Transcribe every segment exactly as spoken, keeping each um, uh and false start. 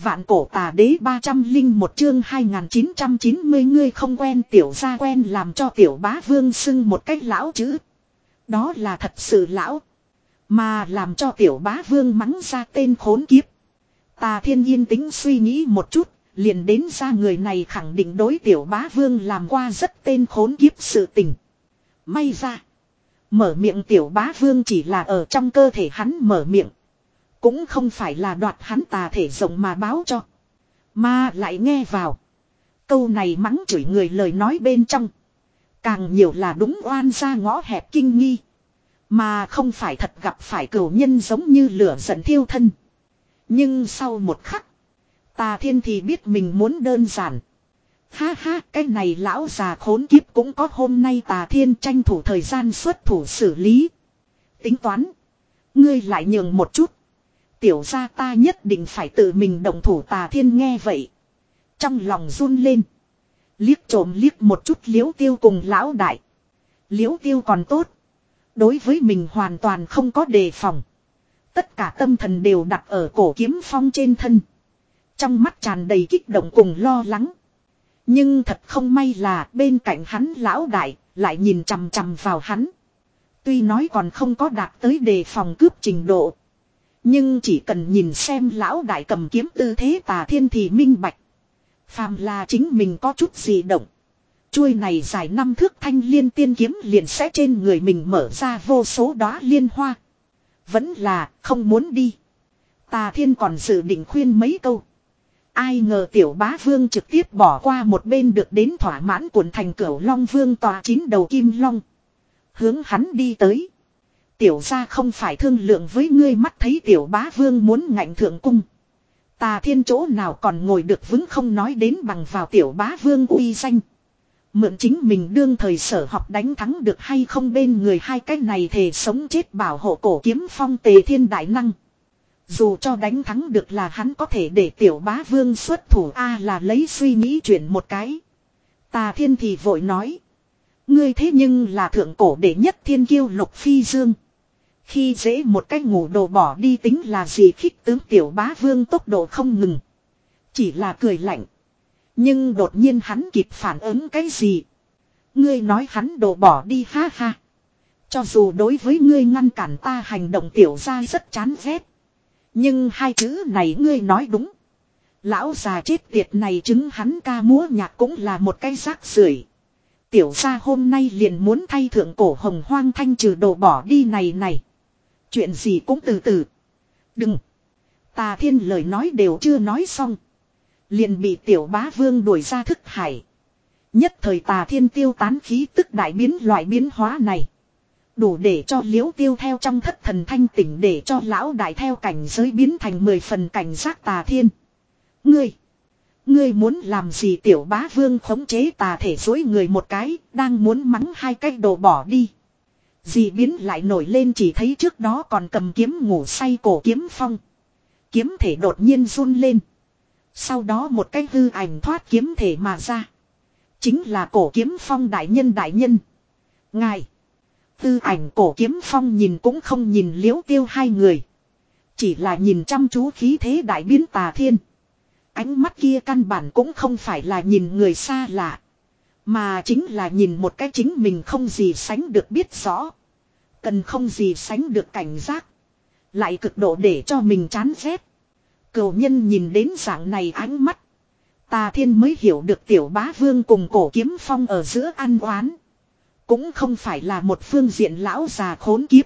Vạn cổ tà đế ba trăm linh một chương hai nghìn chín trăm chín mươi ngươi không quen tiểu gia quen làm cho tiểu bá vương xưng một cách lão chữ. Đó là thật sự lão. Mà làm cho tiểu bá vương mắng ra tên khốn kiếp. Tà Thiên yên tĩnh suy nghĩ một chút, liền đến ra người này khẳng định đối tiểu bá vương làm qua rất tên khốn kiếp sự tình. May ra, mở miệng tiểu bá vương chỉ là ở trong cơ thể hắn mở miệng. Cũng không phải là đoạt hắn tà thể rộng mà báo cho. Mà lại nghe vào. Câu này mắng chửi người lời nói bên trong. Càng nhiều là đúng oan ra ngõ hẹp kinh nghi. Mà không phải thật gặp phải cửu nhân giống như lửa giận thiêu thân. Nhưng sau một khắc. Tà Thiên thì biết mình muốn đơn giản. Ha ha, cái này lão già khốn kiếp cũng có hôm nay. Tà Thiên tranh thủ thời gian xuất thủ xử lý. Tính toán. Ngươi lại nhường một chút. Tiểu gia ta nhất định phải tự mình động thủ. Tà Thiên nghe vậy. Trong lòng run lên. Liếc trộm liếc một chút Liễu Tiêu cùng lão đại. Liễu Tiêu còn tốt. Đối với mình hoàn toàn không có đề phòng. Tất cả tâm thần đều đặt ở cổ kiếm phong trên thân. Trong mắt tràn đầy kích động cùng lo lắng. Nhưng thật không may là bên cạnh hắn lão đại lại nhìn chằm chằm vào hắn. Tuy nói còn không có đạt tới đề phòng cướp trình độ. Nhưng chỉ cần nhìn xem lão đại cầm kiếm tư thế Tà Thiên thì minh bạch. Phàm là chính mình có chút gì động. Chuôi này dài năm thước thanh liên tiên kiếm liền sẽ trên người mình mở ra vô số đóa liên hoa. Vẫn là không muốn đi. Tà Thiên còn dự định khuyên mấy câu. Ai ngờ tiểu bá vương trực tiếp bỏ qua một bên được đến thỏa mãn cuộn thành cửu long vương tòa chín đầu kim long. Hướng hắn đi tới. Tiểu gia không phải thương lượng với ngươi mắt thấy tiểu bá vương muốn ngạnh thượng cung. Tà Thiên chỗ nào còn ngồi được vững không nói đến bằng vào tiểu bá vương uy danh. Mượn chính mình đương thời sở học đánh thắng được hay không bên người hai cái này thề sống chết bảo hộ cổ kiếm phong Tề Thiên đại năng. Dù cho đánh thắng được là hắn có thể để tiểu bá vương xuất thủ a là lấy suy nghĩ chuyển một cái. Tà Thiên thì vội nói. Ngươi thế nhưng là thượng cổ đệ nhất thiên kiêu Lục Phi Dương. Khi dễ một cái ngủ đồ bỏ đi tính là gì khích tướng tiểu bá vương tốc độ không ngừng. Chỉ là cười lạnh. Nhưng đột nhiên hắn kịp phản ứng cái gì. Ngươi nói hắn đồ bỏ đi ha ha. Cho dù đối với ngươi ngăn cản ta hành động tiểu ra rất chán ghét. Nhưng hai chữ này ngươi nói đúng. Lão già chết tiệt này chứng hắn ca múa nhạc cũng là một cái rác rưởi. Tiểu gia hôm nay liền muốn thay thượng cổ hồng hoang thanh trừ đồ bỏ đi này này. Chuyện gì cũng từ từ. Đừng. Tà Thiên lời nói đều chưa nói xong. Liền bị tiểu bá vương đuổi ra thức hải. Nhất thời Tà Thiên tiêu tán khí tức đại biến loại biến hóa này. Đủ để cho Liễu Tiêu theo trong thất thần thanh tỉnh để cho lão đại theo cảnh giới biến thành mười phần cảnh giác Tà Thiên. Ngươi. Ngươi muốn làm gì tiểu bá vương khống chế tà thể dối người một cái, đang muốn mắng hai cái đồ bỏ đi. Dì biến lại nổi lên chỉ thấy trước đó còn cầm kiếm ngủ say cổ kiếm phong. Kiếm thể đột nhiên run lên. Sau đó một cái hư ảnh thoát kiếm thể mà ra. Chính là cổ kiếm phong đại nhân đại nhân. Ngài. Hư ảnh cổ kiếm phong nhìn cũng không nhìn Liễu Tiêu hai người. Chỉ là nhìn chăm chú khí thế đại biến Tà Thiên. Ánh mắt kia căn bản cũng không phải là nhìn người xa lạ. Mà chính là nhìn một cái chính mình không gì sánh được biết rõ. Cần không gì sánh được cảnh giác. Lại cực độ để cho mình chán ghét. Cửu nhân nhìn đến dạng này ánh mắt. Tà Thiên mới hiểu được tiểu bá vương cùng cổ kiếm phong ở giữa ăn oán. Cũng không phải là một phương diện lão già khốn kiếp.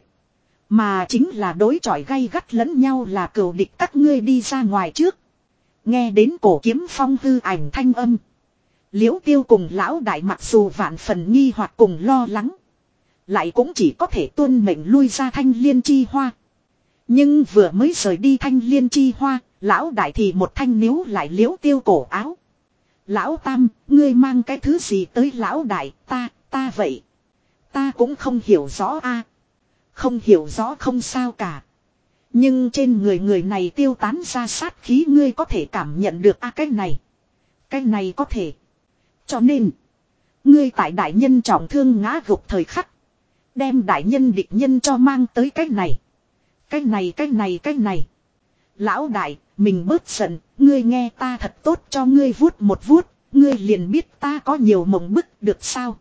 Mà chính là đối chọi gay gắt lẫn nhau là cửu địch các ngươi đi ra ngoài trước. Nghe đến cổ kiếm phong hư ảnh thanh âm. Liễu Tiêu cùng lão đại mặc dù vạn phần nghi hoặc cùng lo lắng. Lại cũng chỉ có thể tuân mệnh lui ra thanh liên chi hoa. Nhưng vừa mới rời đi thanh liên chi hoa, lão đại thì một thanh níu lại Liễu Tiêu cổ áo. Lão Tam, ngươi mang cái thứ gì tới lão đại, ta, ta vậy. Ta cũng không hiểu rõ a. Không hiểu rõ không sao cả. Nhưng trên người người này tiêu tán ra sát khí ngươi có thể cảm nhận được a à, cái này. Cái này có thể. Cho nên. Ngươi tại đại nhân trọng thương ngã gục thời khắc. Đem đại nhân địch nhân cho mang tới cái này. Cái này cái này cái này. Lão đại, mình bớt giận, ngươi nghe ta thật tốt cho ngươi vuốt một vuốt, ngươi liền biết ta có nhiều mộng bức được sao.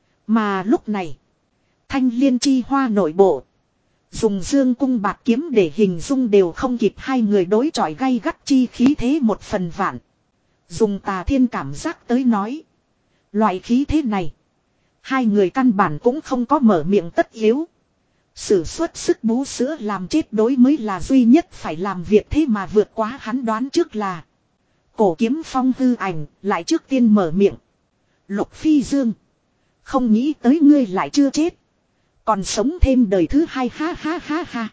Mà lúc này, Thanh Liên chi hoa nội bộ, dùng dương cung bạt kiếm để hình dung đều không kịp hai người đối chọi gay gắt chi khí thế một phần vạn. Dùng Tà Thiên cảm giác tới nói, loại khí thế này, hai người căn bản cũng không có mở miệng tất yếu. Sử xuất sức bú sữa làm chết đối mới là duy nhất phải làm việc, thế mà vượt quá hắn đoán trước là. Cổ Kiếm Phong hư ảnh lại trước tiên mở miệng. Lục Phi Dương, không nghĩ tới ngươi lại chưa chết, còn sống thêm đời thứ hai, ha ha ha ha.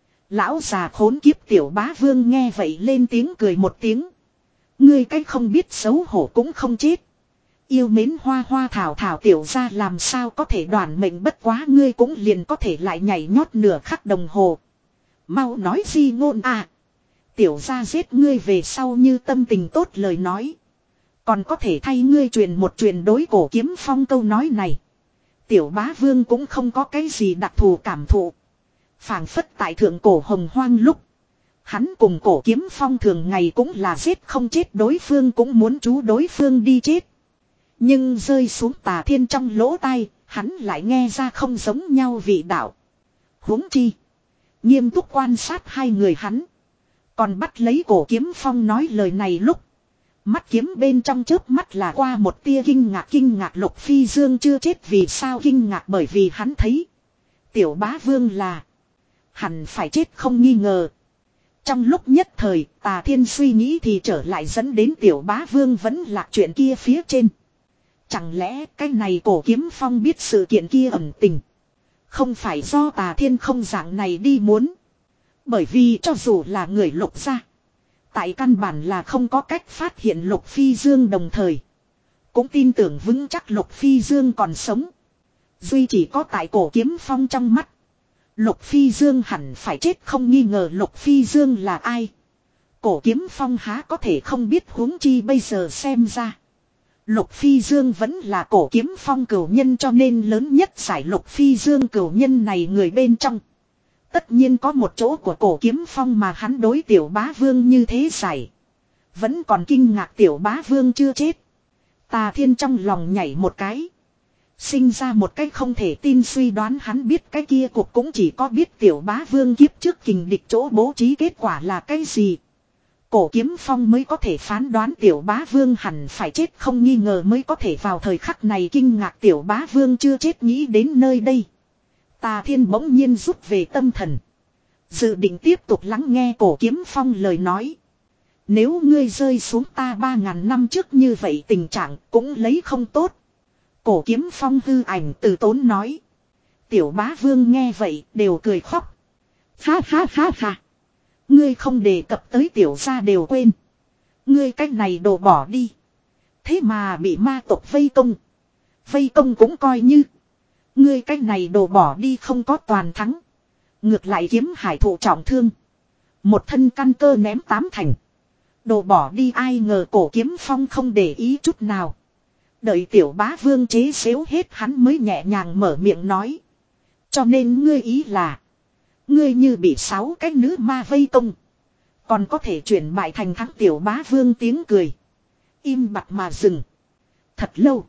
Lão già khốn kiếp Tiểu Bá Vương nghe vậy lên tiếng cười một tiếng. Ngươi cách không biết xấu hổ cũng không chết. Yêu mến hoa hoa thảo thảo tiểu ra làm sao có thể đoàn mệnh, bất quá ngươi cũng liền có thể lại nhảy nhót nửa khắc đồng hồ. Mau nói gì ngôn à. Tiểu ra giết ngươi về sau như tâm tình tốt lời nói, còn có thể thay ngươi truyền một truyền đối Cổ Kiếm Phong câu nói này. Tiểu Bá Vương cũng không có cái gì đặc thù cảm thụ. Phảng phất tại thượng cổ hồng hoang lúc, hắn cùng Cổ Kiếm Phong thường ngày cũng là giết không chết đối phương, cũng muốn chú đối phương đi chết. Nhưng rơi xuống Tà Thiên trong lỗ tai, hắn lại nghe ra không giống nhau vị đạo. Huống chi, nghiêm túc quan sát hai người hắn, còn bắt lấy Cổ Kiếm Phong nói lời này lúc, mắt kiếm bên trong chớp mắt là qua một tia kinh ngạc. Kinh ngạc Lục Phi Dương chưa chết, vì sao kinh ngạc? Bởi vì hắn thấy Tiểu Bá Vương là hẳn phải chết không nghi ngờ. Trong lúc nhất thời, Tà Thiên suy nghĩ thì trở lại, dẫn đến Tiểu Bá Vương vẫn lạc chuyện kia phía trên. Chẳng lẽ cái này Cổ Kiếm Phong biết sự kiện kia ẩn tình? Không phải do Tà Thiên không dạng này đi muốn. Bởi vì cho dù là người Lục gia, tại căn bản là không có cách phát hiện Lục Phi Dương, đồng thời cũng tin tưởng vững chắc Lục Phi Dương còn sống. Duy chỉ có tại Cổ Kiếm Phong trong mắt, Lục Phi Dương hẳn phải chết không nghi ngờ. Lục Phi Dương là ai? Cổ Kiếm Phong há có thể không biết, huống chi bây giờ xem ra Lục Phi Dương vẫn là Cổ Kiếm Phong cửu nhân, cho nên lớn nhất giải Lục Phi Dương cửu nhân này người bên trong, tất nhiên có một chỗ của Cổ Kiếm Phong, mà hắn đối Tiểu Bá Vương như thế giải, vẫn còn kinh ngạc Tiểu Bá Vương chưa chết. Tà Thiên trong lòng nhảy một cái, sinh ra một cái không thể tin suy đoán. Hắn biết cái kia cuộc cũng chỉ có biết Tiểu Bá Vương kiếp trước kình địch chỗ bố trí kết quả là cái gì, Cổ Kiếm Phong mới có thể phán đoán Tiểu Bá Vương hẳn phải chết không nghi ngờ, mới có thể vào thời khắc này kinh ngạc Tiểu Bá Vương chưa chết. Nghĩ đến nơi đây, Tà Thiên bỗng nhiên rút về tâm thần, dự định tiếp tục lắng nghe Cổ Kiếm Phong lời nói. Nếu ngươi rơi xuống ta ba ngàn năm trước như vậy tình trạng cũng lấy không tốt. Cổ Kiếm Phong hư ảnh từ tốn nói. Tiểu Bá Vương nghe vậy đều cười khóc. Ha ha ha ha. Ngươi không đề cập tới tiểu gia đều quên. Ngươi cách này đồ bỏ đi. Thế mà bị ma tộc vây công. Vây công cũng coi như. Ngươi cách này đồ bỏ đi không có toàn thắng. Ngược lại Kiếm Hải thụ trọng thương. Một thân căn cơ ném tám thành. Đồ bỏ đi, ai ngờ Cổ Kiếm Phong không để ý chút nào. Đợi Tiểu Bá Vương chế xếu hết hắn mới nhẹ nhàng mở miệng nói. Cho nên ngươi ý là, ngươi như bị sáu cái nữ ma vây công, còn có thể chuyển bại thành thắng. Tiểu Bá Vương tiếng cười im bặt mà dừng thật lâu.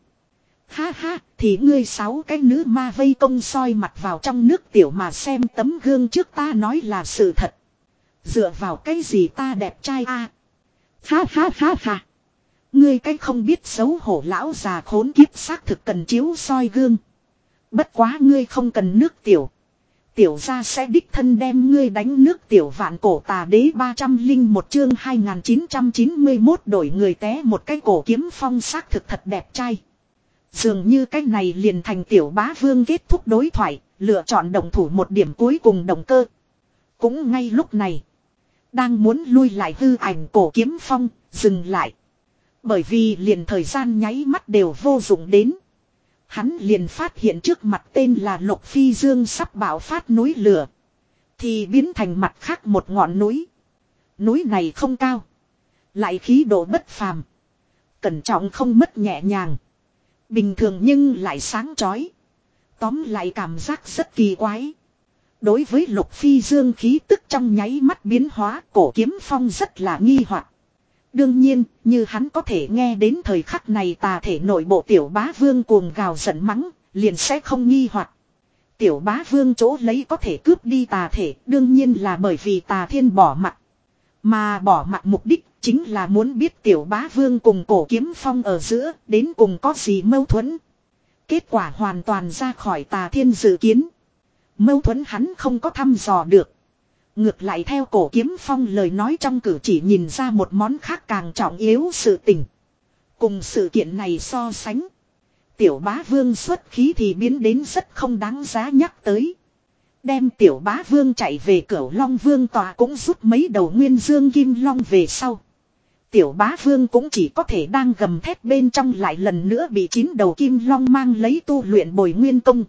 Ha ha, thì ngươi sáu cái nữ ma vây công soi mặt vào trong nước tiểu mà xem tấm gương trước ta nói là sự thật. Dựa vào cái gì ta đẹp trai a? À? Ha ha ha ha. Ngươi cái không biết xấu hổ lão già khốn kiếp, xác thực cần chiếu soi gương. Bất quá ngươi không cần nước tiểu. Tiểu gia sẽ đích thân đem ngươi đánh nước tiểu. Vạn Cổ Tà Đế ba trăm lẻ một chương hai nghìn chín trăm chín mươi mốt đổi người té một cái. Cổ Kiếm Phong xác thực thật đẹp trai. Dường như cái này liền thành Tiểu Bá Vương kết thúc đối thoại, lựa chọn động thủ một điểm cuối cùng động cơ. Cũng ngay lúc này, đang muốn lui lại hư ảnh Cổ Kiếm Phong dừng lại. Bởi vì liền thời gian nháy mắt đều vô dụng đến. Hắn liền phát hiện trước mặt tên là Lục Phi Dương sắp bạo phát núi lửa, thì biến thành mặt khác một ngọn núi. Núi này không cao, lại khí độ bất phàm, cẩn trọng không mất nhẹ nhàng, bình thường nhưng lại sáng chói. Tóm lại cảm giác rất kỳ quái. Đối với Lục Phi Dương khí tức trong nháy mắt biến hóa, Cổ Kiếm Phong rất là nghi hoặc. Đương nhiên, như hắn có thể nghe đến thời khắc này tà thể nội bộ Tiểu Bá Vương cuồng gào giận mắng, liền sẽ không nghi hoặc. Tiểu Bá Vương chỗ lấy có thể cướp đi tà thể, đương nhiên là bởi vì Tà Thiên bỏ mặt. Mà bỏ mặt mục đích chính là muốn biết Tiểu Bá Vương cùng Cổ Kiếm Phong ở giữa đến cùng có gì mâu thuẫn. Kết quả hoàn toàn ra khỏi Tà Thiên dự kiến. Mâu thuẫn hắn không có thăm dò được. Ngược lại theo Cổ Kiếm Phong lời nói trong cử chỉ nhìn ra một món khác càng trọng yếu sự tình. Cùng sự kiện này so sánh. Tiểu Bá Vương xuất khí thì biến đến rất không đáng giá nhắc tới. Đem Tiểu Bá Vương chạy về Cửu Long Vương tòa cũng rút mấy đầu nguyên dương kim long về sau. Tiểu Bá Vương cũng chỉ có thể đang gầm thét bên trong lại lần nữa bị chín đầu kim long mang lấy tu luyện bồi nguyên công.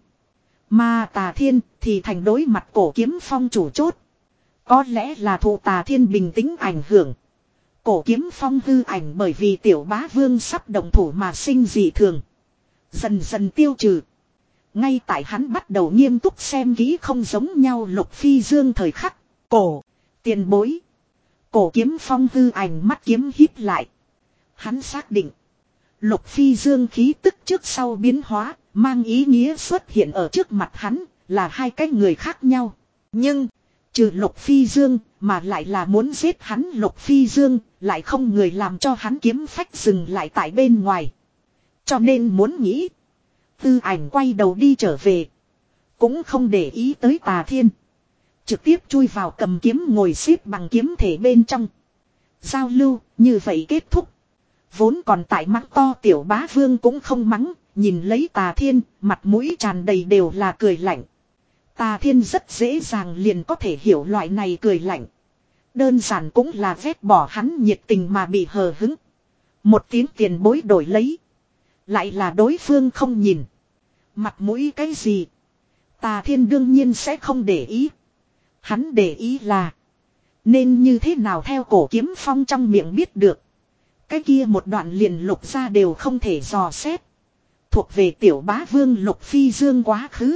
Mà Tà Thiên thì thành đối mặt Cổ Kiếm Phong chủ chốt. Có lẽ là thụ Tà Thiên bình tĩnh ảnh hưởng. Cổ Kiếm Phong hư ảnh bởi vì Tiểu Bá Vương sắp động thủ mà sinh dị thường. Dần dần tiêu trừ. Ngay tại hắn bắt đầu nghiêm túc xem kỹ không giống nhau Lục Phi Dương thời khắc. Cổ. Tiền bối. Cổ Kiếm Phong hư ảnh mắt kiếm híp lại. Hắn xác định. Lục Phi Dương khí tức trước sau biến hóa. Mang ý nghĩa xuất hiện ở trước mặt hắn. Là hai cái người khác nhau. Nhưng. Trừ Lục Phi Dương. Mà lại là muốn giết hắn Lục Phi Dương. Lại không người làm cho hắn kiếm phách dừng lại tại bên ngoài. Cho nên muốn nghĩ. Tư ảnh quay đầu đi trở về. Cũng không để ý tới Tà Thiên. Trực tiếp chui vào cầm kiếm ngồi xếp bằng kiếm thể bên trong. Giao lưu như vậy kết thúc. Vốn còn tại mắng to Tiểu Bá Vương cũng không mắng. Nhìn lấy Tà Thiên mặt mũi tràn đầy đều là cười lạnh. Tà Thiên rất dễ dàng liền có thể hiểu loại này cười lạnh. Đơn giản cũng là vét bỏ hắn nhiệt tình mà bị hờ hứng. Một tiếng tiền bối đổi lấy. Lại là đối phương không nhìn. Mặt mũi cái gì? Tà Thiên đương nhiên sẽ không để ý. Hắn để ý là. Nên như thế nào theo Cổ Kiếm Phong trong miệng biết được. Cái kia một đoạn liền lục ra đều không thể dò xét. Thuộc về Tiểu Bá Vương Lục Phi Dương quá khứ.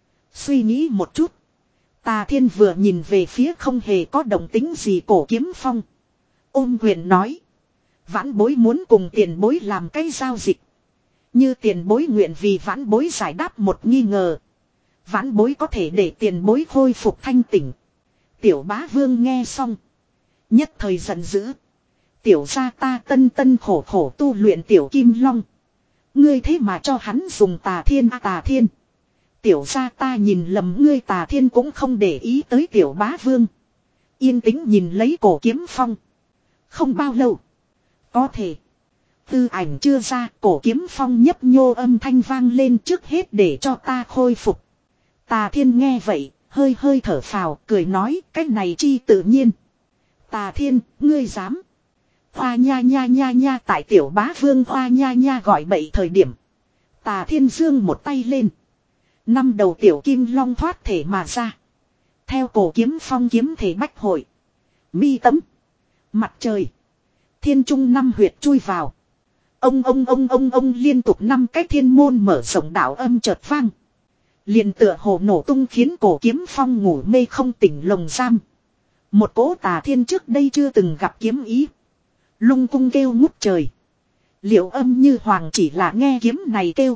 Suy nghĩ một chút. Tà Thiên vừa nhìn về phía không hề có động tính gì Cổ Kiếm Phong. Ôm quyền nói. Vãn bối muốn cùng tiền bối làm cái giao dịch. Như tiền bối nguyện vì vãn bối giải đáp một nghi ngờ. Vãn bối có thể để tiền bối khôi phục thanh tỉnh. Tiểu Bá Vương nghe xong. Nhất thời giận dữ. Tiểu gia ta tân tân khổ khổ tu luyện Tiểu Kim Long. Ngươi thế mà cho hắn dùng Tà Thiên à, Tà Thiên. Tiểu gia ta nhìn lầm ngươi Tà Thiên cũng không để ý tới Tiểu Bá Vương. Yên tĩnh nhìn lấy Cổ Kiếm Phong. Không bao lâu. Có thể. Tư ảnh chưa ra, Cổ Kiếm Phong nhấp nhô âm thanh vang lên trước hết để cho ta khôi phục. Tà Thiên nghe vậy, hơi hơi thở phào, cười nói, cách này chi tự nhiên. Tà Thiên, ngươi dám. Hoa nha nha nha nha tại Tiểu Bá Vương hoa nha nha gọi bậy thời điểm. Tà Thiên giương một tay lên. Năm đầu Tiểu Kim Long thoát thể mà ra. Theo Cổ Kiếm Phong kiếm thể bách hội. Mi tấm. Mặt trời. Thiên trung năm huyệt chui vào. Ông ông ông ông ông liên tục năm cái thiên môn mở rộng đạo âm chợt vang. Liền tựa hồ nổ tung khiến Cổ Kiếm Phong ngủ mê không tỉnh lồng giam. Một cỗ Tà Thiên trước đây chưa từng gặp kiếm ý. Lung cung kêu ngút trời. Liệu âm như hoàng chỉ là nghe kiếm này kêu.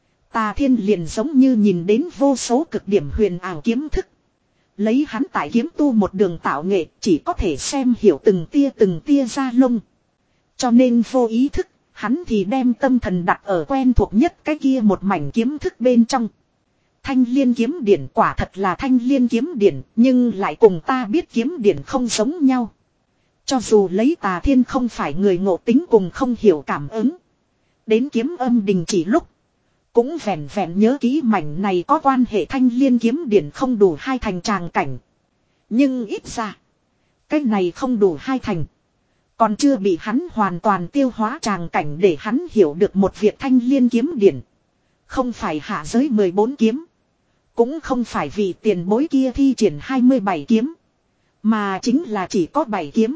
Tà Thiên liền giống như nhìn đến vô số cực điểm huyền ảo kiếm thức. Lấy hắn tại kiếm tu một đường tạo nghệ chỉ có thể xem hiểu từng tia từng tia ra lông. Cho nên vô ý thức. Hắn thì đem tâm thần đặt ở quen thuộc nhất cái kia một mảnh kiếm thức bên trong. Thanh liên kiếm điển quả thật là thanh liên kiếm điển, nhưng lại cùng ta biết kiếm điển không giống nhau. Cho dù lấy Tà Thiên không phải người ngộ tính cùng không hiểu cảm ứng. Đến kiếm âm đình chỉ lúc. Cũng vẹn vẹn nhớ kỹ mảnh này có quan hệ thanh liên kiếm điển không đủ hai thành tràng cảnh. Nhưng ít ra. Cái này không đủ hai thành. Còn chưa bị hắn hoàn toàn tiêu hóa tràng cảnh để hắn hiểu được một việc thanh liên kiếm điển. Không phải hạ giới mười bốn kiếm. Cũng không phải vì tiền bối kia thi triển hai mươi bảy kiếm. Mà chính là chỉ có bảy kiếm.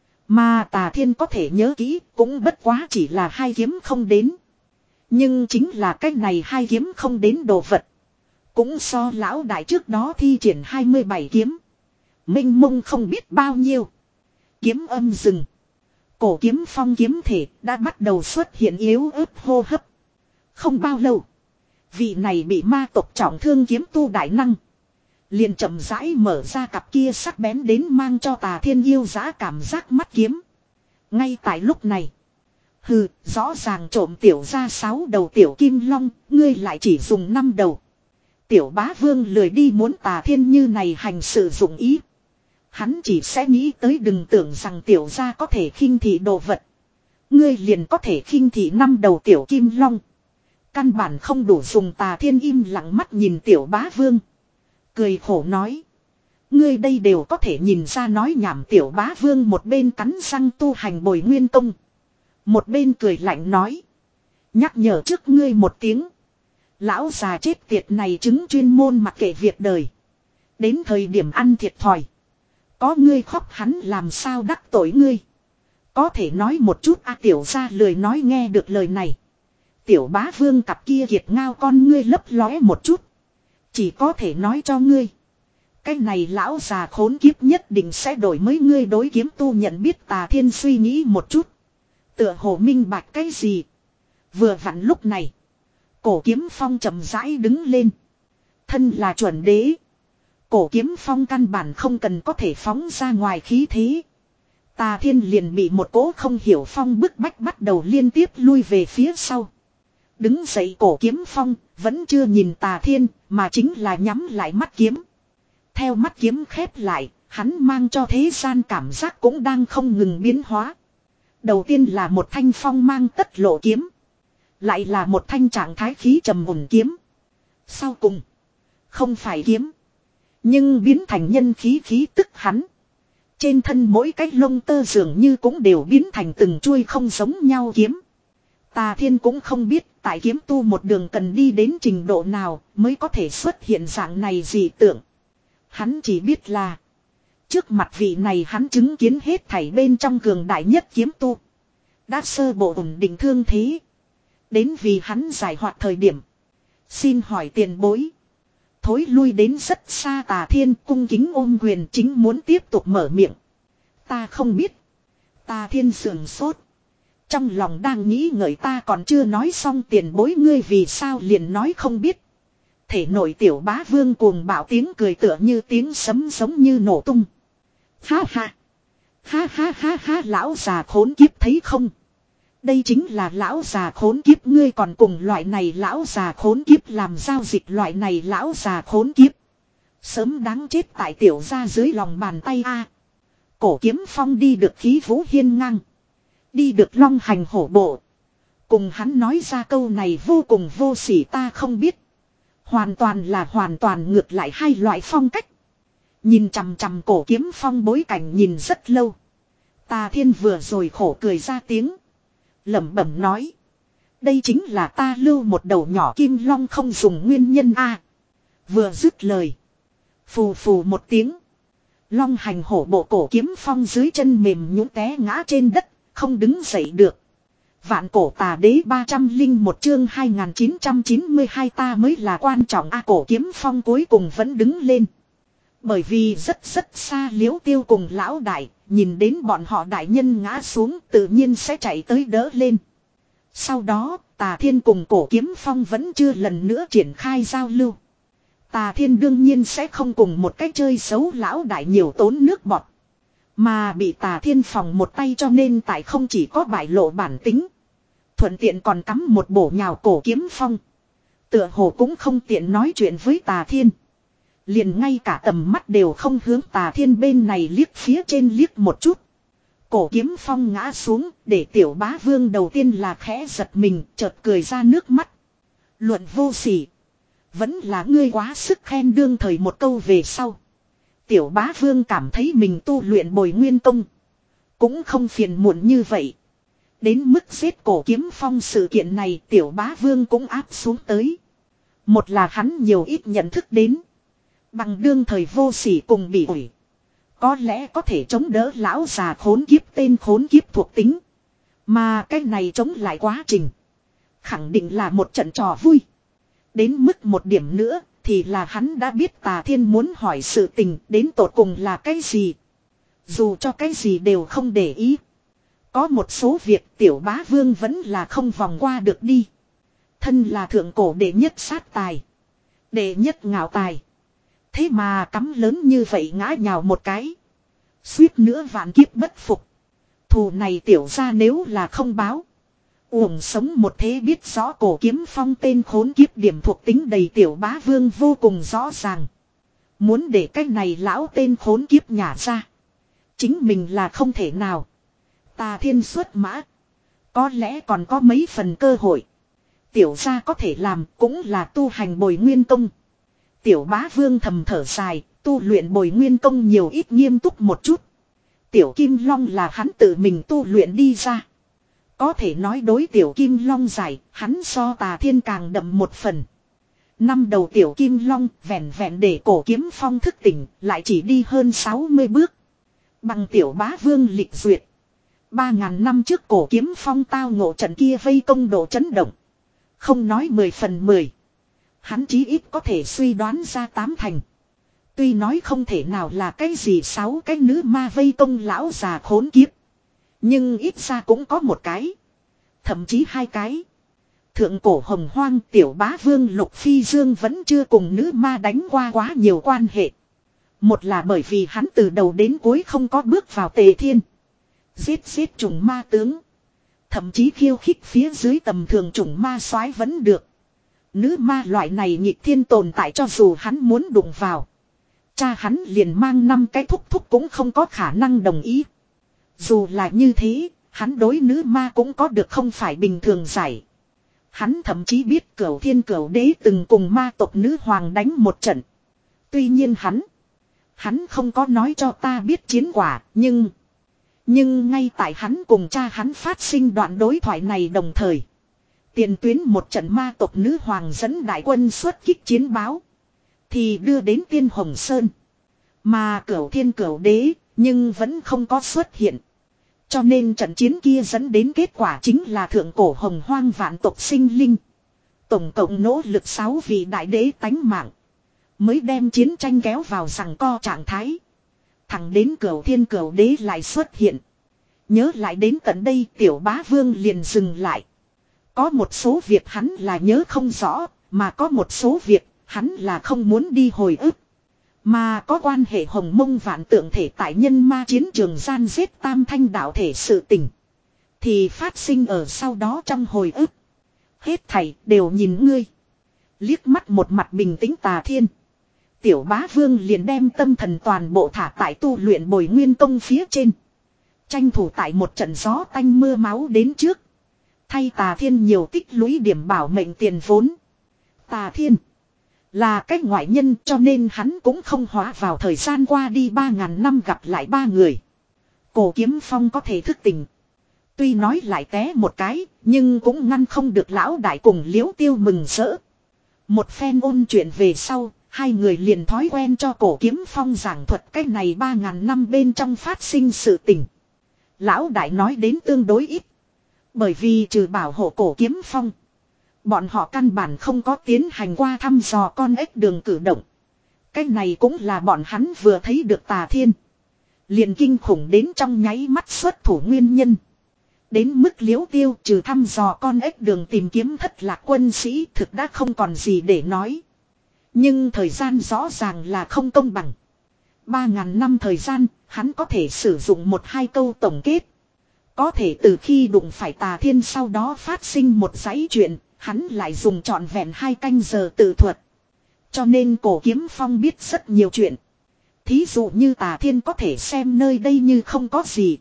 Mà Tà Thiên có thể nhớ kỹ cũng bất quá chỉ là hai kiếm không đến. Nhưng chính là cách này hai kiếm không đến đồ vật. Cũng so lão đại trước đó thi triển hai mươi bảy kiếm. Minh mông không biết bao nhiêu. Kiếm âm dừng. Cổ kiếm phong kiếm thể đã bắt đầu xuất hiện yếu ớt hô hấp. Không bao lâu. Vị này bị ma tộc trọng thương kiếm tu đại năng. Liền chậm rãi mở ra cặp kia sắc bén đến mang cho Tà Thiên yêu giá cảm giác mắt kiếm. Ngay tại lúc này. Hừ, rõ ràng trộm tiểu ra sáu đầu tiểu kim long, ngươi lại chỉ dùng năm đầu. Tiểu bá vương lười đi muốn Tà Thiên như này hành sự dụng ý. Hắn chỉ sẽ nghĩ tới đừng tưởng rằng tiểu gia có thể khinh thị đồ vật. Ngươi liền có thể khinh thị năm đầu tiểu kim long. Căn bản không đủ dùng. Tà Thiên im lặng mắt nhìn tiểu bá vương. Cười khổ nói. Ngươi đây đều có thể nhìn ra nói nhảm. Tiểu bá vương một bên cắn răng tu hành bồi nguyên công. Một bên cười lạnh nói. Nhắc nhở trước ngươi một tiếng. Lão già chết tiệt này chứng chuyên môn mặc kệ việc đời. Đến thời điểm ăn thiệt thòi. Có ngươi khóc hắn làm sao đắc tội ngươi. Có thể nói một chút a tiểu ra lười nói nghe được lời này. Tiểu bá vương cặp kia kiệt ngao con ngươi lấp lóe một chút. Chỉ có thể nói cho ngươi. Cái này lão già khốn kiếp nhất định sẽ đổi mới ngươi đối kiếm tu nhận biết. Tà Thiên suy nghĩ một chút. Tựa hồ minh bạch cái gì. Vừa vặn lúc này. Cổ kiếm phong chậm rãi đứng lên. Thân là chuẩn đế. Cổ kiếm phong căn bản không cần có thể phóng ra ngoài khí thế. Tà Thiên liền bị một cỗ không hiểu phong bức bách bắt đầu liên tiếp lui về phía sau. Đứng dậy cổ kiếm phong vẫn chưa nhìn Tà Thiên mà chính là nhắm lại mắt kiếm. Theo mắt kiếm khép lại, hắn mang cho thế gian cảm giác cũng đang không ngừng biến hóa. Đầu tiên là một thanh phong mang tất lộ kiếm. Lại là một thanh trạng thái khí trầm ổn kiếm. Sau cùng, không phải kiếm. Nhưng biến thành nhân khí khí tức hắn. Trên thân mỗi cái lông tơ dường như cũng đều biến thành từng chuôi không giống nhau kiếm. Tà Thiên cũng không biết tại kiếm tu một đường cần đi đến trình độ nào mới có thể xuất hiện dạng này dị tượng. Hắn chỉ biết là trước mặt vị này hắn chứng kiến hết thảy bên trong cường đại nhất kiếm tu. Đã sơ bộ ổn định thương thế. Đến vì hắn giải hoạt thời điểm. Xin hỏi tiền bối. Thối lui đến rất xa Tà Thiên cung kính ôm quyền chính muốn tiếp tục mở miệng. Ta không biết. Tà Thiên sườn sốt. Trong lòng đang nghĩ ngợi ta còn chưa nói xong tiền bối ngươi vì sao liền nói không biết. Thể nội tiểu bá vương cuồng bạo tiếng cười tựa như tiếng sấm giống như nổ tung. Ha ha. Ha ha ha ha lão già khốn kiếp thấy không. Đây chính là lão già khốn kiếp ngươi còn cùng loại này lão già khốn kiếp làm giao dịch loại này lão già khốn kiếp. Sớm đáng chết tại tiểu gia dưới lòng bàn tay a. Cổ kiếm phong đi được khí vũ hiên ngang. Đi được long hành hổ bộ. Cùng hắn nói ra câu này vô cùng vô sỉ ta không biết. Hoàn toàn là hoàn toàn ngược lại hai loại phong cách. Nhìn chằm chằm cổ kiếm phong bối cảnh nhìn rất lâu. Tà Thiên vừa rồi khổ cười ra tiếng. Lẩm bẩm nói. Đây chính là ta lưu một đầu nhỏ kim long không dùng nguyên nhân a. Vừa dứt lời. Phù phù một tiếng. Long hành hổ bộ cổ kiếm phong dưới chân mềm nhũn té ngã trên đất. Không đứng dậy được. Vạn cổ tà đế ba trăm linh một chương hai nghìn chín trăm chín mươi hai ta mới là quan trọng a cổ kiếm phong cuối cùng vẫn đứng lên. Bởi vì rất rất xa Liễu Tiêu cùng lão đại, nhìn đến bọn họ đại nhân ngã xuống tự nhiên sẽ chạy tới đỡ lên. Sau đó, Tà Thiên cùng cổ kiếm phong vẫn chưa lần nữa triển khai giao lưu. Tà Thiên đương nhiên sẽ không cùng một cách chơi xấu lão đại nhiều tốn nước bọt. Mà bị Tà Thiên phòng một tay cho nên tại không chỉ có bại lộ bản tính. Thuận tiện còn cắm một bổ nhào cổ kiếm phong. Tựa hồ cũng không tiện nói chuyện với Tà Thiên. Liền ngay cả tầm mắt đều không hướng Tà Thiên bên này liếc phía trên liếc một chút. Cổ kiếm phong ngã xuống để tiểu bá vương đầu tiên là khẽ giật mình chợt cười ra nước mắt. Luận vô sỉ. Vẫn là ngươi quá sức khen đương thời một câu về sau. Tiểu bá vương cảm thấy mình tu luyện bồi nguyên công. Cũng không phiền muộn như vậy. Đến mức giết cổ kiếm phong sự kiện này tiểu bá vương cũng áp xuống tới. Một là hắn nhiều ít nhận thức đến. Bằng đương thời vô sỉ cùng bị ủi. Có lẽ có thể chống đỡ lão già khốn kiếp tên khốn kiếp thuộc tính. Mà cái này chống lại quá trình. Khẳng định là một trận trò vui. Đến mức một điểm nữa thì là hắn đã biết Tà Thiên muốn hỏi sự tình đến tột cùng là cái gì. Dù cho cái gì đều không để ý. Có một số việc tiểu bá vương vẫn là không vòng qua được đi. Thân là thượng cổ đệ nhất sát tài. Đệ nhất ngạo tài. Thế mà cắm lớn như vậy ngã nhào một cái. Suýt nữa vạn kiếp bất phục. Thù này tiểu ra nếu là không báo. Uổng sống một thế biết rõ cổ kiếm phong tên khốn kiếp điểm thuộc tính đầy tiểu bá vương vô cùng rõ ràng. Muốn để cái này lão tên khốn kiếp nhả ra. Chính mình là không thể nào. Tà Thiên xuất mã. Có lẽ còn có mấy phần cơ hội. Tiểu gia có thể làm cũng là tu hành bồi nguyên công. Tiểu bá vương thầm thở dài, tu luyện bồi nguyên công nhiều ít nghiêm túc một chút. Tiểu Kim Long là hắn tự mình tu luyện đi ra. Có thể nói đối Tiểu Kim Long giải, hắn so Tà Thiên càng đậm một phần. Năm đầu Tiểu Kim Long vẹn vẹn để cổ kiếm phong thức tỉnh, lại chỉ đi hơn sáu mươi bước. Bằng Tiểu bá vương lịch duyệt. Ba ngàn năm trước cổ kiếm phong tao ngộ trận kia vây công độ chấn động. Không nói mười phần mười. Hắn chí ít có thể suy đoán ra tám thành. Tuy nói không thể nào là cái gì sáu cái nữ ma vây công lão già khốn kiếp. Nhưng ít ra cũng có một cái. Thậm chí hai cái. Thượng cổ hồng hoang tiểu bá vương Lục Phi Dương vẫn chưa cùng nữ ma đánh qua quá nhiều quan hệ. Một là bởi vì hắn từ đầu đến cuối không có bước vào Tề Thiên. Giết giết trùng ma tướng. Thậm chí khiêu khích phía dưới tầm thường trùng ma soái vẫn được. Nữ ma loại này nghịch thiên tồn tại cho dù hắn muốn đụng vào. Cha hắn liền mang năm cái thúc thúc cũng không có khả năng đồng ý. Dù là như thế, hắn đối nữ ma cũng có được không phải bình thường giải. Hắn thậm chí biết Cửu Thiên Cửu Đế từng cùng ma tộc nữ hoàng đánh một trận. Tuy nhiên hắn, hắn không có nói cho ta biết chiến quả, nhưng... Nhưng ngay tại hắn cùng cha hắn phát sinh đoạn đối thoại này đồng thời. Tiền tuyến một trận ma tộc nữ hoàng dẫn đại quân xuất kích chiến báo. Thì đưa đến Tiên Hồng Sơn. Mà Cửu Thiên Cửu Đế nhưng vẫn không có xuất hiện. Cho nên trận chiến kia dẫn đến kết quả chính là thượng cổ hồng hoang vạn tộc sinh linh. Tổng cộng nỗ lực sáu vị đại đế tánh mạng. Mới đem chiến tranh kéo vào giằng co trạng thái. Thẳng đến Cửu Thiên Cửu Đế lại xuất hiện. Nhớ lại đến tận đây tiểu bá vương liền dừng lại. Có một số việc hắn là nhớ không rõ, mà có một số việc hắn là không muốn đi hồi ức. Mà có quan hệ hồng mông vạn tượng thể tại nhân ma chiến trường gian giết tam thanh đạo thể sự tình. Thì phát sinh ở sau đó trong hồi ức. Hết thảy đều nhìn ngươi. Liếc mắt một mặt bình tĩnh Tà Thiên. Tiểu bá vương liền đem tâm thần toàn bộ thả tại tu luyện bồi nguyên công phía trên. Tranh thủ tại một trận gió tanh mưa máu đến trước. Thay Tà Thiên nhiều tích lũy điểm bảo mệnh tiền vốn. Tà Thiên là cách ngoại nhân cho nên hắn cũng không hóa vào thời gian qua đi ba ngàn năm gặp lại ba người. Cổ kiếm phong có thể thức tỉnh. Tuy nói lại té một cái, nhưng cũng ngăn không được lão đại cùng Liễu Tiêu mừng rỡ. Một phen ôn chuyện về sau, hai người liền thói quen cho cổ kiếm phong giảng thuật cách này ba ngàn năm bên trong phát sinh sự tình. Lão đại nói đến tương đối ít. Bởi vì trừ bảo hộ cổ kiếm phong. Bọn họ căn bản không có tiến hành qua thăm dò con ếch đường cử động. Cái này cũng là bọn hắn vừa thấy được Tà Thiên. Liền kinh khủng đến trong nháy mắt xuất thủ nguyên nhân. Đến mức Liễu Tiêu trừ thăm dò con ếch đường tìm kiếm thất lạc quân sĩ thực đã không còn gì để nói. Nhưng thời gian rõ ràng là không công bằng. Ba ngàn năm thời gian, hắn có thể sử dụng một hai câu tổng kết. Có thể từ khi đụng phải Tà Thiên sau đó phát sinh một dãy chuyện, hắn lại dùng trọn vẹn hai canh giờ tự thuật. Cho nên cổ kiếm phong biết rất nhiều chuyện. Thí dụ như Tà Thiên có thể xem nơi đây như không có gì.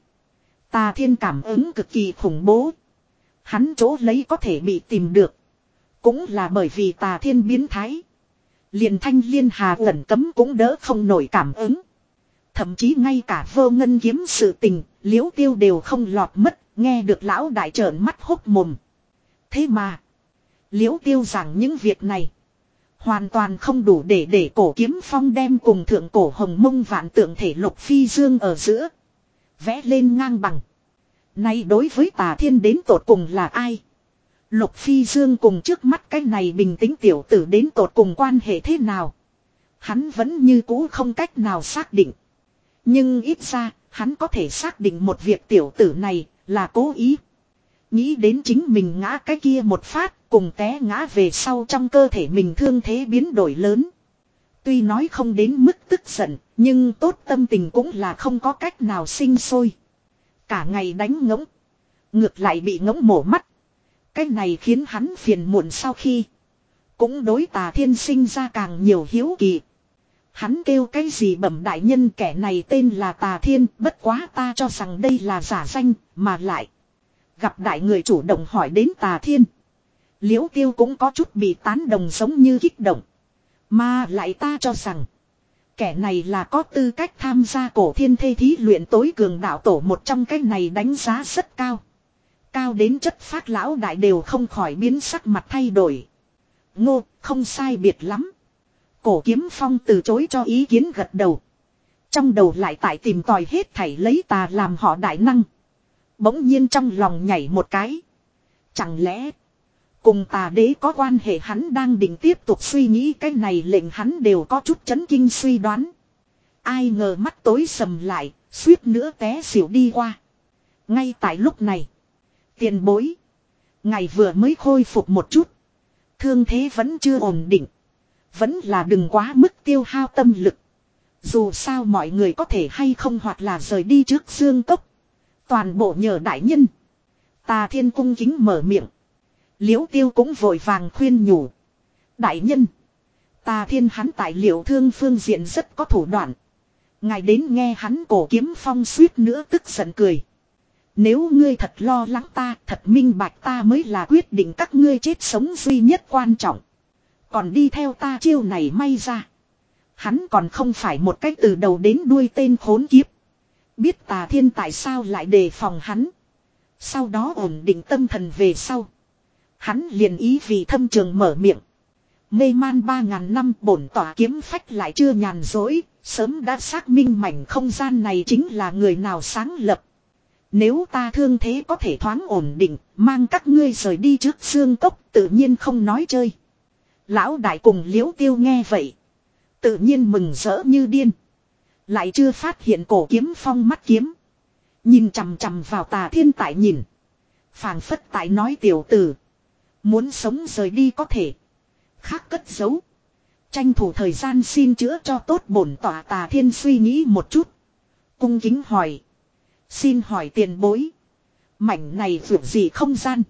Tà Thiên cảm ứng cực kỳ khủng bố. Hắn chỗ lấy có thể bị tìm được. Cũng là bởi vì Tà Thiên biến thái. Liền Thanh Liên Hà ẩn cấm cũng đỡ không nổi cảm ứng. Thậm chí ngay cả Vô Ngân kiếm sự tình, Liễu Tiêu đều không lọt mất, nghe được lão đại trợn mắt hốc mồm. Thế mà, Liễu Tiêu rằng những việc này hoàn toàn không đủ để để cổ kiếm phong đem cùng thượng cổ hồng mông vạn tượng thể Lục Phi Dương ở giữa vẽ lên ngang bằng. Nay đối với Tà Thiên đến tột cùng là ai? Lục Phi Dương cùng trước mắt cái này bình tĩnh tiểu tử đến tột cùng quan hệ thế nào. Hắn vẫn như cũ không cách nào xác định. Nhưng ít ra, hắn có thể xác định một việc tiểu tử này là cố ý. Nghĩ đến chính mình ngã cái kia một phát, cùng té ngã về sau trong cơ thể mình thương thế biến đổi lớn. Tuy nói không đến mức tức giận, nhưng tốt tâm tình cũng là không có cách nào sinh sôi. Cả ngày đánh ngỗng, ngược lại bị ngỗng mổ mắt. Cái này khiến hắn phiền muộn sau khi cũng đối Tà Thiên sinh ra càng nhiều hiếu kỳ. Hắn kêu cái gì bẩm đại nhân, kẻ này tên là Tà Thiên, bất quá ta cho rằng đây là giả danh, mà lại gặp đại người chủ động hỏi đến Tà Thiên. Liễu Tiêu cũng có chút bị tán đồng giống như kích động. Mà lại ta cho rằng kẻ này là có tư cách tham gia cổ thiên thê thí luyện tối cường đạo tổ một trong, cái này đánh giá rất cao. Cao đến chất phác lão đại đều không khỏi biến sắc mặt thay đổi. Ngô, không sai biệt lắm. Cổ Kiếm Phong từ chối cho ý kiến gật đầu. Trong đầu lại tại tìm tòi hết thảy lấy tà làm họ đại năng. Bỗng nhiên trong lòng nhảy một cái. Chẳng lẽ cùng Tà Đế có quan hệ, hắn đang định tiếp tục suy nghĩ cái này lệnh hắn đều có chút chấn kinh suy đoán. Ai ngờ mắt tối sầm lại, suýt nữa té xỉu đi qua. Ngay tại lúc này, tiền bối, ngài vừa mới khôi phục một chút, thương thế vẫn chưa ổn định, vẫn là đừng quá mức tiêu hao tâm lực. Dù sao mọi người có thể hay không hoặc là rời đi trước Dương Cốc, toàn bộ nhờ đại nhân. Tà Thiên cung kính mở miệng. Liễu Tiêu cũng vội vàng khuyên nhủ. Đại nhân, Tà Thiên hắn tại Liễu Thương phương diện rất có thủ đoạn. Ngài đến nghe hắn. Cổ Kiếm Phong suýt nữa tức giận cười. Nếu ngươi thật lo lắng ta, thật minh bạch ta mới là quyết định các ngươi chết sống duy nhất quan trọng. Còn đi theo ta chiêu này may ra. Hắn còn không phải một cách từ đầu đến đuôi tên khốn kiếp. Biết Tà Thiên tại sao lại đề phòng hắn. Sau đó ổn định tâm thần về sau, hắn liền ý vì thâm trường mở miệng. Mê man ba ngàn năm bổn tỏa kiếm phách lại chưa nhàn dối, sớm đã xác minh mảnh không gian này chính là người nào sáng lập. Nếu ta thương thế có thể thoáng ổn định, mang các ngươi rời đi trước Dương Cốc, tự nhiên không nói chơi. Lão đại cùng Liễu Tiêu nghe vậy, tự nhiên mừng rỡ như điên. Lại chưa phát hiện Cổ Kiếm Phong mắt kiếm, nhìn chằm chằm vào Tà Thiên tại nhìn, phảng phất tại nói tiểu tử, muốn sống rời đi có thể, khác cất giấu, tranh thủ thời gian xin chữa cho tốt bổn tỏa. Tà Thiên suy nghĩ một chút, cung kính hỏi. Xin hỏi tiền bối, mảnh này vượt gì không gian,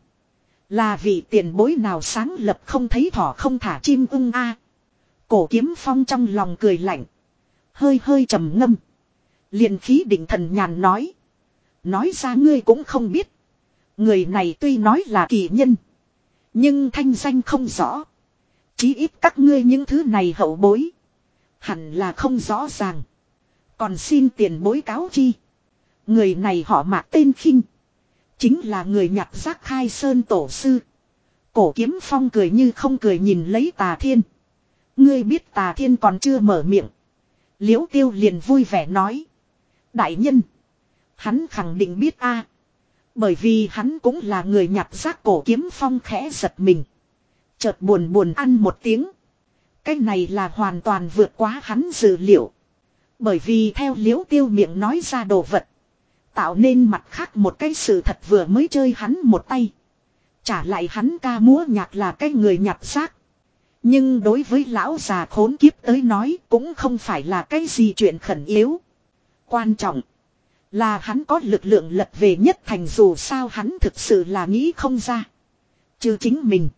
là vị tiền bối nào sáng lập không thấy thỏ không thả chim ưng a? Cổ Kiếm Phong trong lòng cười lạnh, hơi hơi trầm ngâm, liền khí định thần nhàn nói. Nói ra ngươi cũng không biết, người này tuy nói là kỳ nhân, nhưng thanh danh không rõ. Chí ít các ngươi những thứ này hậu bối hẳn là không rõ ràng. Còn xin tiền bối cáo chi. Người này họ Mạc tên Khinh, chính là người nhặt rác Khai Sơn tổ sư. Cổ Kiếm Phong cười như không cười nhìn lấy Tà Thiên. Ngươi biết Tà Thiên còn chưa mở miệng, Liễu Tiêu liền vui vẻ nói. Đại nhân, hắn khẳng định biết a, bởi vì hắn cũng là người nhặt rác. Cổ Kiếm Phong khẽ giật mình, chợt buồn buồn ăn một tiếng. Cái này là hoàn toàn vượt quá hắn dự liệu. Bởi vì theo Liễu Tiêu miệng nói ra đồ vật, tạo nên mặt khác một cái sự thật vừa mới chơi hắn một tay. Trả lại hắn ca múa nhạc là cái người nhặt rác. Nhưng đối với lão già khốn kiếp tới nói cũng không phải là cái gì chuyện khẩn yếu. Quan trọng là hắn có lực lượng lật về nhất thành, dù sao hắn thực sự là nghĩ không ra. Chứ chính mình,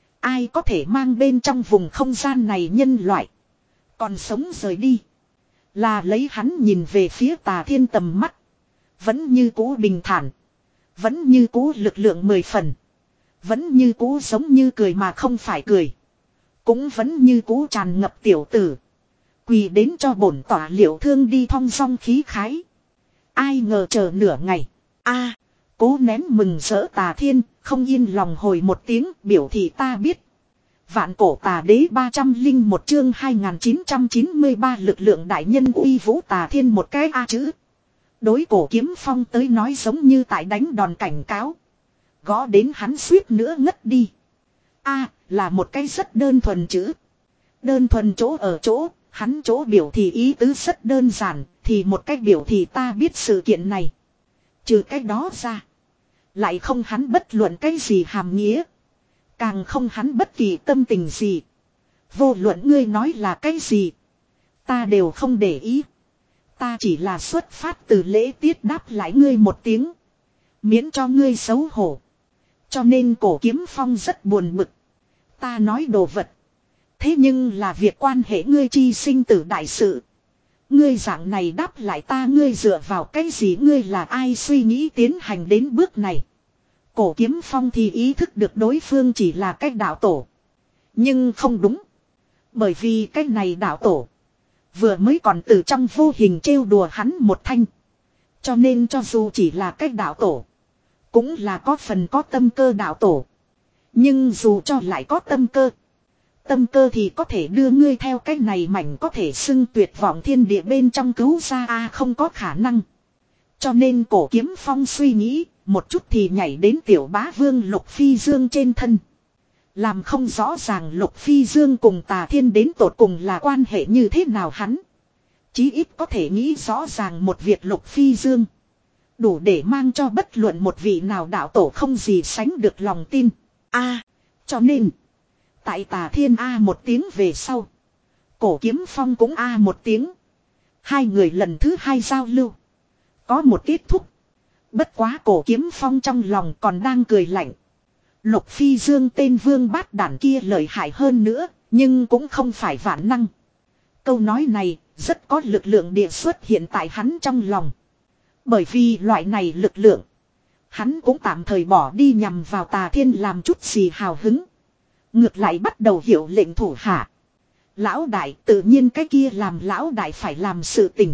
ai có thể mang bên trong vùng không gian này nhân loại còn sống rời đi. Là lấy hắn nhìn về phía Tà Thiên tầm mắt, vẫn như cũ bình thản, vẫn như cũ lực lượng mười phần, vẫn như cũ giống như cười mà không phải cười, cũng vẫn như cũ tràn ngập tiểu tử. Quỳ đến cho bổn tỏa Liễu Thương đi thong dong khí khái. Ai ngờ chờ nửa ngày, a cố nén mừng rỡ Tà Thiên không yên lòng hồi một tiếng biểu thị ta biết. Vạn cổ Tà Đế ba trăm linh một chương hai nghìn chín trăm chín mươi ba lực lượng đại nhân uy vũ. Tà Thiên một cái a chữ, đối Cổ Kiếm Phong tới nói giống như tại đánh đòn cảnh cáo. Gõ đến hắn suýt nữa ngất đi. A, là một cái rất đơn thuần chữ. Đơn thuần chỗ ở chỗ, hắn chỗ biểu thị ý tứ rất đơn giản, thì một cách biểu thị ta biết sự kiện này. Trừ cái đó ra, lại không hắn bất luận cái gì hàm nghĩa. Càng không hắn bất kỳ tâm tình gì. Vô luận ngươi nói là cái gì, ta đều không để ý. Ta chỉ là xuất phát từ lễ tiết đáp lại ngươi một tiếng, miễn cho ngươi xấu hổ. Cho nên Cổ Kiếm Phong rất buồn bực. Ta nói đồ vật, thế nhưng là việc quan hệ ngươi chi sinh tử đại sự. Ngươi dạng này đáp lại ta, ngươi dựa vào cái gì, ngươi là ai suy nghĩ tiến hành đến bước này. Cổ Kiếm Phong thì ý thức được đối phương chỉ là cái đạo tổ. Nhưng không đúng. Bởi vì cái này đạo tổ vừa mới còn từ trong vô hình trêu đùa hắn một thanh. Cho nên cho dù chỉ là cái đạo tổ, cũng là có phần có tâm cơ đạo tổ. Nhưng dù cho lại có tâm cơ, tâm cơ thì có thể đưa ngươi theo cái này mảnh có thể xưng tuyệt vọng thiên địa bên trong cứu ra a à, không có khả năng. Cho nên Cổ Kiếm Phong suy nghĩ, một chút thì nhảy đến tiểu bá vương Lục Phi Dương trên thân. Làm không rõ ràng Lục Phi Dương cùng Tà Thiên đến tột cùng là quan hệ như thế nào hắn. Chí ít có thể nghĩ rõ ràng một việc Lục Phi Dương. Đủ để mang cho bất luận một vị nào đạo tổ không gì sánh được lòng tin. A, cho nên, tại Tà Thiên A một tiếng về sau, Cổ Kiếm Phong cũng A một tiếng. Hai người lần thứ hai giao lưu, có một kết thúc. Bất quá Cổ Kiếm Phong trong lòng còn đang cười lạnh. Lục Phi Dương tên vương bát đản kia lợi hại hơn nữa, nhưng cũng không phải vạn năng. Câu nói này rất có lực lượng địa xuất hiện tại hắn trong lòng. Bởi vì loại này lực lượng, hắn cũng tạm thời bỏ đi nhằm vào Tà Thiên làm chút gì hào hứng. Ngược lại bắt đầu hiệu lệnh thủ hạ. Lão đại, tự nhiên cái kia làm lão đại phải làm sự tình,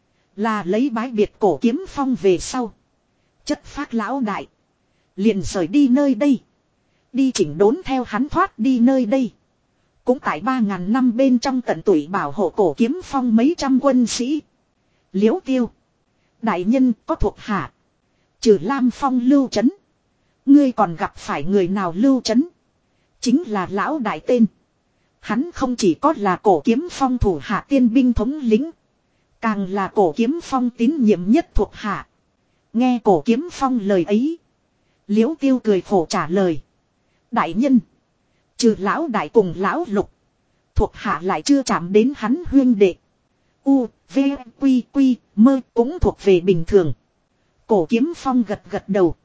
là lấy bái biệt Cổ Kiếm Phong về sau, chất phác lão đại liền rời đi nơi đây. Đi chỉnh đốn theo hắn thoát đi nơi đây. Cũng tại ba ngàn năm bên trong tận tụy bảo hộ Cổ Kiếm Phong mấy trăm quân sĩ. Liễu Tiêu, đại nhân có thuộc hạ. Trừ Lam Phong Lưu Trấn, ngươi còn gặp phải người nào? Lưu Trấn chính là lão đại tên. Hắn không chỉ có là Cổ Kiếm Phong thủ hạ tiên binh thống lĩnh, càng là Cổ Kiếm Phong tín nhiệm nhất thuộc hạ. Nghe Cổ Kiếm Phong lời ấy, Liễu Tiêu cười khổ trả lời. Đại nhân, trừ lão đại cùng lão Lục, thuộc hạ lại chưa chạm đến hắn huyên đệ. U, V, Quy, Quy, Mơ cũng thuộc về bình thường. Cổ Kiếm Phong gật gật đầu.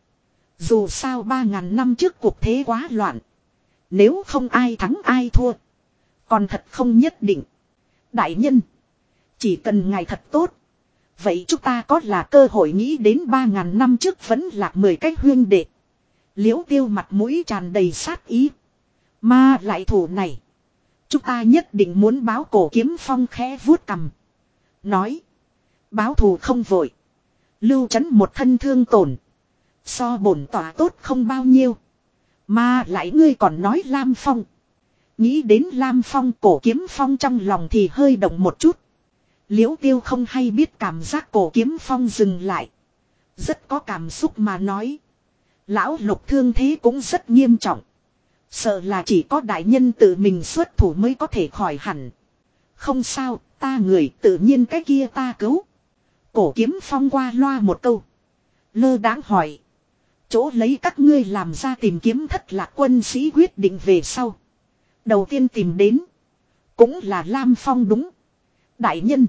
Dù sao ba ngàn năm trước cuộc thế quá loạn, nếu không ai thắng ai thua, còn thật không nhất định. Đại nhân, chỉ cần ngài thật tốt, vậy chúng ta có là cơ hội nghĩ đến ba ngàn năm trước vẫn lạc mười cái huyên đệ. Liễu Tiêu mặt mũi tràn đầy sát ý. Mà lại thủ này, chúng ta nhất định muốn báo. Cổ Kiếm Phong khẽ vuốt cằm, nói, báo thù không vội. Lưu Trấn một thân thương tổn, so bổn tỏa tốt không bao nhiêu. Mà lại ngươi còn nói Lam Phong. Nghĩ đến Lam Phong, Cổ Kiếm Phong trong lòng thì hơi động một chút. Liễu Tiêu không hay biết cảm giác Cổ Kiếm Phong dừng lại, rất có cảm xúc mà nói, lão Lục thương thế cũng rất nghiêm trọng, sợ là chỉ có đại nhân tự mình xuất thủ mới có thể khỏi hẳn. Không sao, ta người tự nhiên cái kia ta cứu. Cổ Kiếm Phong qua loa một câu, lơ đãng hỏi, chỗ lấy các ngươi làm ra tìm kiếm thất lạc quân sĩ quyết định về sau, đầu tiên tìm đến cũng là Lam Phong đúng. Đại nhân.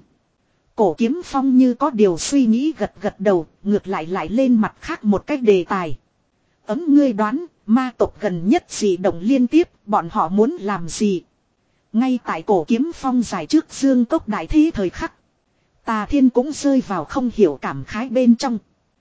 Cổ Kiếm Phong như có điều suy nghĩ gật gật đầu, ngược lại lại lên mặt khác một cách đề tài. Ấm ngươi đoán, ma tộc gần nhất dị động liên tiếp, bọn họ muốn làm gì? Ngay tại Cổ Kiếm Phong giải trước dương cốc đại thế thời khắc, Tà Thiên cũng rơi vào không hiểu cảm khái bên trong.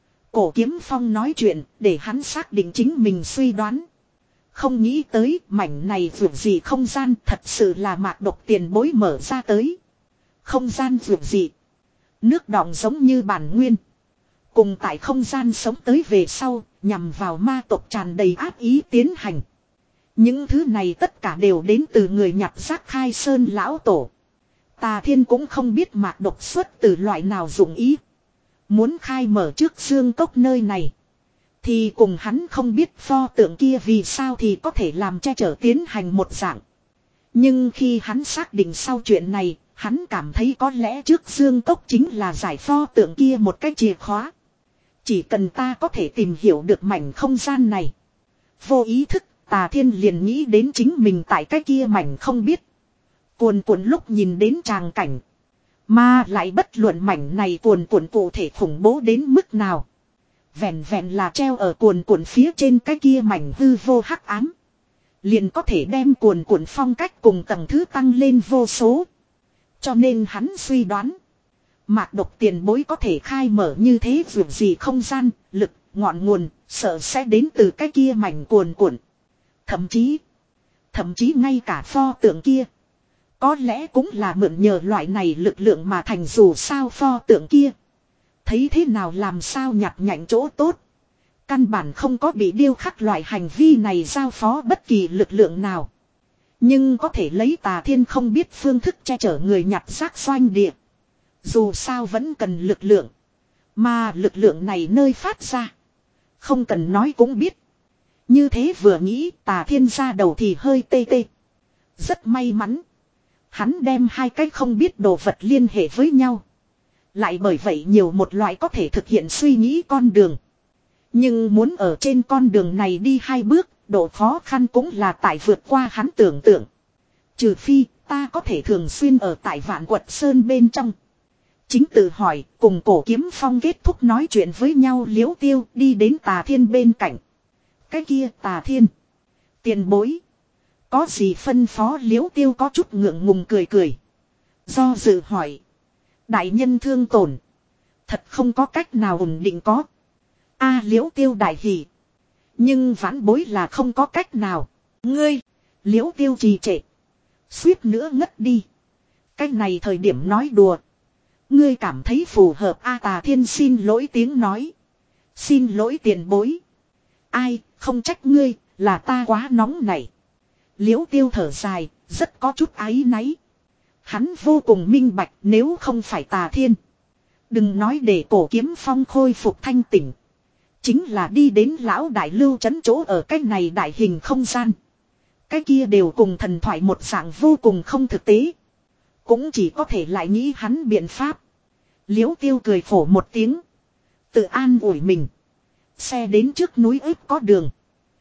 Cổ Kiếm Phong nói chuyện, để hắn xác định chính mình suy đoán. Không nghĩ tới mảnh này vượt gì không gian thật sự là mạc độc tiền bối mở ra tới. Không gian vượt gì, nước đọng giống như bản nguyên. Cùng tại không gian sống tới về sau, nhằm vào ma tộc tràn đầy ác ý tiến hành. Những thứ này tất cả đều đến từ người nhặt rác Khai Sơn lão tổ. Tà Thiên cũng không biết mạc độc xuất từ loại nào dụng ý. Muốn khai mở trước dương cốc nơi này, Thì cùng hắn không biết pho tượng kia vì sao thì có thể làm che chở tiến hành một dạng. Nhưng khi hắn xác định sau chuyện này, hắn cảm thấy có lẽ trước Dương Cốc chính là giải pho tượng kia một cái chìa khóa. Chỉ cần ta có thể tìm hiểu được mảnh không gian này. Vô ý thức, Tà Thiên liền nghĩ đến chính mình tại cái kia mảnh không biết. Cuồn cuộn lúc nhìn đến tràng cảnh. Mà lại bất luận mảnh này cuồn cuộn cụ thể khủng bố đến mức nào. Vẹn vẹn là treo ở cuồn cuộn phía trên cái kia mảnh hư vô hắc ám. Liền có thể đem cuồn cuộn phong cách cùng tầng thứ tăng lên vô số. Cho nên hắn suy đoán. Mạc Độc tiền bối có thể khai mở như thế vượt gì không gian, lực, ngọn nguồn, sợ sẽ đến từ cái kia mảnh cuồn cuộn. Thậm chí, thậm chí ngay cả pho tượng kia. Có lẽ cũng là mượn nhờ loại này lực lượng mà thành dù sao pho tượng kia. Thấy thế nào làm sao nhặt nhạnh chỗ tốt. Căn bản không có bị điêu khắc loại hành vi này giao phó bất kỳ lực lượng nào. Nhưng có thể lấy Tà Thiên không biết phương thức che chở người nhặt rác doanh địa. Dù sao vẫn cần lực lượng. Mà lực lượng này nơi phát ra. Không cần nói cũng biết. Như thế vừa nghĩ Tà Thiên ra đầu thì hơi tê tê. Rất may mắn. Hắn đem hai cái không biết đồ vật liên hệ với nhau. Lại bởi vậy nhiều một loại có thể thực hiện suy nghĩ con đường. Nhưng muốn ở trên con đường này đi hai bước, độ khó khăn cũng là tại vượt qua hắn tưởng tượng. Trừ phi, ta có thể thường xuyên ở tại Vạn Quật Sơn bên trong. Chính tự hỏi, cùng Cổ Kiếm Phong kết thúc nói chuyện với nhau Liễu Tiêu đi đến Tà Thiên bên cạnh. Cái kia Tà Thiên. Tiền bối. Có gì phân phó Liễu Tiêu có chút ngượng ngùng cười cười. Do dự hỏi. Đại nhân thương tổn. Thật không có cách nào ổn định có. A Liễu Tiêu đại hỉ. Nhưng vãn bối là không có cách nào. Ngươi. Liễu Tiêu trì trệ. Suýt nữa ngất đi. Cái này thời điểm nói đùa. Ngươi cảm thấy phù hợp A Tà Thiên xin lỗi tiếng nói. Xin lỗi tiền bối. Ai không trách ngươi là ta quá nóng này. Liễu Tiêu thở dài. Rất có chút áy náy. Hắn vô cùng minh bạch nếu không phải Tà Thiên. Đừng nói để Cổ Kiếm Phong khôi phục thanh tỉnh. Chính là đi đến lão đại lưu trấn chỗ ở cái này đại hình không gian. Cái kia đều cùng thần thoại một dạng vô cùng không thực tế. Cũng chỉ có thể lại nghĩ hắn biện pháp. Liễu Tiêu cười khổ một tiếng. Tự an ủi mình. Xe đến trước núi ếp có đường.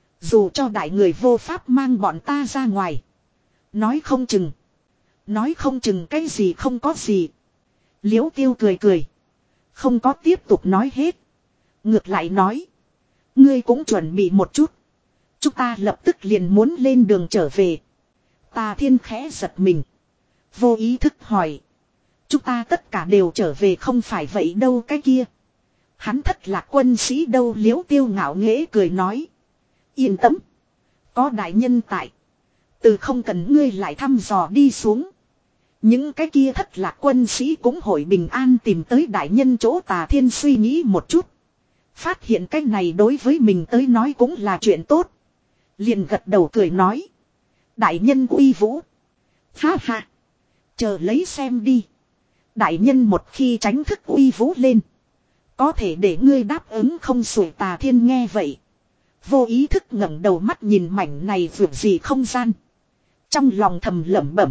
Dù cho đại người vô pháp mang bọn ta ra ngoài. Nói không chừng. Nói không chừng cái gì không có gì. Liễu Tiêu cười cười. Không có tiếp tục nói hết. Ngược lại nói. Ngươi cũng chuẩn bị một chút. Chúng ta lập tức liền muốn lên đường trở về. Tà Thiên khẽ giật mình. Vô ý thức hỏi. Chúng ta tất cả đều trở về không phải vậy đâu cái kia. Hắn thất lạc quân sĩ đâu Liễu Tiêu ngạo nghễ cười nói. Yên tâm. Có đại nhân tại. Từ không cần ngươi lại thăm dò đi xuống. Những cái kia thất lạc quân sĩ cũng hội bình an tìm tới đại nhân chỗ Tà Thiên suy nghĩ một chút. Phát hiện cái này đối với mình tới nói cũng là chuyện tốt. Liền gật đầu cười nói. Đại nhân uy vũ. Ha ha. Chờ lấy xem đi. Đại nhân một khi tránh thức uy vũ lên. Có thể để ngươi đáp ứng không xuể Tà Thiên nghe vậy. Vô ý thức ngẩng đầu mắt nhìn mảnh này vượt gì không gian. Trong lòng thầm lẩm bẩm.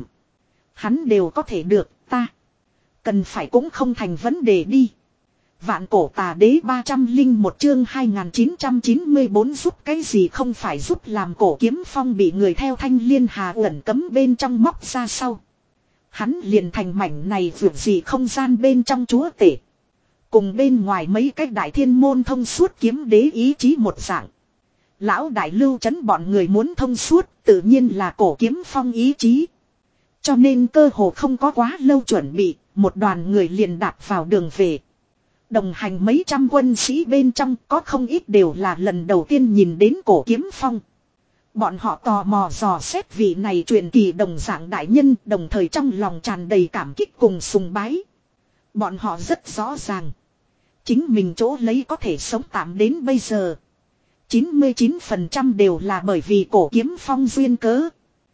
Hắn đều có thể được ta. Cần phải cũng không thành vấn đề đi. Vạn Cổ Tà Đế ba trăm linh một chương hai nghìn chín trăm chín mươi bốn giúp cái gì không phải giúp làm Cổ Kiếm Phong bị người theo Thanh Liên Hà ẩn cấm bên trong móc ra sau. Hắn liền thành mảnh này vượt gì không gian bên trong chúa tể. Cùng bên ngoài mấy cái đại thiên môn thông suốt kiếm đế ý chí một dạng. Lão đại lưu trấn bọn người muốn thông suốt tự nhiên là Cổ Kiếm Phong ý chí. Cho nên cơ hồ không có quá lâu chuẩn bị, một đoàn người liền đạp vào đường về. Đồng hành mấy trăm quân sĩ bên trong có không ít đều là lần đầu tiên nhìn đến Cổ Kiếm Phong. Bọn họ tò mò dò xét vị này truyền kỳ đồng dạng đại nhân, đồng thời trong lòng tràn đầy cảm kích cùng sùng bái. Bọn họ rất rõ ràng. Chính mình chỗ lấy có thể sống tạm đến bây giờ. chín mươi chín phần trăm đều là bởi vì Cổ Kiếm Phong duyên cớ.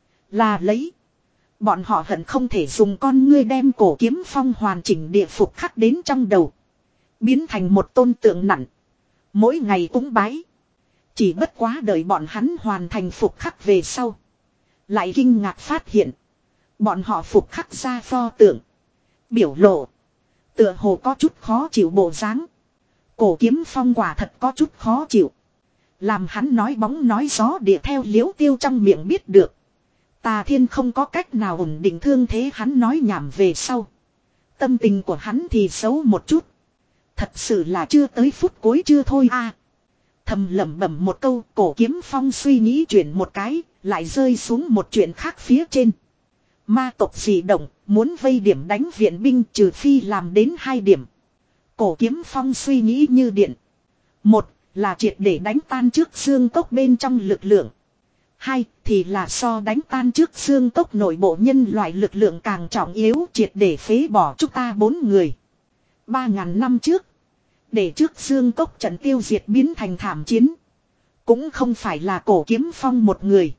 Là lấy. Bọn họ hận không thể dùng con ngươi đem Cổ Kiếm Phong hoàn chỉnh địa phục khắc đến trong đầu. Biến thành một tôn tượng nặng. Mỗi ngày cúng bái. Chỉ bất quá đợi bọn hắn hoàn thành phục khắc về sau. Lại kinh ngạc phát hiện. Bọn họ phục khắc ra pho tượng. Biểu lộ. Tựa hồ có chút khó chịu bộ dáng. Cổ Kiếm Phong quả thật có chút khó chịu. Làm hắn nói bóng nói gió địa theo Liễu Tiêu trong miệng biết được. Tà Thiên không có cách nào ổn định thương thế, hắn nói nhảm về sau. Tâm tình của hắn thì xấu một chút. Thật sự là chưa tới phút cuối chưa thôi a. À, thầm lẩm bẩm một câu, Cổ Kiếm Phong suy nghĩ chuyển một cái, lại rơi xuống một chuyện khác phía trên. Ma tộc dị động, muốn vây điểm đánh viện binh trừ phi làm đến hai điểm. Cổ Kiếm Phong suy nghĩ như điện. Một là triệt để đánh tan trước xương cốc bên trong lực lượng. Hai thì là so đánh tan trước xương cốc nội bộ nhân loại lực lượng càng trọng yếu, triệt để phế bỏ chúng ta bốn người. Ba ngàn năm trước, để trước xương cốc trận tiêu diệt biến thành thảm chiến. Cũng không phải là Cổ Kiếm Phong một người,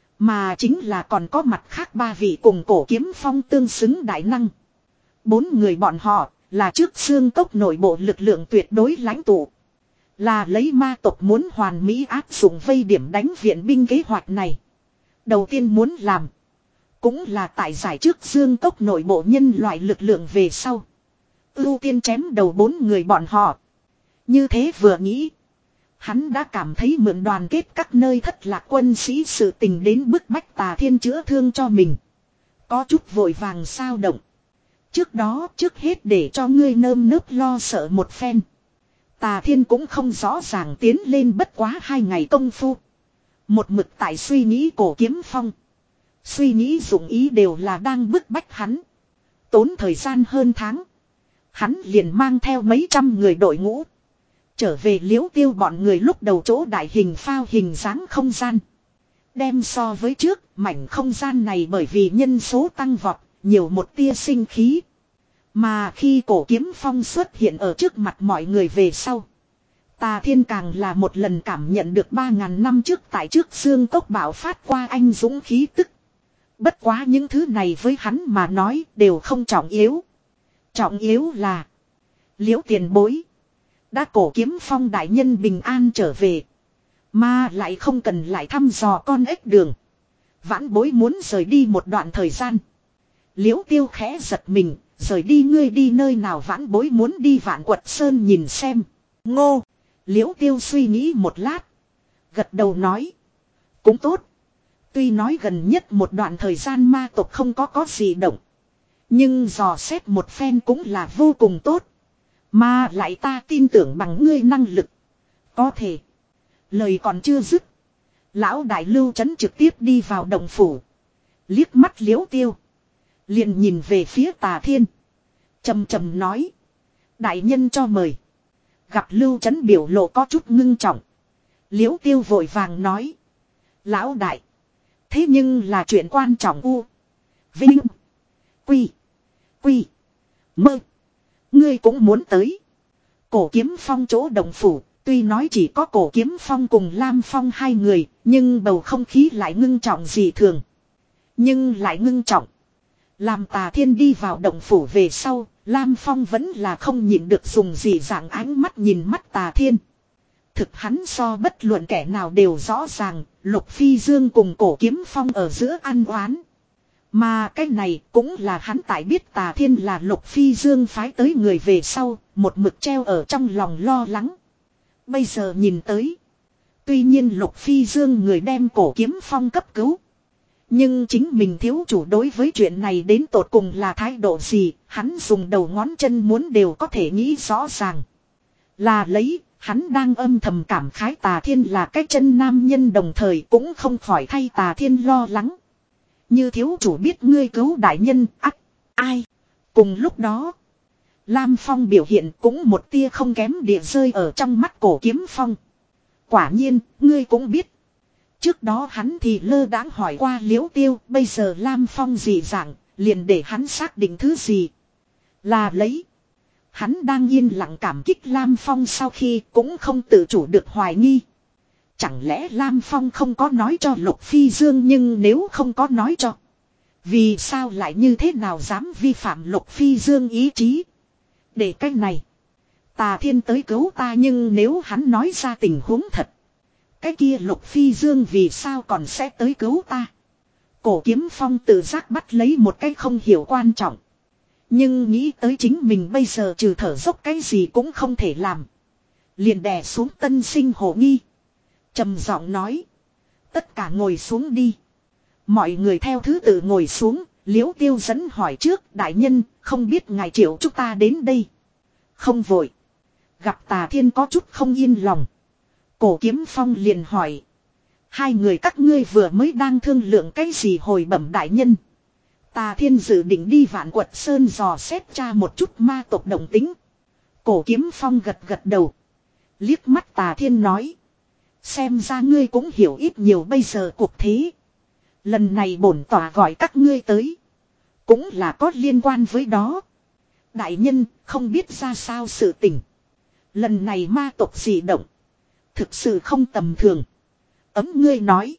mà chính là còn có mặt khác ba vị cùng Cổ Kiếm Phong tương xứng đại năng. Bốn người bọn họ là trước xương cốc nội bộ lực lượng tuyệt đối lãnh tụ. Là lấy ma tộc muốn hoàn mỹ áp dụng vây điểm đánh viện binh kế hoạch này. Đầu tiên muốn làm, cũng là tại giải trước xương cốc nội bộ nhân loại lực lượng về sau. Ưu tiên chém đầu bốn người bọn họ. Như thế vừa nghĩ, hắn đã cảm thấy mượn đoàn kết các nơi thất lạc quân sĩ sự tình đến bức bách Tà Thiên chữa thương cho mình. Có chút vội vàng sao động. Trước đó trước hết để cho ngươi nơm nớp lo sợ một phen. Tà Thiên cũng không rõ ràng tiến lên bất quá hai ngày công phu. Một mực tại suy nghĩ Cổ Kiếm Phong. Suy nghĩ dụng ý đều là đang bức bách hắn. Tốn thời gian hơn tháng. Hắn liền mang theo mấy trăm người đội ngũ. Trở về Liễu Tiêu bọn người lúc đầu chỗ đại hình phao hình dáng không gian. Đem so với trước, mảnh không gian này bởi vì nhân số tăng vọt, nhiều một tia sinh khí. Mà khi Cổ Kiếm Phong xuất hiện ở trước mặt mọi người về sau, Tà Thiên càng là một lần cảm nhận được ba ngàn năm trước tại trước xương cốc bạo phát qua anh dũng khí tức. Bất quá những thứ này với hắn mà nói đều không trọng yếu. Trọng yếu là Liễu tiền bối đã Cổ Kiếm Phong đại nhân bình an trở về, mà lại không cần lại thăm dò con ếch đường. Vãn bối muốn rời đi một đoạn thời gian. Liễu Tiêu khẽ giật mình, rời đi ngươi đi nơi nào? Vãn bối muốn đi Vạn Quật Sơn nhìn xem. Ngô. Liễu Tiêu suy nghĩ một lát, gật đầu nói, cũng tốt. Tuy nói gần nhất một đoạn thời gian ma tộc không có có gì động, nhưng dò xét một phen cũng là vô cùng tốt. Mà lại ta tin tưởng bằng ngươi năng lực, có thể. Lời còn chưa dứt, lão đại Lưu Chấn trực tiếp đi vào động phủ, liếc mắt Liễu Tiêu, liền nhìn về phía Tà Thiên, trầm trầm nói, đại nhân cho mời. Gặp Lưu Chấn biểu lộ có chút ngưng trọng, Liễu Tiêu vội vàng nói, lão đại, thế nhưng là chuyện quan trọng. U Vinh Quy Quy Mơ, ngươi cũng muốn tới? Cổ Kiếm Phong chỗ động phủ, tuy nói chỉ có Cổ Kiếm Phong cùng Lam Phong hai người, nhưng bầu không khí lại ngưng trọng dị thường. Nhưng lại ngưng trọng. Làm Tà Thiên đi vào động phủ về sau, Lam Phong vẫn là không nhịn được dùng dị dạng ánh mắt nhìn mắt Tà Thiên. Thực hắn so bất luận kẻ nào đều rõ ràng, Lục Phi Dương cùng Cổ Kiếm Phong ở giữa ăn oán. Mà cái này cũng là hắn tại biết Tà Thiên là Lục Phi Dương phái tới người về sau, một mực treo ở trong lòng lo lắng. Bây giờ nhìn tới, tuy nhiên Lục Phi Dương người đem Cổ Kiếm Phong cấp cứu, nhưng chính mình thiếu chủ đối với chuyện này đến tột cùng là thái độ gì, hắn dùng đầu ngón chân muốn đều có thể nghĩ rõ ràng. Là lấy, hắn đang âm thầm cảm khái Tà Thiên là cái chân nam nhân, đồng thời cũng không khỏi thay Tà Thiên lo lắng. Như thiếu chủ biết ngươi cứu đại nhân, ắt, ai? Cùng lúc đó, Lam Phong biểu hiện cũng một tia không kém địa rơi ở trong mắt Cổ Kiếm Phong. Quả nhiên, ngươi cũng biết. Trước đó hắn thì lơ đãng hỏi qua Liễu Tiêu, bây giờ Lam Phong dị dạng, liền để hắn xác định thứ gì. Là lấy. Hắn đang yên lặng cảm kích Lam Phong sau khi cũng không tự chủ được hoài nghi. Chẳng lẽ Lam Phong không có nói cho Lục Phi Dương, nhưng nếu không có nói cho, vì sao lại như thế nào dám vi phạm Lục Phi Dương ý chí? Để cách này, Tà Thiên tới cứu ta, nhưng nếu hắn nói ra tình huống thật, cái kia Lục Phi Dương vì sao còn sẽ tới cứu ta? Cổ Kiếm Phong tự giác bắt lấy một cái không hiểu quan trọng. Nhưng nghĩ tới chính mình bây giờ trừ thở dốc cái gì cũng không thể làm. Liền đè xuống tân sinh hồ nghi. Trầm giọng nói. Tất cả ngồi xuống đi. Mọi người theo thứ tự ngồi xuống. Liễu Tiêu dẫn hỏi trước. Đại nhân, không biết ngài triệu chúng ta đến đây. Không vội. Gặp Tà Thiên có chút không yên lòng. Cổ Kiếm Phong liền hỏi. Hai người các ngươi vừa mới đang thương lượng cái gì hồi bẩm đại nhân. Tà Thiên dự định đi Vạn Quật Sơn dò xét tra một chút ma tộc động tính. Cổ Kiếm Phong gật gật đầu. Liếc mắt Tà Thiên nói. Xem ra ngươi cũng hiểu ít nhiều bây giờ cuộc thế. Lần này bổn tòa gọi các ngươi tới. Cũng là có liên quan với đó. Đại nhân không biết ra sao sự tình. Lần này ma tộc dị động. Thực sự không tầm thường. Ấm ngươi nói.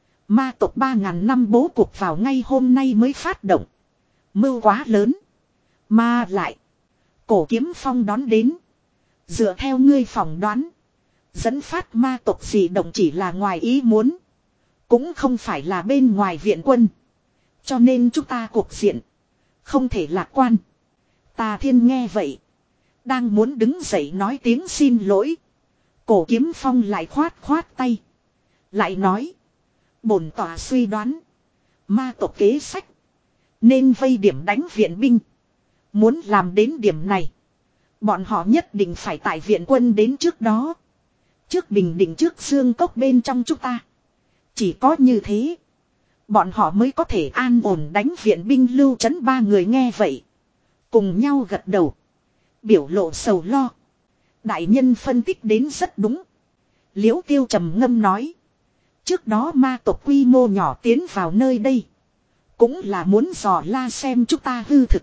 Ma tộc ba ngàn năm bố cục vào ngay hôm nay mới phát động. Mưu quá lớn. Mà lại. Cổ Kiếm Phong đón đến. Dựa theo ngươi phỏng đoán. Dẫn phát ma tộc dị động chỉ là ngoài ý muốn. Cũng không phải là bên ngoài viện quân. Cho nên chúng ta cuộc diện. Không thể lạc quan. Tà Thiên nghe vậy. Đang muốn đứng dậy nói tiếng xin lỗi. Cổ Kiếm Phong lại khoát khoát tay. Lại nói. Bổn tòa suy đoán. Ma tộc kế sách. Nên vây điểm đánh viện binh. Muốn làm đến điểm này. Bọn họ nhất định phải tại viện quân đến trước đó. Trước bình định trước xương cốc bên trong chúng ta. Chỉ có như thế. Bọn họ mới có thể an ổn đánh viện binh. Lưu Trấn ba người nghe vậy. Cùng nhau gật đầu. Biểu lộ sầu lo. Đại nhân phân tích đến rất đúng. Liễu Tiêu trầm ngâm nói. Trước đó ma tộc quy mô nhỏ tiến vào nơi đây. Cũng là muốn dò la xem chúng ta hư thực.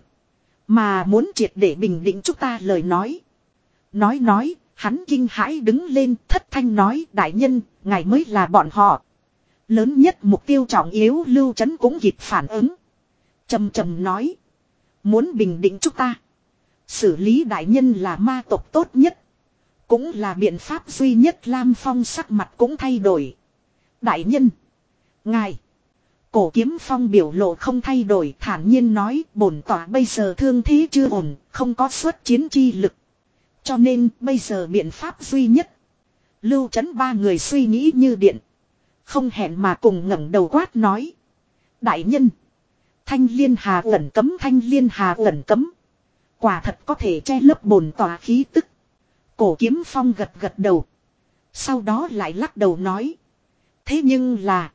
Mà muốn triệt để bình định chúng ta lời nói. Nói nói, hắn kinh hãi đứng lên thất thanh nói. Đại nhân, ngài mới là bọn họ. Lớn nhất mục tiêu trọng yếu. Lưu Trấn cũng kịp phản ứng. Trầm trầm nói. Muốn bình định chúng ta. Xử lý đại nhân là ma tộc tốt nhất. Cũng là biện pháp duy nhất. Lam Phong sắc mặt cũng thay đổi. Đại nhân. Ngài. Cổ Kiếm Phong biểu lộ không thay đổi, thản nhiên nói bổn tòa bây giờ thương thế chưa ổn, không có xuất chiến chi lực. Cho nên bây giờ biện pháp duy nhất. Lưu Trấn ba người suy nghĩ như điện. Không hẹn mà cùng ngẩng đầu quát nói. Đại nhân. Thanh liên hà ẩn cấm, thanh liên hà ẩn cấm. Quả thật có thể che lấp bổn tòa khí tức. Cổ Kiếm Phong gật gật đầu. Sau đó lại lắc đầu nói. Thế nhưng là.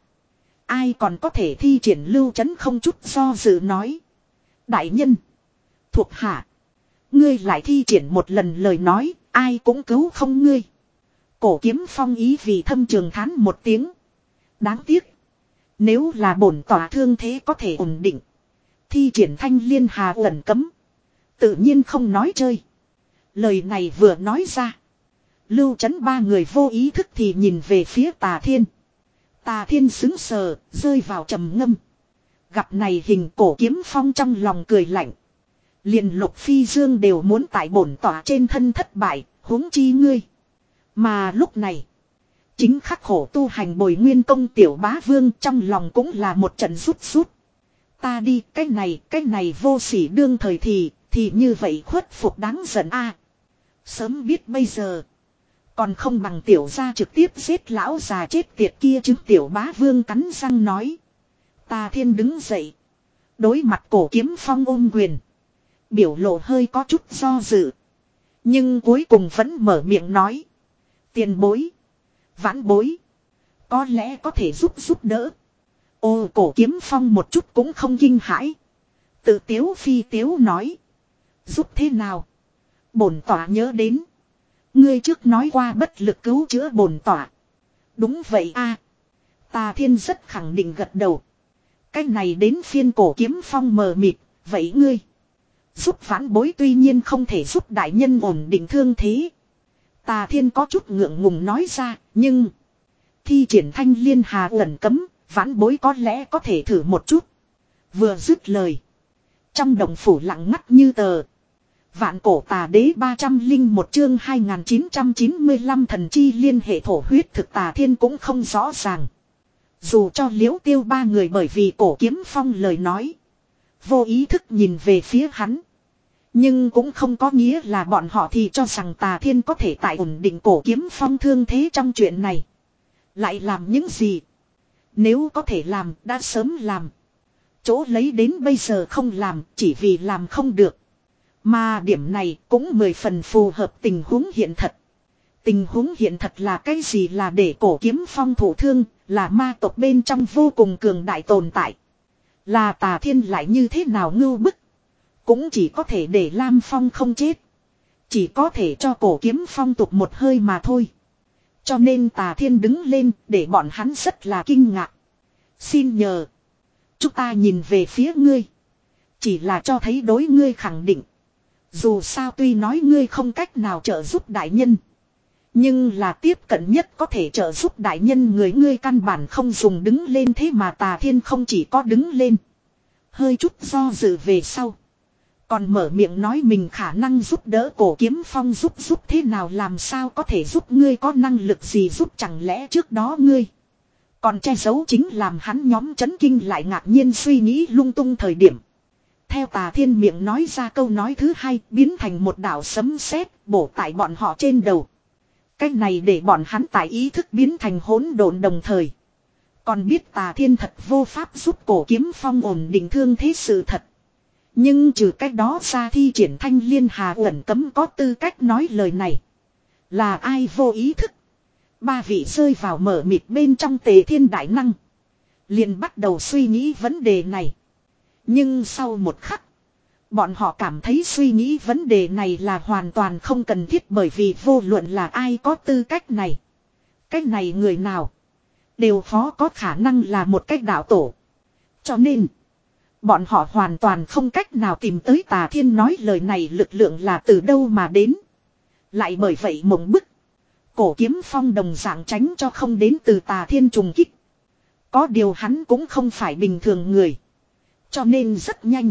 Ai còn có thể thi triển. Lưu Trấn không chút do dự nói. Đại nhân. Thuộc hạ. Ngươi lại thi triển một lần lời nói. Ai cũng cứu không ngươi. Cổ Kiếm Phong ý vì thâm trường thán một tiếng. Đáng tiếc. Nếu là bổn tòa thương thế có thể ổn định. Thi triển thanh liên hà ẩn cấm. Tự nhiên không nói chơi. Lời này vừa nói ra. Lưu Trấn ba người vô ý thức thì nhìn về phía Tà Thiên. Tà Thiên xứng sờ, rơi vào trầm ngâm. Gặp này hình Cổ Kiếm Phong trong lòng cười lạnh. Liền Lục Phi Dương đều muốn tại bổn tỏa trên thân thất bại, huống chi ngươi. Mà lúc này, chính khắc khổ tu hành bồi nguyên công tiểu bá vương trong lòng cũng là một trận rút rút. Ta đi, cái này, cái này vô sỉ đương thời thì, thì như vậy khuất phục đáng giận a. Sớm biết bây giờ. Còn không bằng tiểu gia trực tiếp giết lão già chết tiệt kia chứ. Tiểu bá vương cắn răng nói. Tà Thiên đứng dậy. Đối mặt Cổ Kiếm Phong ôm quyền. Biểu lộ hơi có chút do dự. Nhưng cuối cùng vẫn mở miệng nói. Tiền bối. Vãn bối. Có lẽ có thể giúp giúp đỡ. Ô Cổ Kiếm Phong một chút cũng không kinh hãi. Tự tiếu phi tiếu nói. Giúp thế nào? Bổn tỏa nhớ đến. Ngươi trước nói qua bất lực cứu chữa bổn tỏa. Đúng vậy a. Tà Thiên rất khẳng định gật đầu. Cái này đến phiên Cổ Kiếm Phong mờ mịt. Vậy ngươi. Giúp vãn bối tuy nhiên không thể giúp đại nhân ổn định thương thế. Tà Thiên có chút ngượng ngùng nói ra. Nhưng. Thi triển thanh liên hà ẩn cấm. Vãn bối có lẽ có thể thử một chút. Vừa dứt lời. Trong đồng phủ lặng ngắt như tờ. Vạn cổ tà đế ba trăm linh một chương hai nghìn chín trăm chín mươi lăm thần chi liên hệ thổ huyết thực Tà Thiên cũng không rõ ràng. Dù cho Liễu Tiêu ba người bởi vì Cổ Kiếm Phong lời nói, vô ý thức nhìn về phía hắn. Nhưng cũng không có nghĩa là bọn họ thì cho rằng Tà Thiên có thể tại ổn định Cổ Kiếm Phong thương thế trong chuyện này. Lại làm những gì? Nếu có thể làm, đã sớm làm. Chỗ lấy đến bây giờ không làm, chỉ vì làm không được. Mà điểm này cũng mười phần phù hợp tình huống hiện thật. Tình huống hiện thật là cái gì? Là để Cổ Kiếm Phong thụ thương, là ma tộc bên trong vô cùng cường đại tồn tại. Là Tà Thiên lại như thế nào ngưu bức. Cũng chỉ có thể để Lam Phong không chết. Chỉ có thể cho Cổ Kiếm Phong tụt một hơi mà thôi. Cho nên Tà Thiên đứng lên để bọn hắn rất là kinh ngạc. Xin nhờ. Chúng ta nhìn về phía ngươi. Chỉ là cho thấy đối ngươi khẳng định. Dù sao tuy nói ngươi không cách nào trợ giúp đại nhân. Nhưng là tiếp cận nhất có thể trợ giúp đại nhân người ngươi căn bản không dùng đứng lên, thế mà Tà Thiên không chỉ có đứng lên. Hơi chút do dự về sau. Còn mở miệng nói mình khả năng giúp đỡ Cổ Kiếm Phong, giúp giúp thế nào, làm sao có thể giúp, ngươi có năng lực gì giúp, chẳng lẽ trước đó ngươi còn che giấu chính làm hắn nhóm chấn kinh lại ngạc nhiên suy nghĩ lung tung thời điểm. Theo Tà Thiên miệng nói ra câu nói thứ hai, biến thành một đạo sấm sét bổ tại bọn họ trên đầu. Cái này để bọn hắn tại ý thức biến thành hỗn độn đồng thời. Còn biết Tà Thiên thật vô pháp giúp Cổ Kiếm Phong ổn định thương thế sự thật. Nhưng trừ cách đó ra thi triển Thanh Liên Hà ẩn cấm có tư cách nói lời này. Là ai vô ý thức? Ba vị rơi vào mở mịt bên trong Tề Thiên đại năng. Liền bắt đầu suy nghĩ vấn đề này. Nhưng sau một khắc. Bọn họ cảm thấy suy nghĩ vấn đề này là hoàn toàn không cần thiết, bởi vì vô luận là ai có tư cách này. Cách này người nào. Đều khó có khả năng là một cách đạo tổ. Cho nên. Bọn họ hoàn toàn không cách nào tìm tới Tà Thiên nói lời này lực lượng là từ đâu mà đến. Lại bởi vậy mộng bức. Cổ Kiếm Phong đồng dạng tránh cho không đến từ Tà Thiên trùng kích. Có điều hắn cũng không phải bình thường người. Cho nên rất nhanh.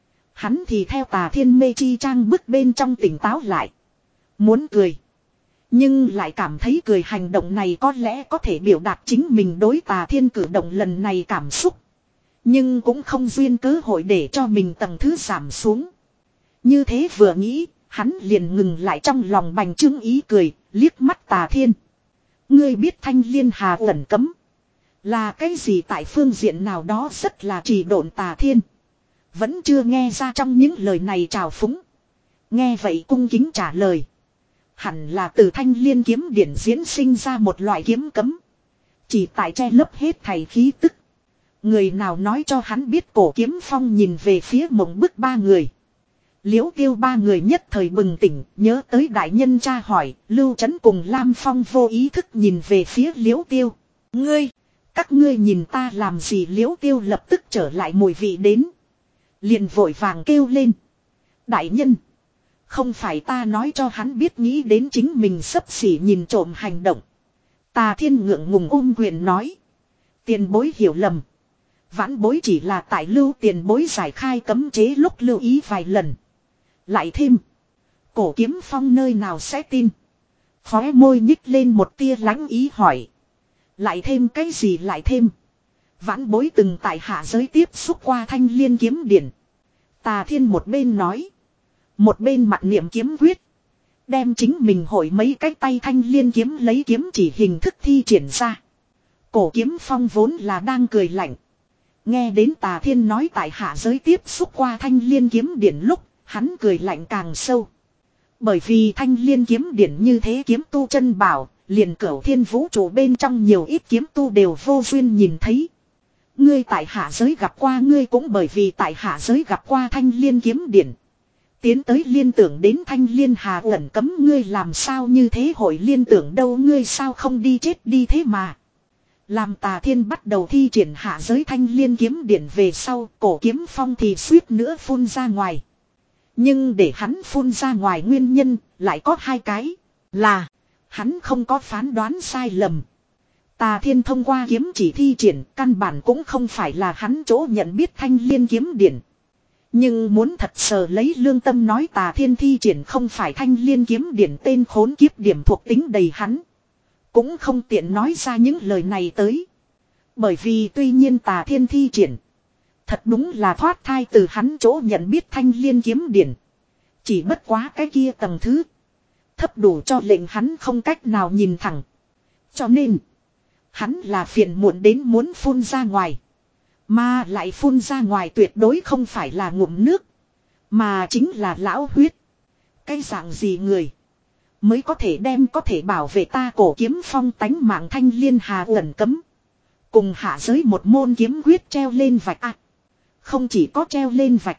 Hắn thì theo Tà Thiên mê chi trang bức bên trong tỉnh táo lại. Muốn cười. Nhưng lại cảm thấy cười hành động này có lẽ có thể biểu đạt chính mình đối Tà Thiên cử động lần này cảm xúc. Nhưng cũng không duyên cơ hội để cho mình tầng thứ giảm xuống. Như thế vừa nghĩ, hắn liền ngừng lại trong lòng bành trướng ý cười, liếc mắt Tà Thiên. Ngươi biết Thanh Liên Hà ẩn cấm là cái gì? Tại phương diện nào đó rất là trì độn Tà Thiên. Vẫn chưa nghe ra trong những lời này trào phúng. Nghe vậy cung kính trả lời. Hẳn là từ Thanh Liên kiếm điển diễn sinh ra một loại kiếm cấm. Chỉ tại che lấp hết thảy khí tức. Người nào nói cho hắn biết? Cổ Kiếm Phong nhìn về phía mộng bức ba người. Liễu Tiêu ba người nhất thời bừng tỉnh, nhớ tới đại nhân tra hỏi, Lưu Trấn cùng Lam Phong vô ý thức nhìn về phía Liễu Tiêu. Ngươi, các ngươi nhìn ta làm gì? Liễu Tiêu lập tức trở lại mùi vị đến. Liền vội vàng kêu lên. Đại nhân, không phải ta nói cho hắn biết, nghĩ đến chính mình xấp xỉ nhìn trộm hành động. Tà Thiên ngượng ngùng ôm quyền nói. Tiền bối hiểu lầm. Vãn bối chỉ là tại lưu tiền bối giải khai cấm chế lúc lưu ý vài lần. Lại thêm. Cổ Kiếm Phong nơi nào sẽ tin. Khóe môi nhích lên một tia lãnh ý hỏi. Lại thêm cái gì? Lại thêm. Vãn bối từng tại hạ giới tiếp xúc qua Thanh Liên kiếm điển. Tà Thiên một bên nói. Một bên mặt niệm kiếm quyết. Đem chính mình hội mấy cái tay Thanh Liên kiếm lấy kiếm chỉ hình thức thi triển ra. Cổ Kiếm Phong vốn là đang cười lạnh. Nghe đến Tà Thiên nói tại hạ giới tiếp xúc qua Thanh Liên kiếm điển lúc, hắn cười lạnh càng sâu. Bởi vì Thanh Liên kiếm điển như thế kiếm tu chân bảo, liền cửu thiên vũ trụ bên trong nhiều ít kiếm tu đều vô duyên nhìn thấy. Ngươi tại hạ giới gặp qua, ngươi cũng bởi vì tại hạ giới gặp qua Thanh Liên kiếm điển. Tiến tới liên tưởng đến Thanh Liên Hà ẩn cấm, ngươi làm sao như thế hội liên tưởng đâu, ngươi sao không đi chết đi thế mà. Làm Tà Thiên bắt đầu thi triển hạ giới Thanh Liên kiếm điển về sau, Cổ Kiếm Phong thì suýt nữa phun ra ngoài. Nhưng để hắn phun ra ngoài nguyên nhân lại có hai cái. Là hắn không có phán đoán sai lầm. Tà Thiên thông qua kiếm chỉ thi triển căn bản cũng không phải là hắn chỗ nhận biết Thanh Liên kiếm điển. Nhưng muốn thật sờ lấy lương tâm nói Tà Thiên thi triển không phải Thanh Liên kiếm điển tên khốn kiếp điểm thuộc tính đầy hắn. Cũng không tiện nói ra những lời này tới. Bởi vì tuy nhiên Tà Thiên thi triển. Thật đúng là thoát thai từ hắn chỗ nhận biết Thanh Liên kiếm điển. Chỉ bất quá cái kia tầng thứ. Thấp đủ cho lệnh hắn không cách nào nhìn thẳng. Cho nên. Hắn là phiền muộn đến muốn phun ra ngoài. Mà lại phun ra ngoài tuyệt đối không phải là ngụm nước. Mà chính là lão huyết. Cái dạng gì người. Mới có thể đem có thể bảo vệ ta cổ kiếm phong tánh mạng Thanh Liên hà ẩn cấm. Cùng hạ giới một môn kiếm quyết treo lên vạch à. Không chỉ có treo lên vạch.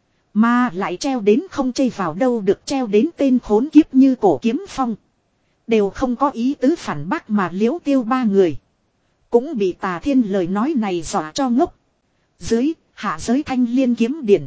Mà lại treo đến không chây vào đâu được treo đến tên khốn kiếp như cổ kiếm phong. Đều không có ý tứ phản bác mà liễu tiêu ba người. Cũng bị Tà Thiên lời nói này dọa cho ngốc. Dưới, hạ giới Thanh Liên kiếm điển.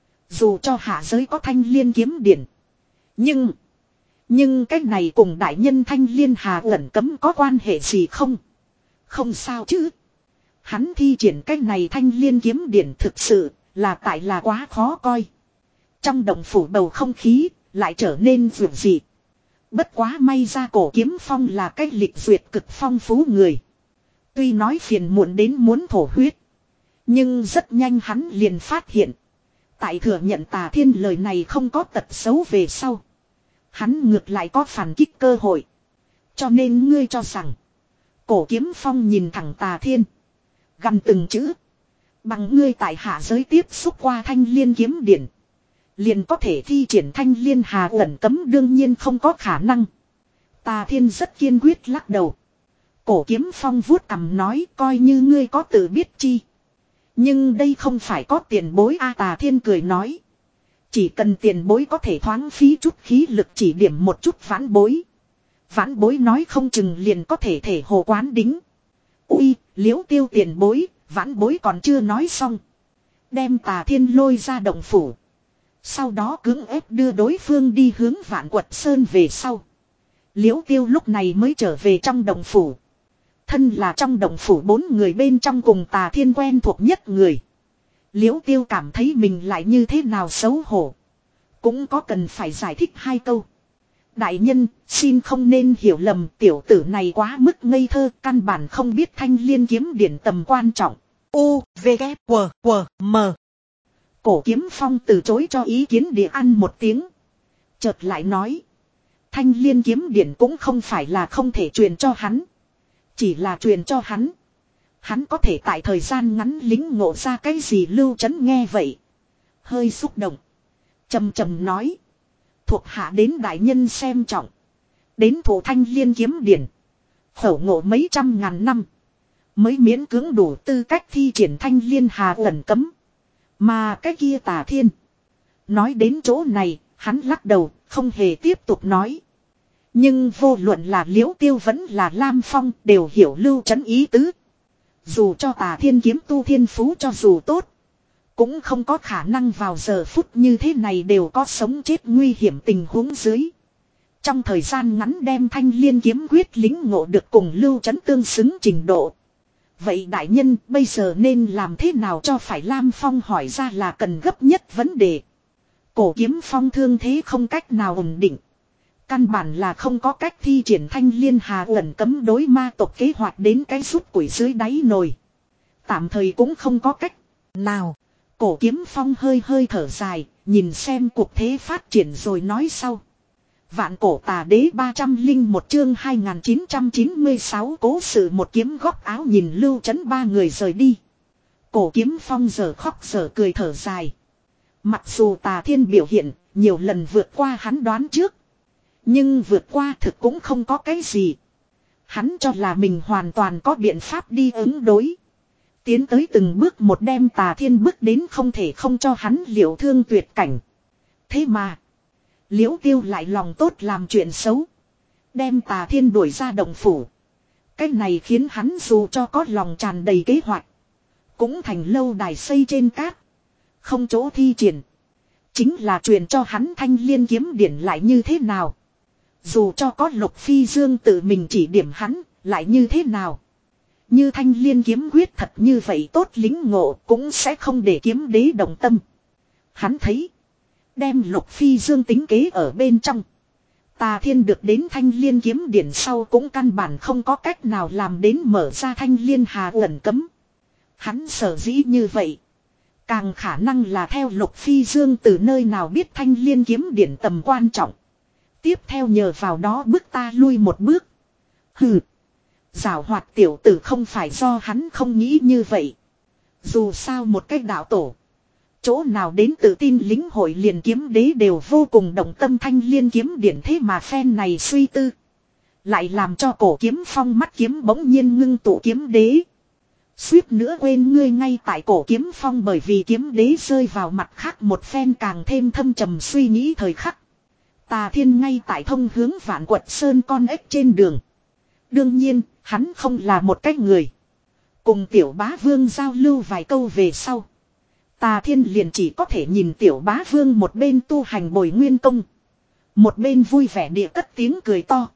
Dù cho hạ giới có Thanh Liên kiếm điển. Nhưng, nhưng cái này cùng đại nhân Thanh Liên hà ẩn cấm có quan hệ gì không? Không sao chứ. Hắn thi triển cái này Thanh Liên kiếm điển thực sự là tại là quá khó coi. Trong động phủ bầu không khí lại trở nên vượt dị. Bất quá may ra cổ kiếm phong là cách lịch duyệt cực phong phú người. Tuy nói phiền muộn đến muốn thổ huyết. Nhưng rất nhanh hắn liền phát hiện. Tại thừa nhận Tà Thiên lời này không có tật xấu về sau. Hắn ngược lại có phản kích cơ hội. Cho nên ngươi cho rằng. Cổ kiếm phong nhìn thẳng Tà Thiên. Gần từng chữ. Bằng ngươi tại hạ giới tiếp xúc qua Thanh Liên kiếm điển. Liền có thể thi triển Thanh Liên hà ẩn cấm đương nhiên không có khả năng. Tà Thiên rất kiên quyết lắc đầu. Cổ kiếm phong vuốt cằm nói coi như ngươi có tự biết chi. Nhưng đây không phải có tiền bối a. Tà Thiên cười nói. Chỉ cần tiền bối có thể thoáng phí chút khí lực chỉ điểm một chút vãn bối. Vãn bối nói không chừng liền có thể thể hồ quán đính. Ui, liễu tiêu tiền bối, vãn bối còn chưa nói xong. Đem Tà Thiên lôi ra động phủ. Sau đó cưỡng ép đưa đối phương đi hướng Vạn Quật Sơn về sau. Liễu tiêu lúc này mới trở về trong động phủ. Thân là trong động phủ bốn người bên trong cùng Tà Thiên quen thuộc nhất người. Liễu tiêu cảm thấy mình lại như thế nào xấu hổ. Cũng có cần phải giải thích hai câu. Đại nhân, xin không nên hiểu lầm tiểu tử này quá mức ngây thơ, căn bản không biết Thanh Liên kiếm điển tầm quan trọng. U, V, K, W, W, M. Cổ kiếm phong từ chối cho ý kiến địa ăn một tiếng. Chợt lại nói. Thanh Liên kiếm điển cũng không phải là không thể truyền cho hắn. Chỉ là truyền cho hắn. Hắn có thể tại thời gian ngắn lính ngộ ra cái gì. Lưu Chấn nghe vậy. Hơi xúc động. Trầm trầm nói. Thuộc hạ đến đại nhân xem trọng. Đến thủ Thanh Liên kiếm điển. Khẩu ngộ mấy trăm ngàn năm. Mới miễn cưỡng đủ tư cách thi triển Thanh Liên hà ẩn cấm. Mà cái kia Tà Thiên. Nói đến chỗ này, hắn lắc đầu, không hề tiếp tục nói. Nhưng vô luận là Liễu Tiêu vẫn là Lam Phong đều hiểu Lưu Chấn ý tứ. Dù cho Tà Thiên kiếm tu thiên phú cho dù tốt. Cũng không có khả năng vào giờ phút như thế này đều có sống chết nguy hiểm tình huống dưới. Trong thời gian ngắn đem Thanh Liên kiếm quyết lính ngộ được cùng Lưu Chấn tương xứng trình độ. Vậy đại nhân bây giờ nên làm thế nào cho phải? Lam Phong hỏi ra là cần gấp nhất vấn đề. Cổ kiếm phong thương thế không cách nào ổn định. Căn bản là không có cách thi triển Thanh Liên hà ẩn cấm đối ma tộc kế hoạch đến cái rút củi dưới đáy nồi. Tạm thời cũng không có cách nào. Cổ kiếm phong hơi hơi thở dài, nhìn xem cuộc thế phát triển rồi nói sau. Vạn cổ tà đế ba trăm linh một chương hai nghìn chín trăm chín mươi sáu cố sự một kiếm góc áo nhìn Lưu Chấn ba người rời đi. Cổ kiếm phong giờ khóc giờ cười thở dài. Mặc dù Tà Thiên biểu hiện nhiều lần vượt qua hắn đoán trước. Nhưng vượt qua thực cũng không có cái gì. Hắn cho là mình hoàn toàn có biện pháp đi ứng đối. Tiến tới từng bước một đem Tà Thiên bước đến không thể không cho hắn liệu thương tuyệt cảnh. Thế mà. Liễu Tiêu lại lòng tốt làm chuyện xấu. Đem Tà Thiên đuổi ra động phủ. Cái này khiến hắn dù cho có lòng tràn đầy kế hoạch. Cũng thành lâu đài xây trên cát. Không chỗ thi triển. Chính là truyền cho hắn Thanh Liên kiếm điển lại như thế nào. Dù cho có Lục Phi Dương tự mình chỉ điểm hắn, lại như thế nào. Như Thanh Liên kiếm quyết thật như vậy tốt lính ngộ cũng sẽ không để kiếm đế động tâm. Hắn thấy. Đem Lục Phi Dương tính kế ở bên trong. Tà Thiên được đến Thanh Liên kiếm điển sau cũng căn bản không có cách nào làm đến mở ra Thanh Liên hà ẩn cấm. Hắn sở dĩ như vậy. Càng khả năng là theo Lục Phi Dương từ nơi nào biết Thanh Liên kiếm điển tầm quan trọng. Tiếp theo nhờ vào đó bước ta lui một bước. Hừ. Giảo hoạt tiểu tử không phải do hắn không nghĩ như vậy. Dù sao một cách đạo tổ. Chỗ nào đến tự tin lính hội liền kiếm đế đều vô cùng động tâm Thanh Liên kiếm điển thế mà phen này suy tư. Lại làm cho cổ kiếm phong mắt kiếm bỗng nhiên ngưng tụ kiếm đế. Suýt nữa quên ngươi ngay tại cổ kiếm phong bởi vì kiếm đế rơi vào mặt khác một phen càng thêm thâm trầm suy nghĩ thời khắc. Tà Thiên ngay tại thông hướng Vạn Quật Sơn con ếch trên đường. Đương nhiên, hắn không là một cách người. Cùng Tiểu Bá Vương giao lưu vài câu về sau. Tà Thiên liền chỉ có thể nhìn Tiểu Bá Vương một bên tu hành bồi nguyên công. Một bên vui vẻ địa cất tiếng cười to.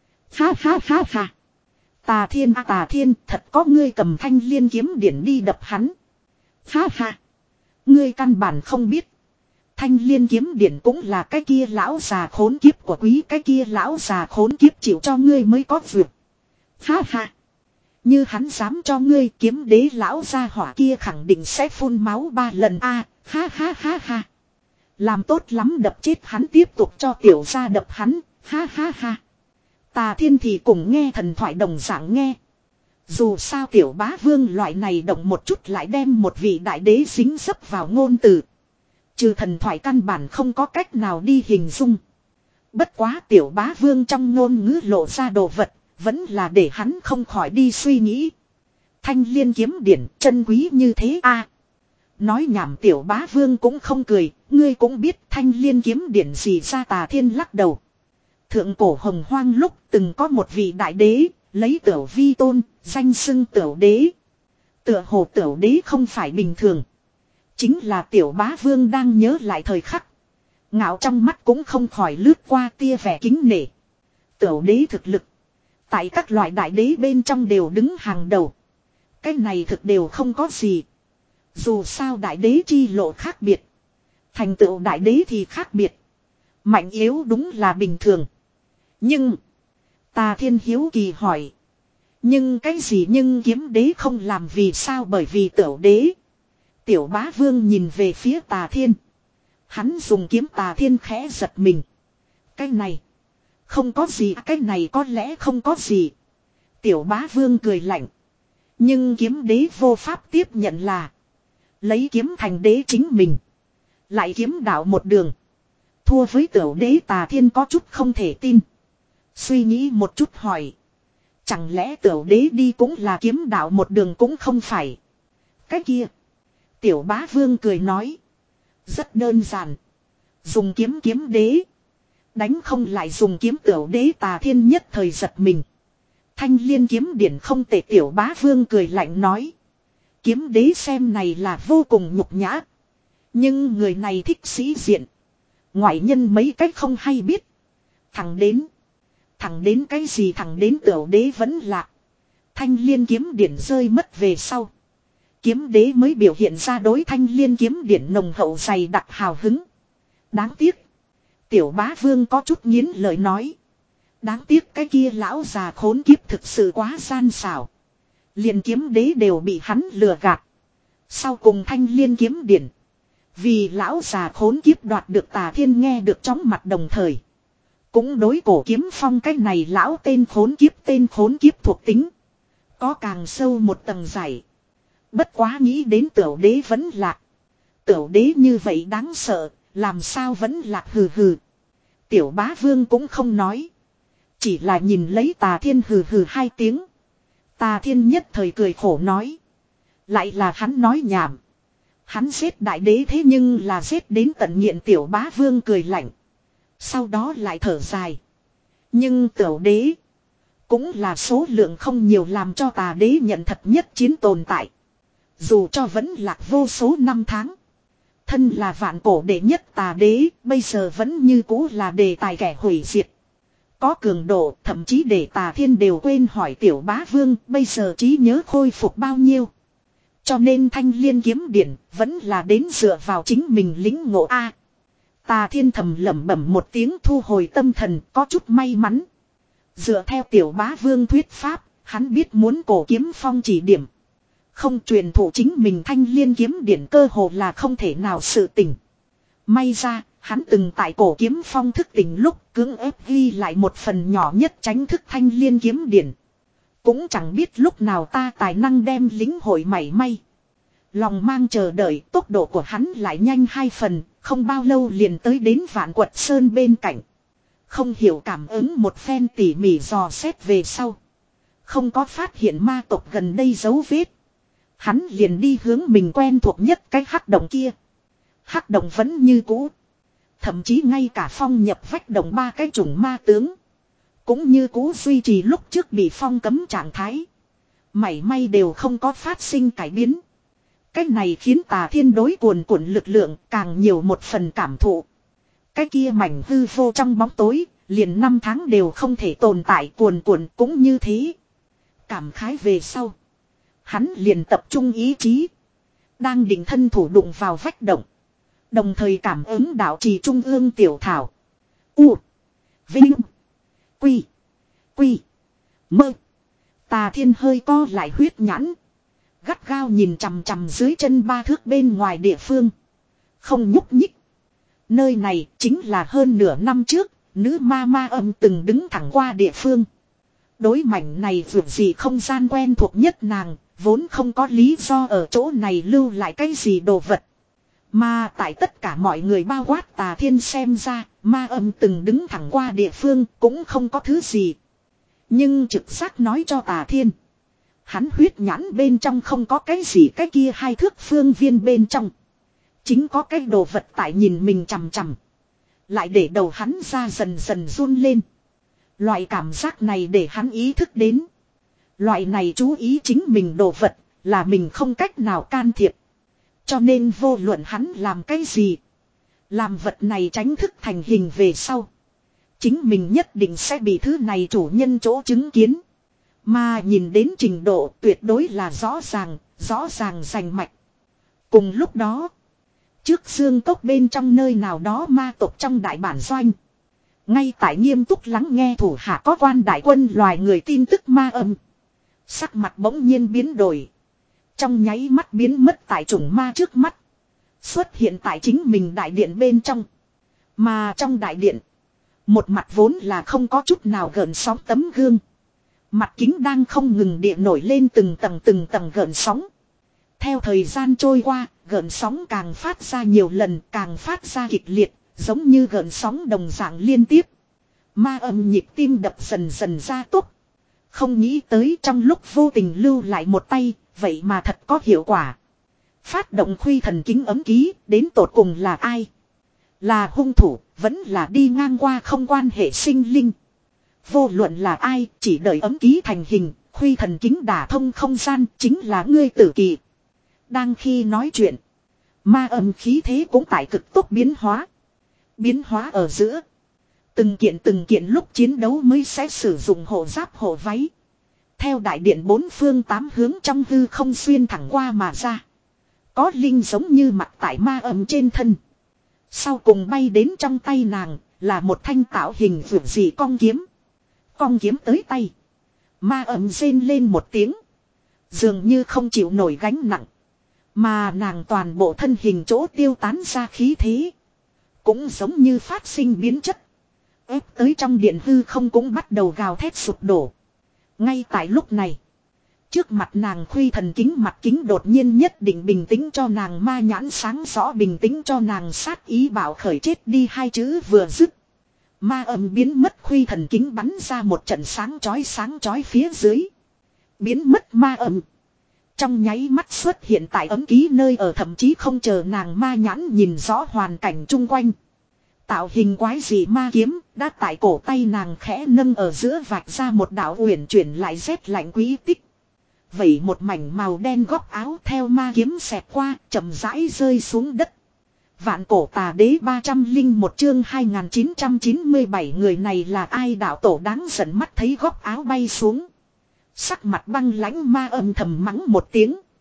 Ha ha ha ha. Tà Thiên à, Tà Thiên thật có ngươi cầm Thanh Liên kiếm điển đi đập hắn. Ha ha. Ngươi căn bản không biết. Thanh Liên kiếm điển cũng là cái kia lão già khốn kiếp của quý cái kia lão già khốn kiếp chịu cho ngươi mới có vượt. Ha ha. Như hắn dám cho ngươi kiếm đế lão gia hỏa kia khẳng định sẽ phun máu ba lần a à, ha ha ha ha. Làm tốt lắm đập chết hắn tiếp tục cho tiểu gia đập hắn, ha ha ha. Tà Thiên thì cùng nghe thần thoại đồng dạng nghe. Dù sao Tiểu Bá Vương loại này động một chút lại đem một vị đại đế dính dấp vào ngôn từ. Trừ thần thoại căn bản không có cách nào đi hình dung. Bất quá Tiểu Bá Vương trong ngôn ngữ lộ ra đồ vật, vẫn là để hắn không khỏi đi suy nghĩ. Thanh Liên kiếm điển chân quý như thế a à, nói nhảm Tiểu Bá Vương cũng không cười, ngươi cũng biết Thanh Liên kiếm điển gì ra. Tà Thiên lắc đầu. Thượng cổ hồng hoang lúc từng có một vị đại đế, lấy Tửu vi tôn, danh xưng Tửu đế. Tựa hồ Tửu đế không phải bình thường. Chính là Tiểu Bá Vương đang nhớ lại thời khắc. Ngạo trong mắt cũng không khỏi lướt qua tia vẻ kính nể. Tửu đế thực lực. Tại các loại đại đế bên trong đều đứng hàng đầu. Cái này thực đều không có gì. Dù sao đại đế chi lộ khác biệt. Thành tựu đại đế thì khác biệt. Mạnh yếu đúng là bình thường. Nhưng. Tà Thiên hiếu kỳ hỏi. Nhưng cái gì nhưng kiếm đế không làm vì sao bởi vì Tửu đế. Tiểu Bá Vương nhìn về phía Tà Thiên. Hắn dùng kiếm. Tà Thiên khẽ giật mình. Cái này. Không có gì. Cái này có lẽ không có gì. Tiểu Bá Vương cười lạnh. Nhưng kiếm đế vô pháp tiếp nhận là. Lấy kiếm thành đế chính mình. Lại kiếm đạo một đường. Thua với Tửu đế. Tà Thiên có chút không thể tin. Suy nghĩ một chút hỏi. Chẳng lẽ Tửu đế đi cũng là kiếm đạo một đường cũng không phải. Cái kia. Tiểu Bá Vương cười nói. Rất đơn giản. Dùng kiếm kiếm đế. Đánh không lại dùng kiếm Tửu đế. Tà Thiên nhất thời giật mình. Thanh Liên kiếm điển không tệ. Tiểu Bá Vương cười lạnh nói. Kiếm đế xem này là vô cùng nhục nhã. Nhưng người này thích sĩ diện. Ngoại nhân mấy cách không hay biết. Thẳng đến. Thẳng đến cái gì thẳng đến Tửu đế vẫn lạc. Thanh Liên kiếm điển rơi mất về sau. Kiếm đế mới biểu hiện ra đối Thanh Liên kiếm điển nồng hậu dày đặc hào hứng. Đáng tiếc. Tiểu Bá Vương có chút nghiến lời nói. Đáng tiếc cái kia lão già khốn kiếp thực sự quá gian xảo. Liền kiếm đế đều bị hắn lừa gạt. Sau cùng Thanh Liên kiếm điển. Vì lão già khốn kiếp đoạt được. Tà Thiên nghe được chóng mặt đồng thời. Cũng đối cổ kiếm phong cái này lão tên khốn kiếp tên khốn kiếp thuộc tính. Có càng sâu một tầng giải. Bất quá nghĩ đến Tửu đế vẫn lạc. Tửu đế như vậy đáng sợ. Làm sao vẫn lạc hừ hừ. Tiểu Bá Vương cũng không nói. Chỉ là nhìn lấy Tà Thiên hừ hừ hai tiếng. Tà Thiên nhất thời cười khổ nói. Lại là hắn nói nhảm. Hắn giết đại đế thế nhưng là giết đến tận nghiện. Tiểu Bá Vương cười lạnh. Sau đó lại thở dài. Nhưng Tửu đế. Cũng là số lượng không nhiều làm cho Tà đế nhận thật nhất chiến tồn tại. Dù cho vẫn lạc vô số năm tháng. Thân là vạn cổ đệ nhất Tà đế. Bây giờ vẫn như cũ là đề tài kẻ hủy diệt. Có cường độ thậm chí để Tà Thiên đều quên hỏi Tiểu Bá Vương. Bây giờ trí nhớ khôi phục bao nhiêu. Cho nên thanh liên kiếm điển vẫn là đến dựa vào chính mình lĩnh ngộ A. Tà Thiên thầm lẩm bẩm một tiếng thu hồi tâm thần có chút may mắn. Dựa theo tiểu bá vương thuyết pháp, hắn biết muốn cổ kiếm phong chỉ điểm. Không truyền thụ chính mình thanh liên kiếm điển cơ hồ là không thể nào sự tỉnh. May ra, hắn từng tại cổ kiếm phong thức tỉnh lúc cưỡng ép ghi lại một phần nhỏ nhất tránh thức thanh liên kiếm điển. Cũng chẳng biết lúc nào ta tài năng đem lính hội mảy may. Lòng mang chờ đợi tốc độ của hắn lại nhanh hai phần, không bao lâu liền tới đến Vạn Quật Sơn bên cạnh. Không hiểu cảm ứng một phen tỉ mỉ dò xét về sau. Không có phát hiện ma tộc gần đây dấu vết. Hắn liền đi hướng mình quen thuộc nhất cái hắc động kia. Hắc động vẫn như cũ. Thậm chí ngay cả phong nhập vách động ba cái chủng ma tướng. Cũng như cũ duy trì lúc trước bị phong cấm trạng thái. Mảy may đều không có phát sinh cải biến. Cái này khiến Tà Thiên đối cuồn cuộn lực lượng càng nhiều một phần cảm thụ. Cái kia mảnh hư vô trong bóng tối, liền năm tháng đều không thể tồn tại cuồn cuộn cũng như thế. Cảm khái về sau. Hắn liền tập trung ý chí. Đang định thân thủ đụng vào vách động. Đồng thời cảm ứng đạo trì trung ương tiểu thảo. U. Vinh. Quy. Quy. Mơ. Tà Thiên hơi co lại huyết nhãn. Gắt gao nhìn chằm chằm dưới chân ba thước bên ngoài địa phương. Không nhúc nhích. Nơi này chính là hơn nửa năm trước, nữ ma ma âm từng đứng thẳng qua địa phương. Đối mảnh này vượt gì không gian quen thuộc nhất nàng, vốn không có lý do ở chỗ này lưu lại cái gì đồ vật. Mà tại tất cả mọi người bao quát Tà Thiên xem ra, ma âm từng đứng thẳng qua địa phương cũng không có thứ gì. Nhưng trực giác nói cho Tà Thiên. Hắn huyết nhãn bên trong không có cái gì cái kia hai thước phương viên bên trong. Chính có cái đồ vật tại nhìn mình chằm chằm. Lại để đầu hắn ra dần dần run lên. Loại cảm giác này để hắn ý thức đến. Loại này chú ý chính mình đồ vật là mình không cách nào can thiệp. Cho nên vô luận hắn làm cái gì. Làm vật này tránh thức thành hình về sau. Chính mình nhất định sẽ bị thứ này chủ nhân chỗ chứng kiến. Mà nhìn đến trình độ tuyệt đối là rõ ràng, rõ ràng rành mạch. Cùng lúc đó, trước xương cốc bên trong nơi nào đó ma tộc trong đại bản doanh. Ngay tại nghiêm túc lắng nghe thủ hạ có quan đại quân loài người tin tức ma âm. Sắc mặt bỗng nhiên biến đổi. Trong nháy mắt biến mất tại chủng ma trước mắt. Xuất hiện tại chính mình đại điện bên trong. Mà trong đại điện, một mặt vốn là không có chút nào gợn sóng tấm gương. Mặt kính đang không ngừng địa nổi lên từng tầng từng tầng gợn sóng. Theo thời gian trôi qua, gợn sóng càng phát ra nhiều lần, càng phát ra kịch liệt, giống như gợn sóng đồng dạng liên tiếp. Ma âm nhịp tim đập dần dần ra tốc. Không nghĩ tới trong lúc vô tình lưu lại một tay, vậy mà thật có hiệu quả. Phát động khuy thần kính ấm ký, đến tột cùng là ai? Là hung thủ, vẫn là đi ngang qua không quan hệ sinh linh. Vô luận là ai, chỉ đợi ấm ký thành hình, khuy thần kính đả thông không gian, chính là ngươi tử kỳ. Đang khi nói chuyện, ma âm khí thế cũng tại cực tốc biến hóa. Biến hóa ở giữa. Từng kiện từng kiện lúc chiến đấu mới sẽ sử dụng hộ giáp hộ váy. Theo đại điện bốn phương tám hướng trong hư không xuyên thẳng qua mà ra. Có linh giống như mặt tại ma âm trên thân. Sau cùng bay đến trong tay nàng là một thanh tạo hình vượt dị cong kiếm. Cong kiếm tới tay. Ma âm rên lên một tiếng. Dường như không chịu nổi gánh nặng. Mà nàng toàn bộ thân hình chỗ tiêu tán ra khí thế. Cũng giống như phát sinh biến chất. Ép tới trong điện hư không cũng bắt đầu gào thét sụp đổ. Ngay tại lúc này. Trước mặt nàng khuy thần kính mặt kính đột nhiên nhất định bình tĩnh cho nàng ma nhãn sáng rõ bình tĩnh cho nàng sát ý bảo khởi chết đi hai chữ vừa dứt. Ma âm biến mất khuy thần kính bắn ra một trận sáng chói sáng chói phía dưới. Biến mất ma âm. Trong nháy mắt xuất hiện tại ấm ký nơi ở thậm chí không chờ nàng ma nhãn nhìn rõ hoàn cảnh chung quanh. Tạo hình quái dị ma kiếm đã tại cổ tay nàng khẽ nâng ở giữa vạch ra một đạo uyển chuyển lại rét lạnh quý tích. Vẩy một mảnh màu đen góc áo theo ma kiếm xẹt qua chậm rãi rơi xuống đất. Vạn cổ tà đế ba trăm linh một chương hai nghìn chín trăm chín mươi bảy người này là ai đạo tổ đáng giận mắt thấy góc áo bay xuống. Sắc mặt băng lãnh ma âm thầm mắng một tiếng.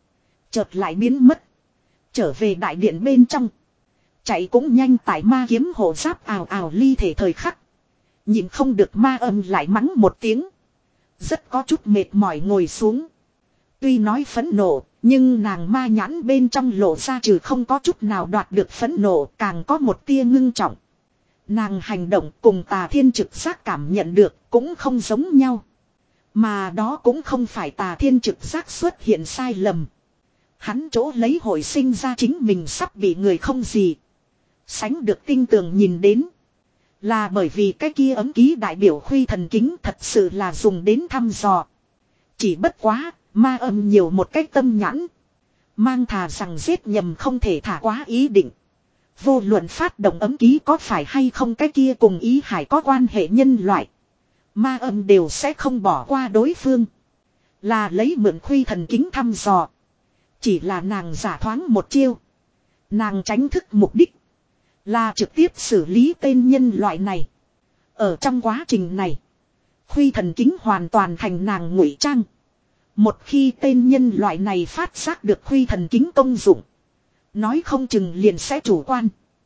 Chợt lại biến mất. Trở về đại điện bên trong. Chạy cũng nhanh tại ma kiếm hộ giáp ào ào ly thể thời khắc. Nhìn không được ma âm lại mắng một tiếng. Rất có chút mệt mỏi ngồi xuống. Tuy nói phẫn nộ, nhưng nàng ma nhãn bên trong lộ ra trừ không có chút nào đoạt được phẫn nộ, càng có một tia ngưng trọng. Nàng hành động cùng Tà Thiên trực giác cảm nhận được cũng không giống nhau. Mà đó cũng không phải Tà Thiên trực giác xuất hiện sai lầm. Hắn chỗ lấy hồi sinh ra chính mình sắp bị người không gì sánh được tinh tường nhìn đến. Là bởi vì cái kia ấm ký đại biểu khuy thần kính thật sự là dùng đến thăm dò. Chỉ bất quá, ma âm nhiều một cách tâm nhãn. Mang thà rằng giết nhầm không thể thả quá ý định. Vô luận phát động ấm ký có phải hay không cái kia cùng ý hải có quan hệ nhân loại. Ma âm đều sẽ không bỏ qua đối phương. Là lấy mượn khuy thần kính thăm dò. Chỉ là nàng giả thoáng một chiêu. Nàng tránh thức mục đích. Là trực tiếp xử lý tên nhân loại này. Ở trong quá trình này. Khuy thần kính hoàn toàn thành nàng ngụy trang. Một khi tên nhân loại này phát giác được khuy thần kính công dụng. Nói không chừng liền sẽ chủ quan.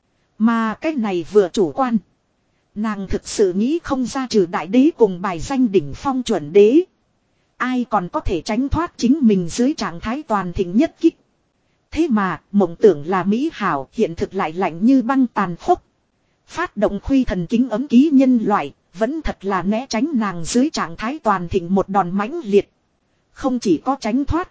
Mà cái này vừa chủ quan. Nàng thực sự nghĩ không ra trừ đại đế cùng bài danh đỉnh phong chuẩn đế. Ai còn có thể tránh thoát chính mình dưới trạng thái toàn thịnh nhất kích. Thế mà mộng tưởng là mỹ hảo hiện thực lại lạnh như băng tàn khốc. Phát động khuy thần kính ấm ký nhân loại. Vẫn thật là né tránh nàng dưới trạng thái toàn thịnh một đòn mãnh liệt. Không chỉ có tránh thoát.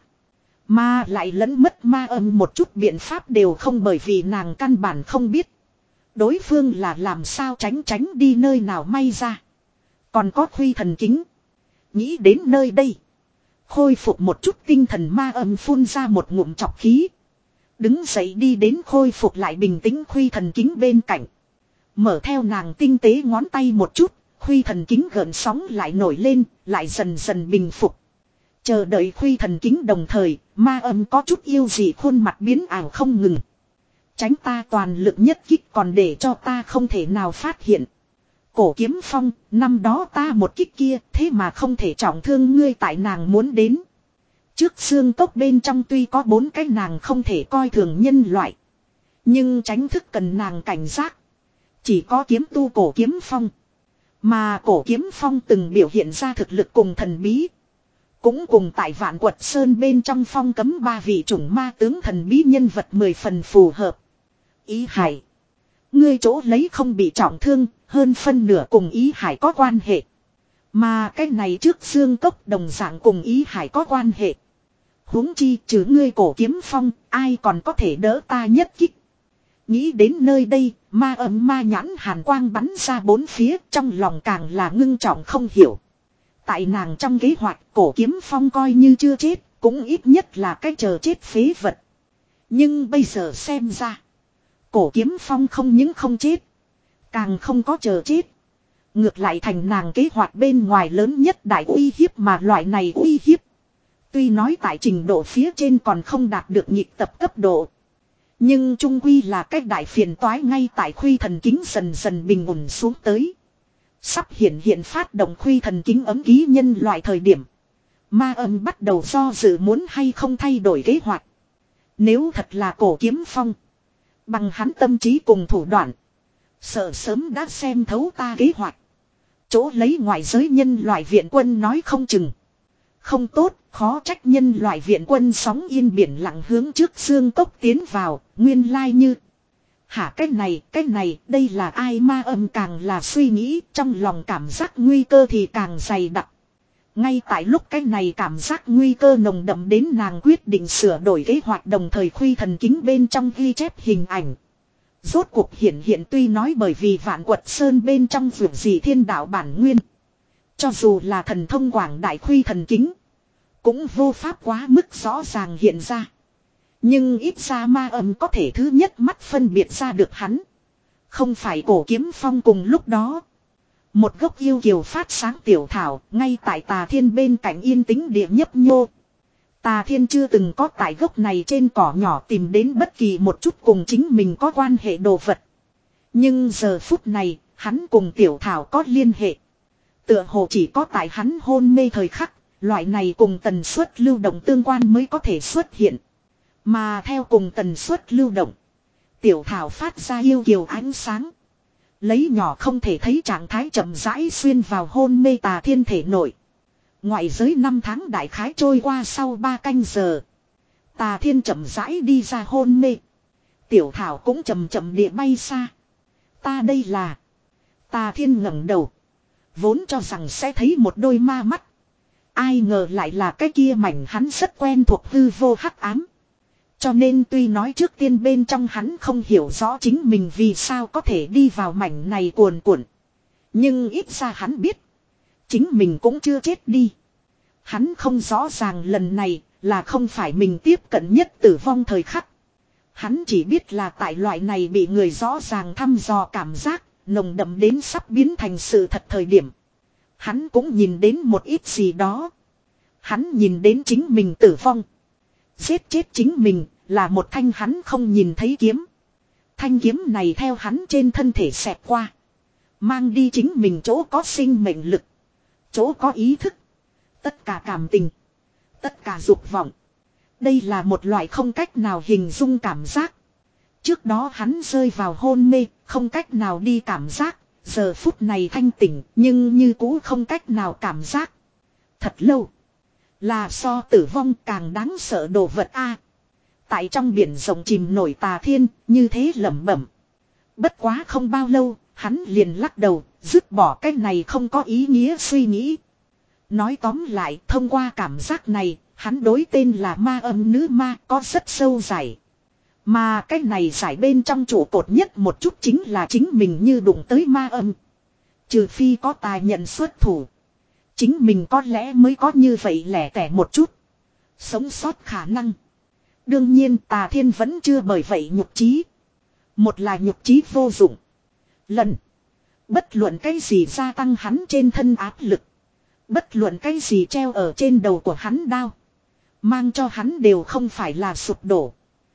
Mà lại lẫn mất ma âm một chút biện pháp đều không bởi vì nàng căn bản không biết. Đối phương là làm sao tránh tránh đi nơi nào may ra. Còn có khuy thần kính. Nghĩ đến nơi đây. Khôi phục một chút tinh thần ma âm phun ra một ngụm chọc khí. Đứng dậy đi đến khôi phục lại bình tĩnh khuy thần kính bên cạnh. Mở theo nàng tinh tế ngón tay một chút. Khuy thần kính gợn sóng lại nổi lên. Lại dần dần bình phục. Chờ đợi khuy thần kính đồng thời. Ma âm có chút yêu dị khuôn mặt biến ảo không ngừng. Tránh ta toàn lực nhất kích còn để cho ta không thể nào phát hiện. Cổ kiếm phong, năm đó ta một kích kia, thế mà không thể trọng thương ngươi tại nàng muốn đến. Trước xương cốc bên trong tuy có bốn cái nàng không thể coi thường nhân loại. Nhưng tránh thức cần nàng cảnh giác. Chỉ có kiếm tu cổ kiếm phong. Mà cổ kiếm phong từng biểu hiện ra thực lực cùng thần bí. Cũng cùng tại Vạn Quật Sơn bên trong phong cấm ba vị chủng ma tướng thần bí nhân vật mười phần phù hợp. Ý hải. Ngươi chỗ lấy không bị trọng thương, hơn phân nửa cùng ý hải có quan hệ. Mà cái này trước xương cốc đồng dạng cùng ý hải có quan hệ. Huống chi trừ ngươi cổ kiếm phong, ai còn có thể đỡ ta nhất kích. Nghĩ đến nơi đây, ma ấm ma nhãn hàn quang bắn ra bốn phía, trong lòng càng là ngưng trọng không hiểu. Tại nàng trong kế hoạch, cổ kiếm phong coi như chưa chết, cũng ít nhất là cái chờ chết phế vật. Nhưng bây giờ xem ra, cổ kiếm phong không những không chết, càng không có chờ chết. Ngược lại thành nàng kế hoạch bên ngoài lớn nhất đại uy hiếp mà loại này uy hiếp. Tuy nói tại trình độ phía trên còn không đạt được nhịp tập cấp độ. Nhưng trung quy là cách đại phiền toái ngay tại khuy thần kính dần dần bình ổn xuống tới. Sắp hiện hiện phát động khuy thần kính ấm ký nhân loại thời điểm. Ma âm bắt đầu do dự muốn hay không thay đổi kế hoạch. Nếu thật là cổ kiếm phong. Bằng hắn tâm trí cùng thủ đoạn. Sợ sớm đã xem thấu ta kế hoạch. Chỗ lấy ngoại giới nhân loại viện quân nói không chừng. Không tốt, khó trách nhân loại viện quân sóng yên biển lặng hướng trước xương cốc tiến vào, nguyên lai như. Hả cái này, cái này, đây là ai ma âm càng là suy nghĩ, trong lòng cảm giác nguy cơ thì càng dày đặc. Ngay tại lúc cái này cảm giác nguy cơ nồng đậm đến nàng quyết định sửa đổi kế hoạch đồng thời khuy thần kính bên trong ghi chép hình ảnh. Rốt cuộc hiện hiện tuy nói bởi vì Vạn Quật Sơn bên trong vượt gì thiên đạo bản nguyên. Cho dù là thần thông quảng đại khuy thần kính. Cũng vô pháp quá mức rõ ràng hiện ra. Nhưng ít ra ma âm có thể thứ nhất mắt phân biệt ra được hắn. Không phải cổ kiếm phong cùng lúc đó. Một gốc yêu kiều phát sáng tiểu thảo ngay tại Tà Thiên bên cạnh yên tĩnh địa nhấp nhô. Tà Thiên chưa từng có tại gốc này trên cỏ nhỏ tìm đến bất kỳ một chút cùng chính mình có quan hệ đồ vật. Nhưng giờ phút này hắn cùng tiểu thảo có liên hệ. Tựa hồ chỉ có tại hắn hôn mê thời khắc. Loại này cùng tần suất lưu động tương quan mới có thể xuất hiện. Mà theo cùng tần suất lưu động. Tiểu thảo phát ra yêu kiều ánh sáng. Lấy nhỏ không thể thấy trạng thái chậm rãi xuyên vào hôn mê Tà Thiên thể nội. Ngoại giới năm tháng đại khái trôi qua sau ba canh giờ. Tà Thiên chậm rãi đi ra hôn mê. Tiểu thảo cũng chậm chậm địa bay xa. Ta đây là. Tà Thiên ngẩng đầu. Vốn cho rằng sẽ thấy một đôi ma mắt. Ai ngờ lại là cái kia mảnh hắn rất quen thuộc hư vô hắc ám. Cho nên tuy nói trước tiên bên trong hắn không hiểu rõ chính mình vì sao có thể đi vào mảnh này cuồn cuộn. Nhưng ít ra hắn biết. Chính mình cũng chưa chết đi. Hắn không rõ ràng lần này là không phải mình tiếp cận nhất tử vong thời khắc. Hắn chỉ biết là tại loại này bị người rõ ràng thăm dò cảm giác, nồng đậm đến sắp biến thành sự thật thời điểm. Hắn cũng nhìn đến một ít gì đó. Hắn nhìn đến chính mình tử vong. Giết chết chính mình là một thanh hắn không nhìn thấy kiếm. Thanh kiếm này theo hắn trên thân thể xẹt qua. Mang đi chính mình chỗ có sinh mệnh lực. Chỗ có ý thức. Tất cả cảm tình. Tất cả dục vọng. Đây là một loại không cách nào hình dung cảm giác. Trước đó hắn rơi vào hôn mê, không cách nào đi cảm giác. Giờ phút này thanh tỉnh nhưng như cũ không cách nào cảm giác. Thật lâu. Là so tử vong càng đáng sợ đồ vật a. Tại trong biển rộng chìm nổi Tà Thiên, như thế lẩm bẩm. Bất quá không bao lâu, hắn liền lắc đầu, dứt bỏ cái này không có ý nghĩa suy nghĩ. Nói tóm lại, thông qua cảm giác này, hắn đối tên là ma âm nữ ma có rất sâu giải. Mà cái này giải bên trong trụ cột nhất một chút chính là chính mình như đụng tới ma âm. Trừ phi có tài nhận xuất thủ. Chính mình có lẽ mới có như vậy lẻ tẻ một chút. Sống sót khả năng. Đương nhiên Tà Thiên vẫn chưa bởi vậy nhục trí. Một là nhục trí vô dụng. Lần. Bất luận cái gì gia tăng hắn trên thân áp lực. Bất luận cái gì treo ở trên đầu của hắn đao. Mang cho hắn đều không phải là sụp đổ.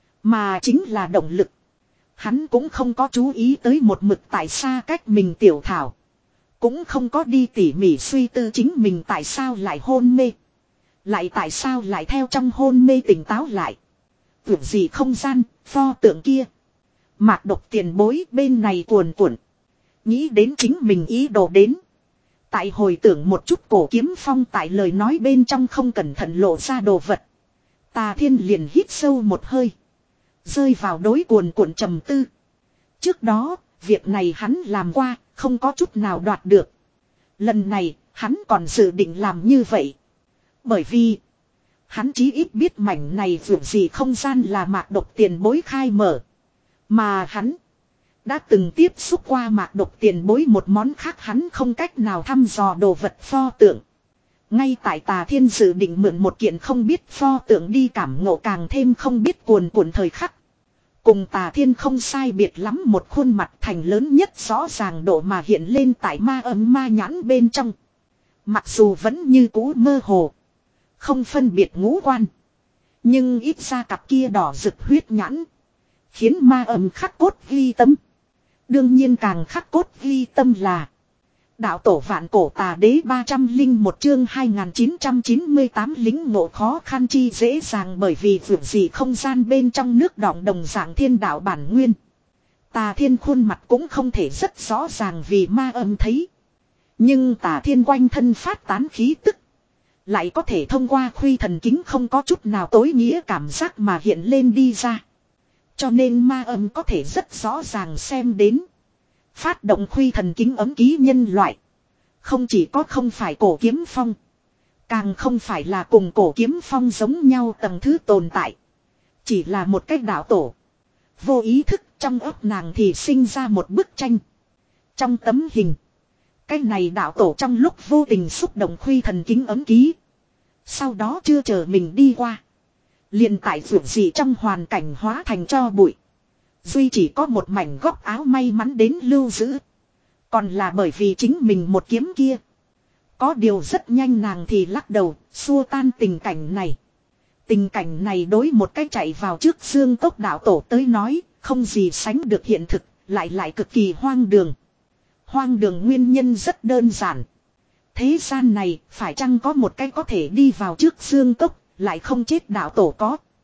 Mà chính là động lực. Hắn cũng không có chú ý tới một mực tại xa cách mình tiểu thảo. Cũng không có đi tỉ mỉ suy tư chính mình tại sao lại hôn mê. Lại tại sao lại theo trong hôn mê tỉnh táo lại. Tưởng gì không gian, pho tượng kia. Mạc Độc tiền bối bên này cuồn cuộn. Nghĩ đến chính mình ý đồ đến. Tại hồi tưởng một chút cổ kiếm phong tại lời nói bên trong không cẩn thận lộ ra đồ vật. Tà Thiên liền hít sâu một hơi. Rơi vào đối cuồn cuộn trầm tư. Trước đó, việc này hắn làm qua, không có chút nào đoạt được. Lần này, hắn còn dự định làm như vậy. Bởi vì, hắn chí ít biết mảnh này vượt gì không gian là Mạc Độc tiền bối khai mở. Mà hắn đã từng tiếp xúc qua Mạc Độc tiền bối một món khác hắn không cách nào thăm dò đồ vật pho tượng. Ngay tại Tà Thiên dự định mượn một kiện không biết pho tượng đi cảm ngộ càng thêm không biết cuồn cuộn thời khắc. Cùng Tà Thiên không sai biệt lắm một khuôn mặt thành lớn nhất rõ ràng độ mà hiện lên tại ma ấm ma nhãn bên trong. Mặc dù vẫn như cũ mơ hồ. Không phân biệt ngũ quan. Nhưng ít ra cặp kia đỏ rực huyết nhãn. Khiến ma ấm khắc cốt ghi tâm. Đương nhiên càng khắc cốt ghi tâm là. Đạo tổ vạn cổ tà đế ba trăm linh một chương hai nghìn chín trăm chín mươi tám lính ngộ khó khăn chi dễ dàng bởi vì vượt gì không gian bên trong nước đọng đồng dạng thiên đạo bản nguyên. Tà Thiên khuôn mặt cũng không thể rất rõ ràng vì ma âm thấy. Nhưng Tà Thiên quanh thân phát tán khí tức. Lại có thể thông qua khuy thần kính không có chút nào tối nghĩa cảm giác mà hiện lên đi ra. Cho nên ma âm có thể rất rõ ràng xem đến. Phát động khuy thần kính ấm ký nhân loại. Không chỉ có không phải cổ kiếm phong. Càng không phải là cùng cổ kiếm phong giống nhau tầng thứ tồn tại. Chỉ là một cách đạo tổ. Vô ý thức trong óc nàng thì sinh ra một bức tranh. Trong tấm hình. Cái này đạo tổ trong lúc vô tình xúc động khuy thần kính ấm ký. Sau đó chưa chờ mình đi qua. Liền tại vượt gì trong hoàn cảnh hóa thành cho bụi. Duy chỉ có một mảnh góc áo may mắn đến lưu giữ. Còn là bởi vì chính mình một kiếm kia. Có điều rất nhanh nàng thì lắc đầu, xua tan tình cảnh này. Tình cảnh này đối một cái chạy vào trước xương tốc đạo tổ tới nói, không gì sánh được hiện thực, lại lại cực kỳ hoang đường. Hoang đường nguyên nhân rất đơn giản. Thế gian này, phải chăng có một cái có thể đi vào trước xương tốc, lại không chết đạo tổ có.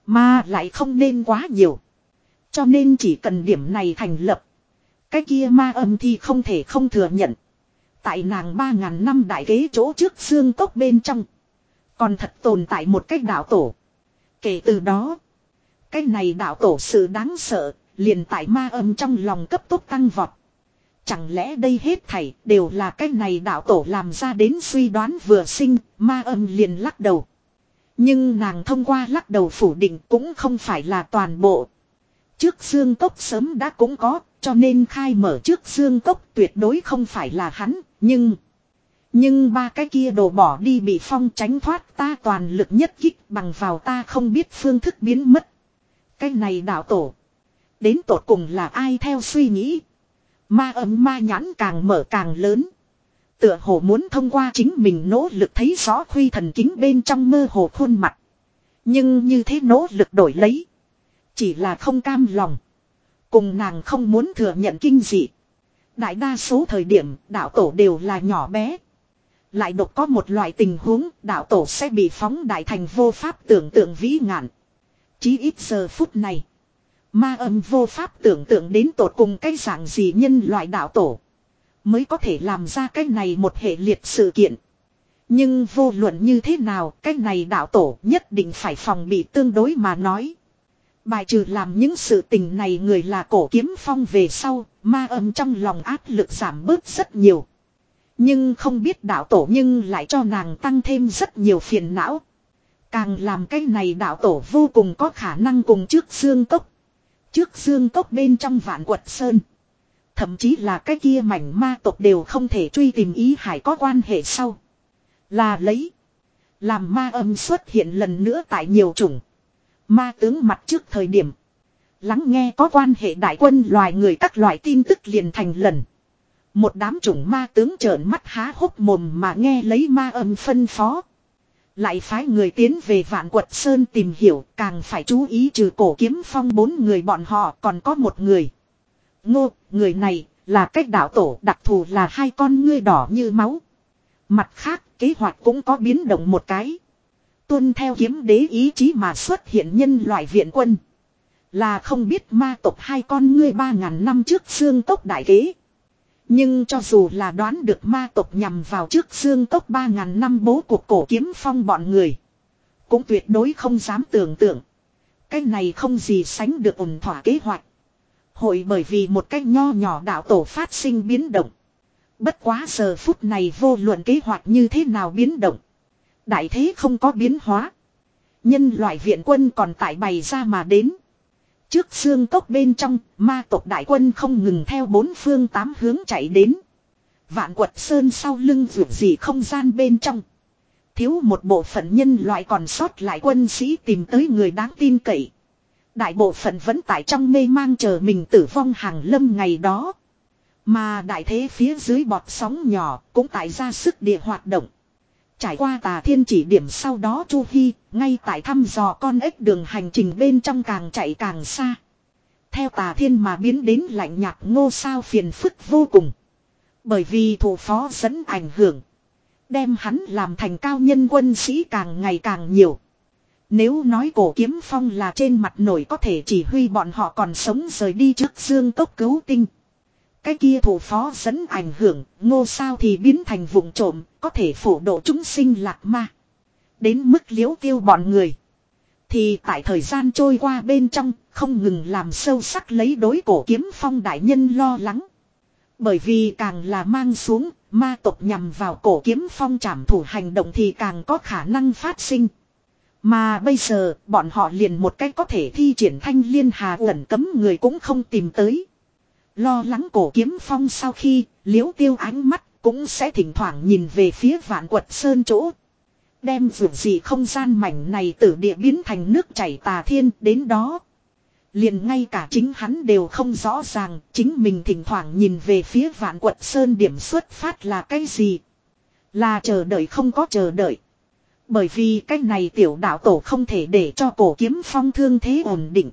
Mà lại không nên quá nhiều. Cho nên chỉ cần điểm này thành lập. Cái kia ma âm thì không thể không thừa nhận. Tại nàng ba ngàn năm đại kế chỗ trước xương cốc bên trong. Còn thật tồn tại một cái đạo tổ. Kể từ đó. Cái này đạo tổ sự đáng sợ. Liền tại ma âm trong lòng cấp tốc tăng vọt. Chẳng lẽ đây hết thảy đều là cái này đạo tổ làm ra đến suy đoán vừa sinh. Ma âm liền lắc đầu. Nhưng nàng thông qua lắc đầu phủ định cũng không phải là toàn bộ. Trước xương cốc sớm đã cũng có. Cho nên khai mở trước xương cốc tuyệt đối không phải là hắn. Nhưng. Nhưng ba cái kia đồ bỏ đi bị phong tránh thoát ta toàn lực nhất kích bằng vào ta không biết phương thức biến mất. Cái này đạo tổ. Đến tột cùng là ai theo suy nghĩ. Ma âm ma nhãn càng mở càng lớn. Tựa hồ muốn thông qua chính mình nỗ lực thấy rõ khuy thần kính bên trong mơ hồ khuôn mặt. Nhưng như thế nỗ lực đổi lấy. Chỉ là không cam lòng. Cùng nàng không muốn thừa nhận kinh dị. Đại đa số thời điểm đạo tổ đều là nhỏ bé. Lại độc có một loại tình huống đạo tổ sẽ bị phóng đại thành vô pháp tưởng tượng vĩ ngạn. Chí ít giờ phút này. Ma âm vô pháp tưởng tượng đến tột cùng cái dạng gì nhân loại đạo tổ. Mới có thể làm ra cái này một hệ liệt sự kiện. Nhưng vô luận như thế nào cái này đạo tổ nhất định phải phòng bị tương đối mà nói. Bài trừ làm những sự tình này người là Cổ Kiếm Phong về sau, ma âm trong lòng áp lực giảm bớt rất nhiều. Nhưng không biết đạo tổ nhưng lại cho nàng tăng thêm rất nhiều phiền não. Càng làm cái này đạo tổ vô cùng có khả năng cùng trước xương cốc. Trước xương cốc bên trong Vạn Quật Sơn. Thậm chí là cái kia mảnh ma tộc đều không thể truy tìm ý hải có quan hệ sau. Là lấy. Làm ma âm xuất hiện lần nữa tại nhiều chủng. Ma tướng mặt trước thời điểm. Lắng nghe có quan hệ đại quân loài người các loại tin tức liền thành lần. Một đám chủng ma tướng trợn mắt há hốc mồm mà nghe lấy ma âm phân phó. Lại phái người tiến về Vạn Quật Sơn tìm hiểu càng phải chú ý trừ Cổ Kiếm Phong bốn người bọn họ còn có một người. Ngô, người này là cách đạo tổ đặc thù là hai con ngươi đỏ như máu. Mặt khác kế hoạch cũng có biến động một cái. Tuân theo kiếm đế ý chí mà xuất hiện nhân loại viện quân. Là không biết ma tộc hai con ngươi ba ngàn năm trước xương cốc đại kế. Nhưng cho dù là đoán được ma tộc nhằm vào trước xương cốc ba ngàn năm bố cuộc Cổ Kiếm Phong bọn người. Cũng tuyệt đối không dám tưởng tượng. Cái này không gì sánh được ổn thỏa kế hoạch. Hội bởi vì một cách nho nhỏ đạo tổ phát sinh biến động. Bất quá giờ phút này vô luận kế hoạch như thế nào biến động. Đại thế không có biến hóa. Nhân loại viện quân còn tại bày ra mà đến. Trước xương cốc bên trong, ma tộc đại quân không ngừng theo bốn phương tám hướng chạy đến. Vạn Quật Sơn sau lưng vượt gì không gian bên trong. Thiếu một bộ phận nhân loại còn sót lại quân sĩ tìm tới người đáng tin cậy. Đại bộ phận vẫn tại trong mê mang chờ mình tử vong hàng lâm ngày đó. Mà đại thế phía dưới bọt sóng nhỏ cũng tại ra sức địa hoạt động. Trải qua Tà Thiên chỉ điểm sau đó Chu Hy, ngay tại thăm dò con ếch đường hành trình bên trong càng chạy càng xa. Theo Tà Thiên mà biến đến lạnh nhạt Ngô Sao phiền phức vô cùng. Bởi vì thủ phó dẫn ảnh hưởng. Đem hắn làm thành cao nhân quân sĩ càng ngày càng nhiều. Nếu nói Cổ Kiếm Phong là trên mặt nổi có thể chỉ huy bọn họ còn sống rời đi trước xương cốc cứu tinh. Cái kia thủ phó dẫn ảnh hưởng, Ngô Sao thì biến thành vụng trộm, có thể phổ độ chúng sinh lạc ma. Đến mức liễu tiêu bọn người. Thì tại thời gian trôi qua bên trong, không ngừng làm sâu sắc lấy đối Cổ Kiếm Phong đại nhân lo lắng. Bởi vì càng là mang xuống, ma tộc nhằm vào Cổ Kiếm Phong trảm thủ hành động thì càng có khả năng phát sinh. Mà bây giờ, bọn họ liền một cách có thể thi triển thanh liên hà ẩn cấm người cũng không tìm tới. Lo lắng Cổ Kiếm Phong sau khi liễu tiêu ánh mắt cũng sẽ thỉnh thoảng nhìn về phía Vạn Quật Sơn chỗ. Đem vượt gì không gian mảnh này từ địa biến thành nước chảy Tà Thiên đến đó. Liền ngay cả chính hắn đều không rõ ràng chính mình thỉnh thoảng nhìn về phía Vạn Quật Sơn điểm xuất phát là cái gì. Là chờ đợi không có chờ đợi. Bởi vì cái này tiểu đạo tổ không thể để cho Cổ Kiếm Phong thương thế ổn định.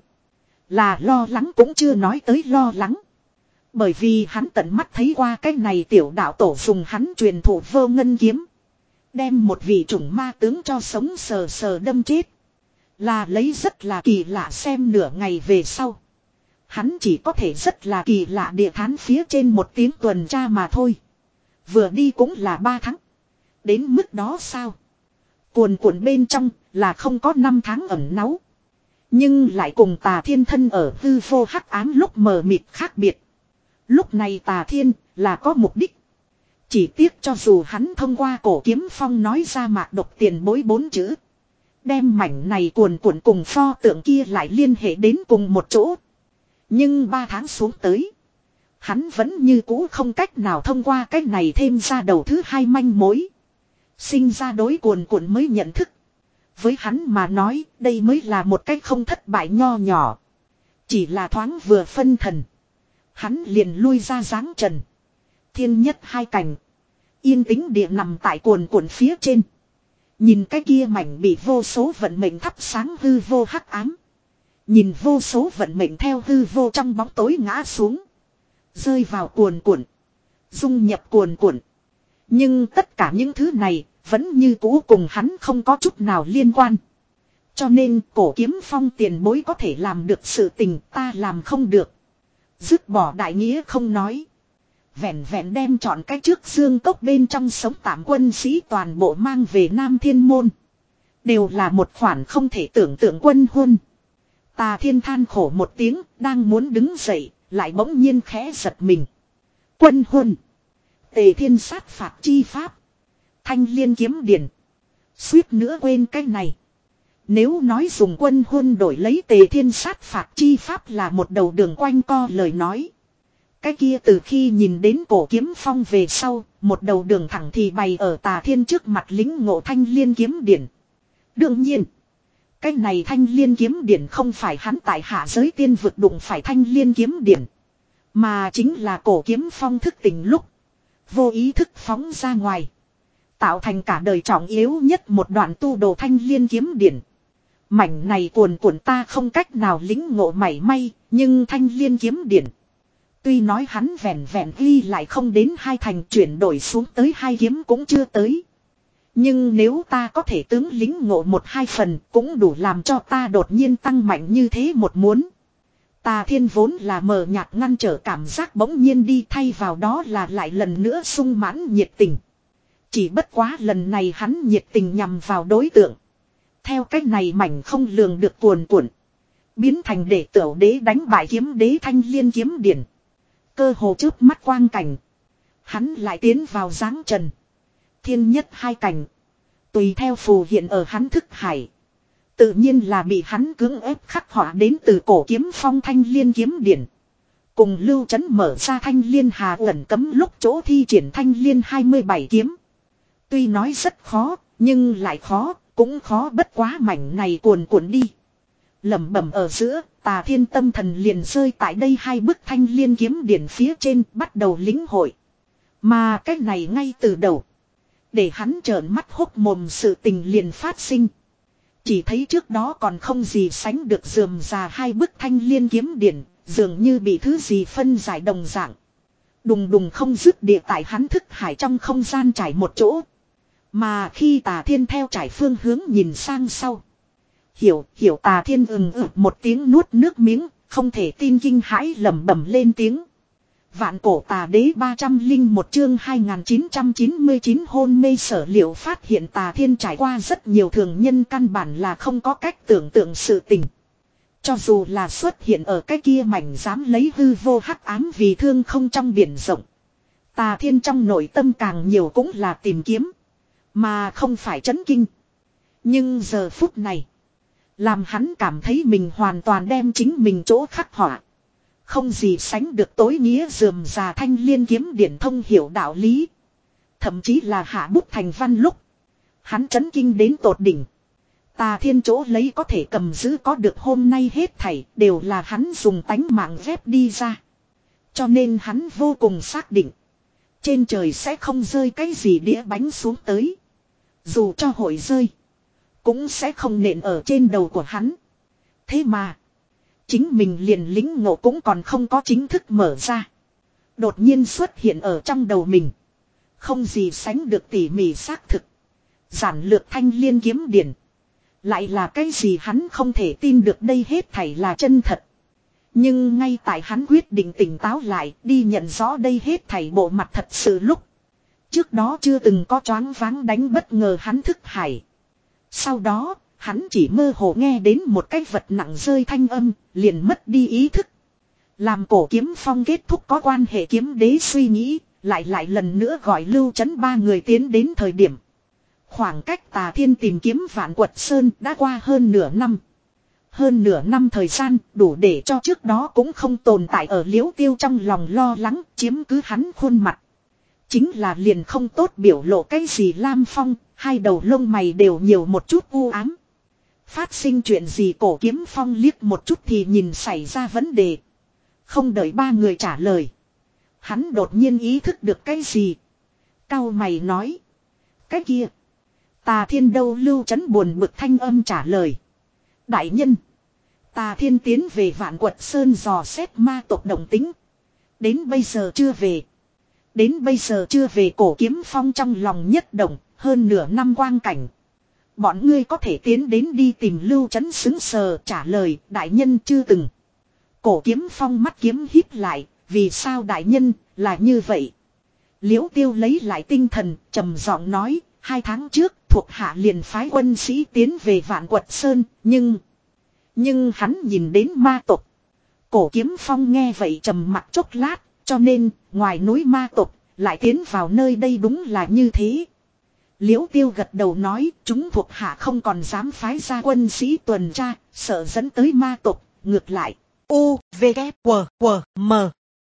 Là lo lắng cũng chưa nói tới lo lắng. Bởi vì hắn tận mắt thấy qua cái này tiểu đạo tổ dùng hắn truyền thụ Vô Ngân kiếm. Đem một vị chủng ma tướng cho sống sờ sờ đâm chết. Là lấy rất là kỳ lạ xem nửa ngày về sau. Hắn chỉ có thể rất là kỳ lạ địa thán phía trên một tiếng tuần tra mà thôi. Vừa đi cũng là ba tháng. Đến mức đó sao? Cuồn cuộn bên trong là không có năm tháng ẩn náu. Nhưng lại cùng Tà Thiên thân ở hư vô hắc ám lúc mờ mịt khác biệt. Lúc này Tà Thiên là có mục đích. Chỉ tiếc cho dù hắn thông qua cổ kiếm phong nói ra mạc độc tiền bối bốn chữ. Đem mảnh này cuồn cuộn cùng pho tượng kia lại liên hệ đến cùng một chỗ. Nhưng ba tháng xuống tới. Hắn vẫn như cũ không cách nào thông qua cách này thêm ra đầu thứ hai manh mối. Sinh ra đối cuồn cuộn mới nhận thức. Với hắn mà nói đây mới là một cách không thất bại nho nhỏ. Chỉ là thoáng vừa phân thần. Hắn liền lui ra dáng trần. Thiên nhất hai cảnh. Yên tĩnh địa nằm tại cuồn cuộn phía trên. Nhìn cái kia mảnh bị vô số vận mệnh thắp sáng hư vô hắc ám. Nhìn vô số vận mệnh theo hư vô trong bóng tối ngã xuống. Rơi vào cuồn cuộn. Dung nhập cuồn cuộn. Nhưng tất cả những thứ này vẫn như cũ cùng hắn không có chút nào liên quan. Cho nên cổ kiếm phong tiền bối có thể làm được sự tình ta làm không được. Dứt bỏ đại nghĩa không nói. Vẹn vẹn đem chọn cái trước xương cốc bên trong sống tạm quân sĩ toàn bộ mang về Nam Thiên Môn. Đều là một khoản không thể tưởng tượng quân huân. Tà Thiên than khổ một tiếng đang muốn đứng dậy lại bỗng nhiên khẽ giật mình. Quân huân. Tề Thiên sát phạt chi pháp. Thanh liên kiếm điển. Suýt nữa quên cái này. Nếu nói dùng quân huân đổi lấy Tề Thiên sát phạt chi pháp là một đầu đường quanh co lời nói. Cái kia từ khi nhìn đến cổ kiếm phong về sau, một đầu đường thẳng thì bày ở Tà Thiên trước mặt lính ngộ thanh liên kiếm điển. Đương nhiên, cái này thanh liên kiếm điển không phải hắn tại hạ giới tiên vực đụng phải thanh liên kiếm điển. Mà chính là cổ kiếm phong thức tỉnh lúc. Vô ý thức phóng ra ngoài. Tạo thành cả đời trọng yếu nhất một đoạn tu đồ thanh liên kiếm điển. Mảnh này cuồn cuộn ta không cách nào lính ngộ mảy may, nhưng thanh liên kiếm điển. Tuy nói hắn vẹn vẹn ghi lại không đến hai thành chuyển đổi xuống tới hai kiếm cũng chưa tới. Nhưng nếu ta có thể tướng lính ngộ một hai phần cũng đủ làm cho ta đột nhiên tăng mạnh như thế một muốn. Tà Thiên vốn là mờ nhạt ngăn trở cảm giác bỗng nhiên đi thay vào đó là lại lần nữa sung mãn nhiệt tình. Chỉ bất quá lần này hắn nhiệt tình nhằm vào đối tượng. Theo cách này mảnh không lường được cuồn cuộn. Biến thành để tửu đế đánh bại kiếm đế thanh liên kiếm điển. Cơ hồ trước mắt quang cảnh. Hắn lại tiến vào dáng trần. Thiên nhất hai cảnh. Tùy theo phù hiện ở hắn thức hải. Tự nhiên là bị hắn cưỡng ép khắc họa đến từ cổ kiếm phong thanh liên kiếm điển. Cùng lưu trấn mở ra thanh liên hà ẩn cấm lúc chỗ thi triển thanh liên hai mươi bảy kiếm. Tuy nói rất khó, nhưng lại khó, cũng khó bất quá mảnh này cuồn cuộn đi. Lẩm bẩm ở giữa, Tà Thiên tâm thần liền rơi tại đây hai bức thanh liên kiếm điển phía trên bắt đầu lĩnh hội. Mà cái này ngay từ đầu. Để hắn trợn mắt hốc mồm sự tình liền phát sinh. Chỉ thấy trước đó còn không gì sánh được rườm rà hai bức thanh liên kiếm điển, dường như bị thứ gì phân giải đồng dạng. Đùng đùng không dứt địa tại hắn thức hải trong không gian trải một chỗ. Mà khi Tà Thiên theo trải phương hướng nhìn sang sau. Hiểu, hiểu Tà Thiên ừng ực một tiếng nuốt nước miếng, không thể tin kinh hãi lẩm bẩm lên tiếng. Vạn cổ tà đế ba trăm lẻ một chương hai nghìn chín trăm chín mươi chín hôn mê sở liệu phát hiện Tà Thiên trải qua rất nhiều thường nhân căn bản là không có cách tưởng tượng sự tình. Cho dù là xuất hiện ở cái kia mảnh dám lấy hư vô hắc ám vì thương không trong biển rộng. Tà Thiên trong nội tâm càng nhiều cũng là tìm kiếm. Mà không phải chấn kinh. Nhưng giờ phút này. Làm hắn cảm thấy mình hoàn toàn đem chính mình chỗ khắc họa. Không gì sánh được tối nghĩa rườm rà thanh liên kiếm điển thông hiểu đạo lý. Thậm chí là hạ bút thành văn lúc. Hắn chấn kinh đến tột đỉnh. Tà Thiên chỗ lấy có thể cầm giữ có được hôm nay hết thảy đều là hắn dùng tánh mạng ghép đi ra. Cho nên hắn vô cùng xác định. Trên trời sẽ không rơi cái gì đĩa bánh xuống tới. Dù cho hội rơi. Cũng sẽ không nện ở trên đầu của hắn. Thế mà. Chính mình liền lính ngộ cũng còn không có chính thức mở ra. Đột nhiên xuất hiện ở trong đầu mình. Không gì sánh được tỉ mỉ xác thực. Giản lược thanh liên kiếm điển. Lại là cái gì hắn không thể tin được đây hết thảy là chân thật. Nhưng ngay tại hắn quyết định tỉnh táo lại đi nhận rõ đây hết thảy bộ mặt thật sự lúc. Trước đó chưa từng có choáng váng đánh bất ngờ hắn thức hải. Sau đó, hắn chỉ mơ hồ nghe đến một cái vật nặng rơi thanh âm, liền mất đi ý thức. Làm Cổ Kiếm Phong kết thúc có quan hệ kiếm đế suy nghĩ, lại lại lần nữa gọi Lưu Chấn ba người tiến đến thời điểm. Khoảng cách Tà Thiên tìm kiếm Vạn Quật Sơn đã qua hơn nửa năm. Hơn nửa năm thời gian đủ để cho trước đó cũng không tồn tại ở Liễu Tiêu trong lòng lo lắng chiếm cứ hắn khuôn mặt. Chính là liền không tốt biểu lộ cái gì Lam Phong, hai đầu lông mày đều nhiều một chút u ám. Phát sinh chuyện gì Cổ Kiếm Phong liếc một chút thì nhìn xảy ra vấn đề. Không đợi ba người trả lời. Hắn đột nhiên ý thức được cái gì. Cau mày nói. Cái kia. Tà Thiên đâu Lưu Chấn buồn bực thanh âm trả lời. Đại nhân. Tà Thiên tiến về Vạn Quật Sơn dò xét ma tộc động tính. Đến bây giờ chưa về. Đến bây giờ chưa về Cổ Kiếm Phong trong lòng nhất động. Hơn nửa năm quang cảnh. Bọn ngươi có thể tiến đến đi tìm Lưu Chấn xứng sờ trả lời. Đại nhân chưa từng. Cổ Kiếm Phong mắt kiếm híp lại. Vì sao đại nhân là như vậy? Liễu Tiêu lấy lại tinh thần trầm giọng nói. Hai tháng trước thuộc hạ liền phái quân sĩ tiến về Vạn Quật Sơn. Nhưng. Nhưng hắn nhìn đến ma tộc. Cổ Kiếm Phong nghe vậy trầm mặt chốc lát. Cho nên ngoài núi ma tộc lại tiến vào nơi đây đúng là như thế. Liễu Tiêu gật đầu nói chúng thuộc hạ không còn dám phái ra quân sĩ tuần tra. Sợ dẫn tới ma tộc. Ngược lại. U, V, K, W, W, M.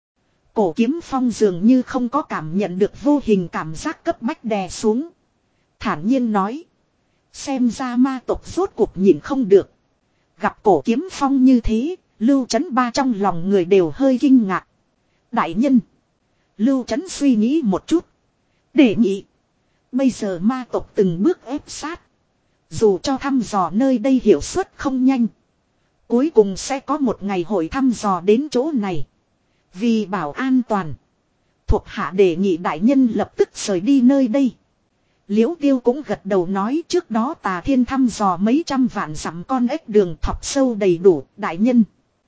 Cổ Kiếm Phong dường như không có cảm nhận được vô hình cảm giác cấp bách đè xuống. Thản nhiên nói. Xem ra ma tộc rốt cuộc nhìn không được. Gặp Cổ Kiếm Phong như thế, Lưu Chấn ba trong lòng người đều hơi kinh ngạc. Đại nhân. Lưu Chấn suy nghĩ một chút. Đề nghị. Bây giờ ma tộc từng bước ép sát. Dù cho thăm dò nơi đây hiệu suất không nhanh. Cuối cùng sẽ có một ngày hội thăm dò đến chỗ này. Vì bảo an toàn. Thuộc hạ đề nghị đại nhân lập tức rời đi nơi đây. Liễu Tiêu cũng gật đầu nói trước đó Tà Thiên thăm dò mấy trăm vạn dặm con ếch đường thọc sâu đầy đủ đại nhân.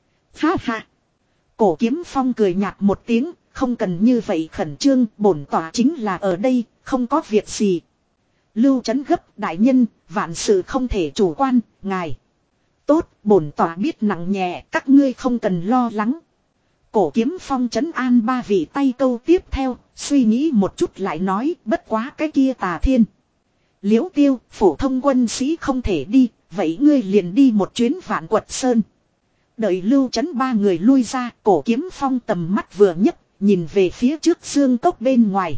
Ha ha. Cổ Kiếm Phong cười nhạt một tiếng. Không cần như vậy khẩn trương. Bổn tỏa chính là ở đây. Không có việc gì. Lưu Chấn gấp đại nhân. Vạn sự không thể chủ quan. Ngài. Tốt. Bổn tỏa biết nặng nhẹ. Các ngươi không cần lo lắng. Cổ Kiếm Phong trấn an ba vị tay câu tiếp theo, suy nghĩ một chút lại nói bất quá cái kia Tà Thiên. Liễu Tiêu, phổ thông quân sĩ không thể đi, vậy ngươi liền đi một chuyến Vạn Quật Sơn. Đợi Lưu Chấn ba người lui ra, Cổ Kiếm Phong tầm mắt vừa nhấc, nhìn về phía trước xương cốc bên ngoài.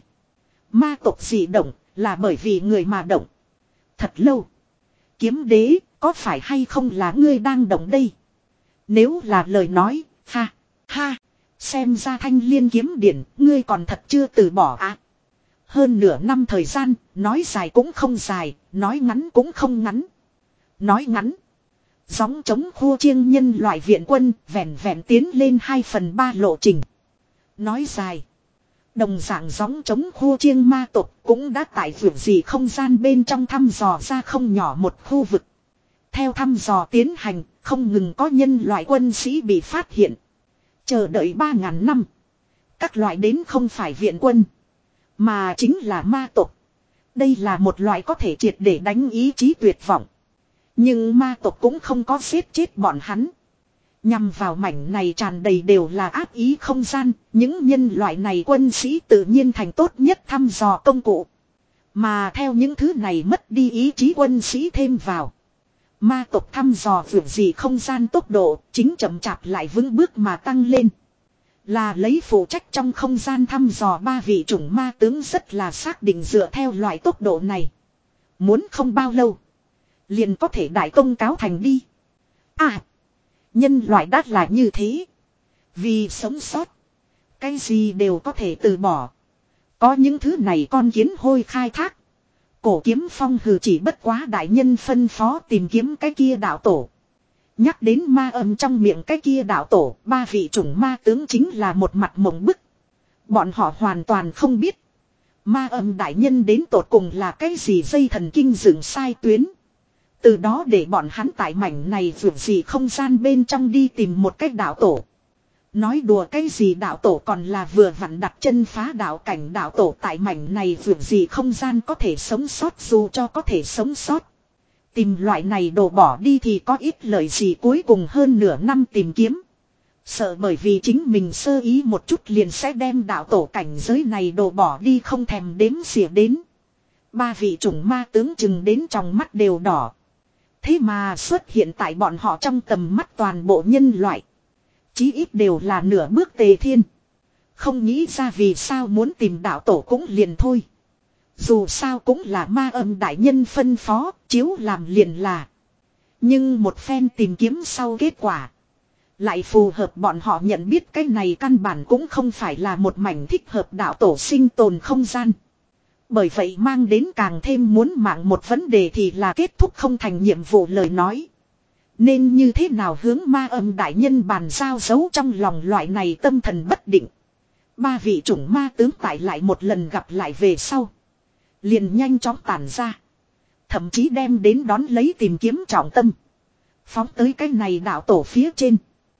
Ma tộc dị động, là bởi vì người mà động. Thật lâu. Kiếm đế, có phải hay không là ngươi đang động đây? Nếu là lời nói, ha. Ha, xem ra Thanh Liên kiếm điển, ngươi còn thật chưa từ bỏ à. Hơn nửa năm thời gian, nói dài cũng không dài, nói ngắn cũng không ngắn. Nói ngắn, gióng chống khua chiêng nhân loại viện quân, vẹn vẹn tiến lên hai phần ba lộ trình. Nói dài, đồng dạng gióng chống khua chiêng ma tộc cũng đã tại vượt gì không gian bên trong thăm dò ra không nhỏ một khu vực. Theo thăm dò tiến hành, không ngừng có nhân loại quân sĩ bị phát hiện. Chờ đợi ba ngàn năm. Các loại đến không phải viện quân. Mà chính là ma tộc. Đây là một loại có thể triệt để đánh ý chí tuyệt vọng. Nhưng ma tộc cũng không có giết chết bọn hắn. Nhằm vào mảnh này tràn đầy đều là ác ý không gian. Những nhân loại này quân sĩ tự nhiên thành tốt nhất thăm dò công cụ. Mà theo những thứ này mất đi ý chí quân sĩ thêm vào. Ma tộc thăm dò vượt gì không gian tốc độ chính chậm chạp lại vững bước mà tăng lên. Là lấy phụ trách trong không gian thăm dò ba vị chủng ma tướng rất là xác định dựa theo loại tốc độ này. Muốn không bao lâu. Liền có thể đại công cáo thành đi. À. Nhân loại đắt là như thế. Vì sống sót. Cái gì đều có thể từ bỏ. Có những thứ này con kiến hôi khai thác. Cổ Kiếm Phong hừ chỉ bất quá đại nhân phân phó tìm kiếm cái kia đạo tổ. Nhắc đến ma âm trong miệng cái kia đạo tổ, ba vị chủng ma tướng chính là một mặt mộng bức. Bọn họ hoàn toàn không biết. Ma âm đại nhân đến tột cùng là cái gì dây thần kinh dựng sai tuyến. Từ đó để bọn hắn tại mảnh này vượt gì không gian bên trong đi tìm một cách đạo tổ. Nói đùa cái gì đạo tổ còn là vừa vặn đặt chân phá đạo cảnh đạo tổ tại mảnh này vượt gì không gian có thể sống sót dù cho có thể sống sót. Tìm loại này đồ bỏ đi thì có ít lợi gì cuối cùng hơn nửa năm tìm kiếm. Sợ bởi vì chính mình sơ ý một chút liền sẽ đem đạo tổ cảnh giới này đồ bỏ đi không thèm đếm xỉa đến. Ba vị chủng ma tướng chừng đến trong mắt đều đỏ. Thế mà xuất hiện tại bọn họ trong tầm mắt toàn bộ nhân loại. Chí ít đều là nửa bước tề thiên. Không nghĩ ra vì sao muốn tìm đạo tổ cũng liền thôi. Dù sao cũng là ma âm đại nhân phân phó, chiếu làm liền là. Nhưng một phen tìm kiếm sau kết quả. Lại phù hợp bọn họ nhận biết cái này căn bản cũng không phải là một mảnh thích hợp đạo tổ sinh tồn không gian. Bởi vậy mang đến càng thêm muốn mạng một vấn đề thì là kết thúc không thành nhiệm vụ lời nói. Nên như thế nào hướng ma âm đại nhân bàn giao giấu trong lòng loại này tâm thần bất định. Ba vị chủng ma tướng tại lại một lần gặp lại về sau. Liền nhanh chóng tản ra. Thậm chí đem đến đón lấy tìm kiếm trọng tâm. Phóng tới cái này đạo tổ phía trên.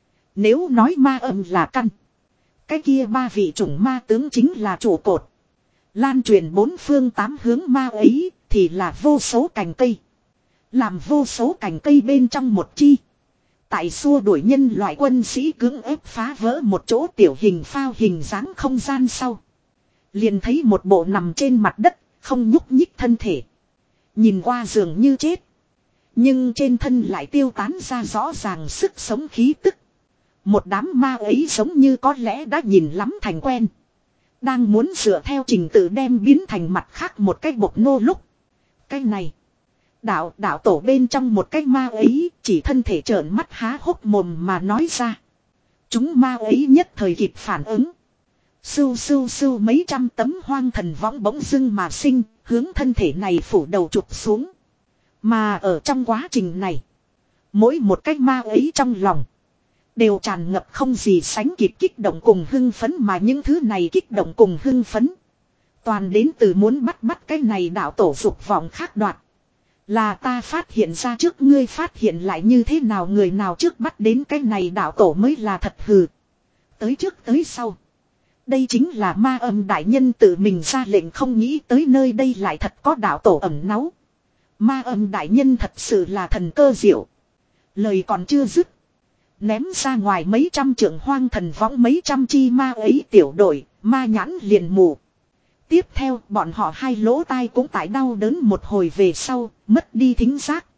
Nếu nói ma âm là căn. Cái kia ba vị chủng ma tướng chính là trụ cột. Lan truyền bốn phương tám hướng ma ấy thì là vô số cành cây. Làm vô số cành cây bên trong một chi. Tại xua đuổi nhân loại quân sĩ cưỡng ép phá vỡ một chỗ tiểu hình phao hình dáng không gian sau. Liền thấy một bộ nằm trên mặt đất, không nhúc nhích thân thể. Nhìn qua dường như chết. Nhưng trên thân lại tiêu tán ra rõ ràng sức sống khí tức. Một đám ma ấy giống như có lẽ đã nhìn lắm thành quen. Đang muốn dựa theo trình tự đem biến thành mặt khác một cái bột nô lúc. Cái này. Đạo đạo tổ bên trong một cái ma ấy chỉ thân thể trợn mắt há hốc mồm mà nói ra. Chúng ma ấy nhất thời kịp phản ứng. Sưu sưu sưu mấy trăm tấm hoang thần võng bỗng dưng mà sinh, hướng thân thể này phủ đầu chụp xuống. Mà ở trong quá trình này, mỗi một cái ma ấy trong lòng đều tràn ngập không gì sánh kịp kích động cùng hưng phấn, mà những thứ này kích động cùng hưng phấn toàn đến từ muốn bắt bắt cái này đạo tổ dục vọng khác đoạt. Là ta phát hiện ra trước ngươi phát hiện lại như thế nào, người nào trước bắt đến cái này đạo tổ mới là thật hừ. Tới trước tới sau. Đây chính là ma âm đại nhân tự mình ra lệnh, không nghĩ tới nơi đây lại thật có đạo tổ ẩn náu. Ma âm đại nhân thật sự là thần cơ diệu. Lời còn chưa dứt. Ném ra ngoài mấy trăm trượng hoang thần võng mấy trăm chi ma ấy tiểu đội, ma nhãn liền mù. Tiếp theo bọn họ hai lỗ tai cũng tại đau đớn một hồi về sau, mất đi thính giác.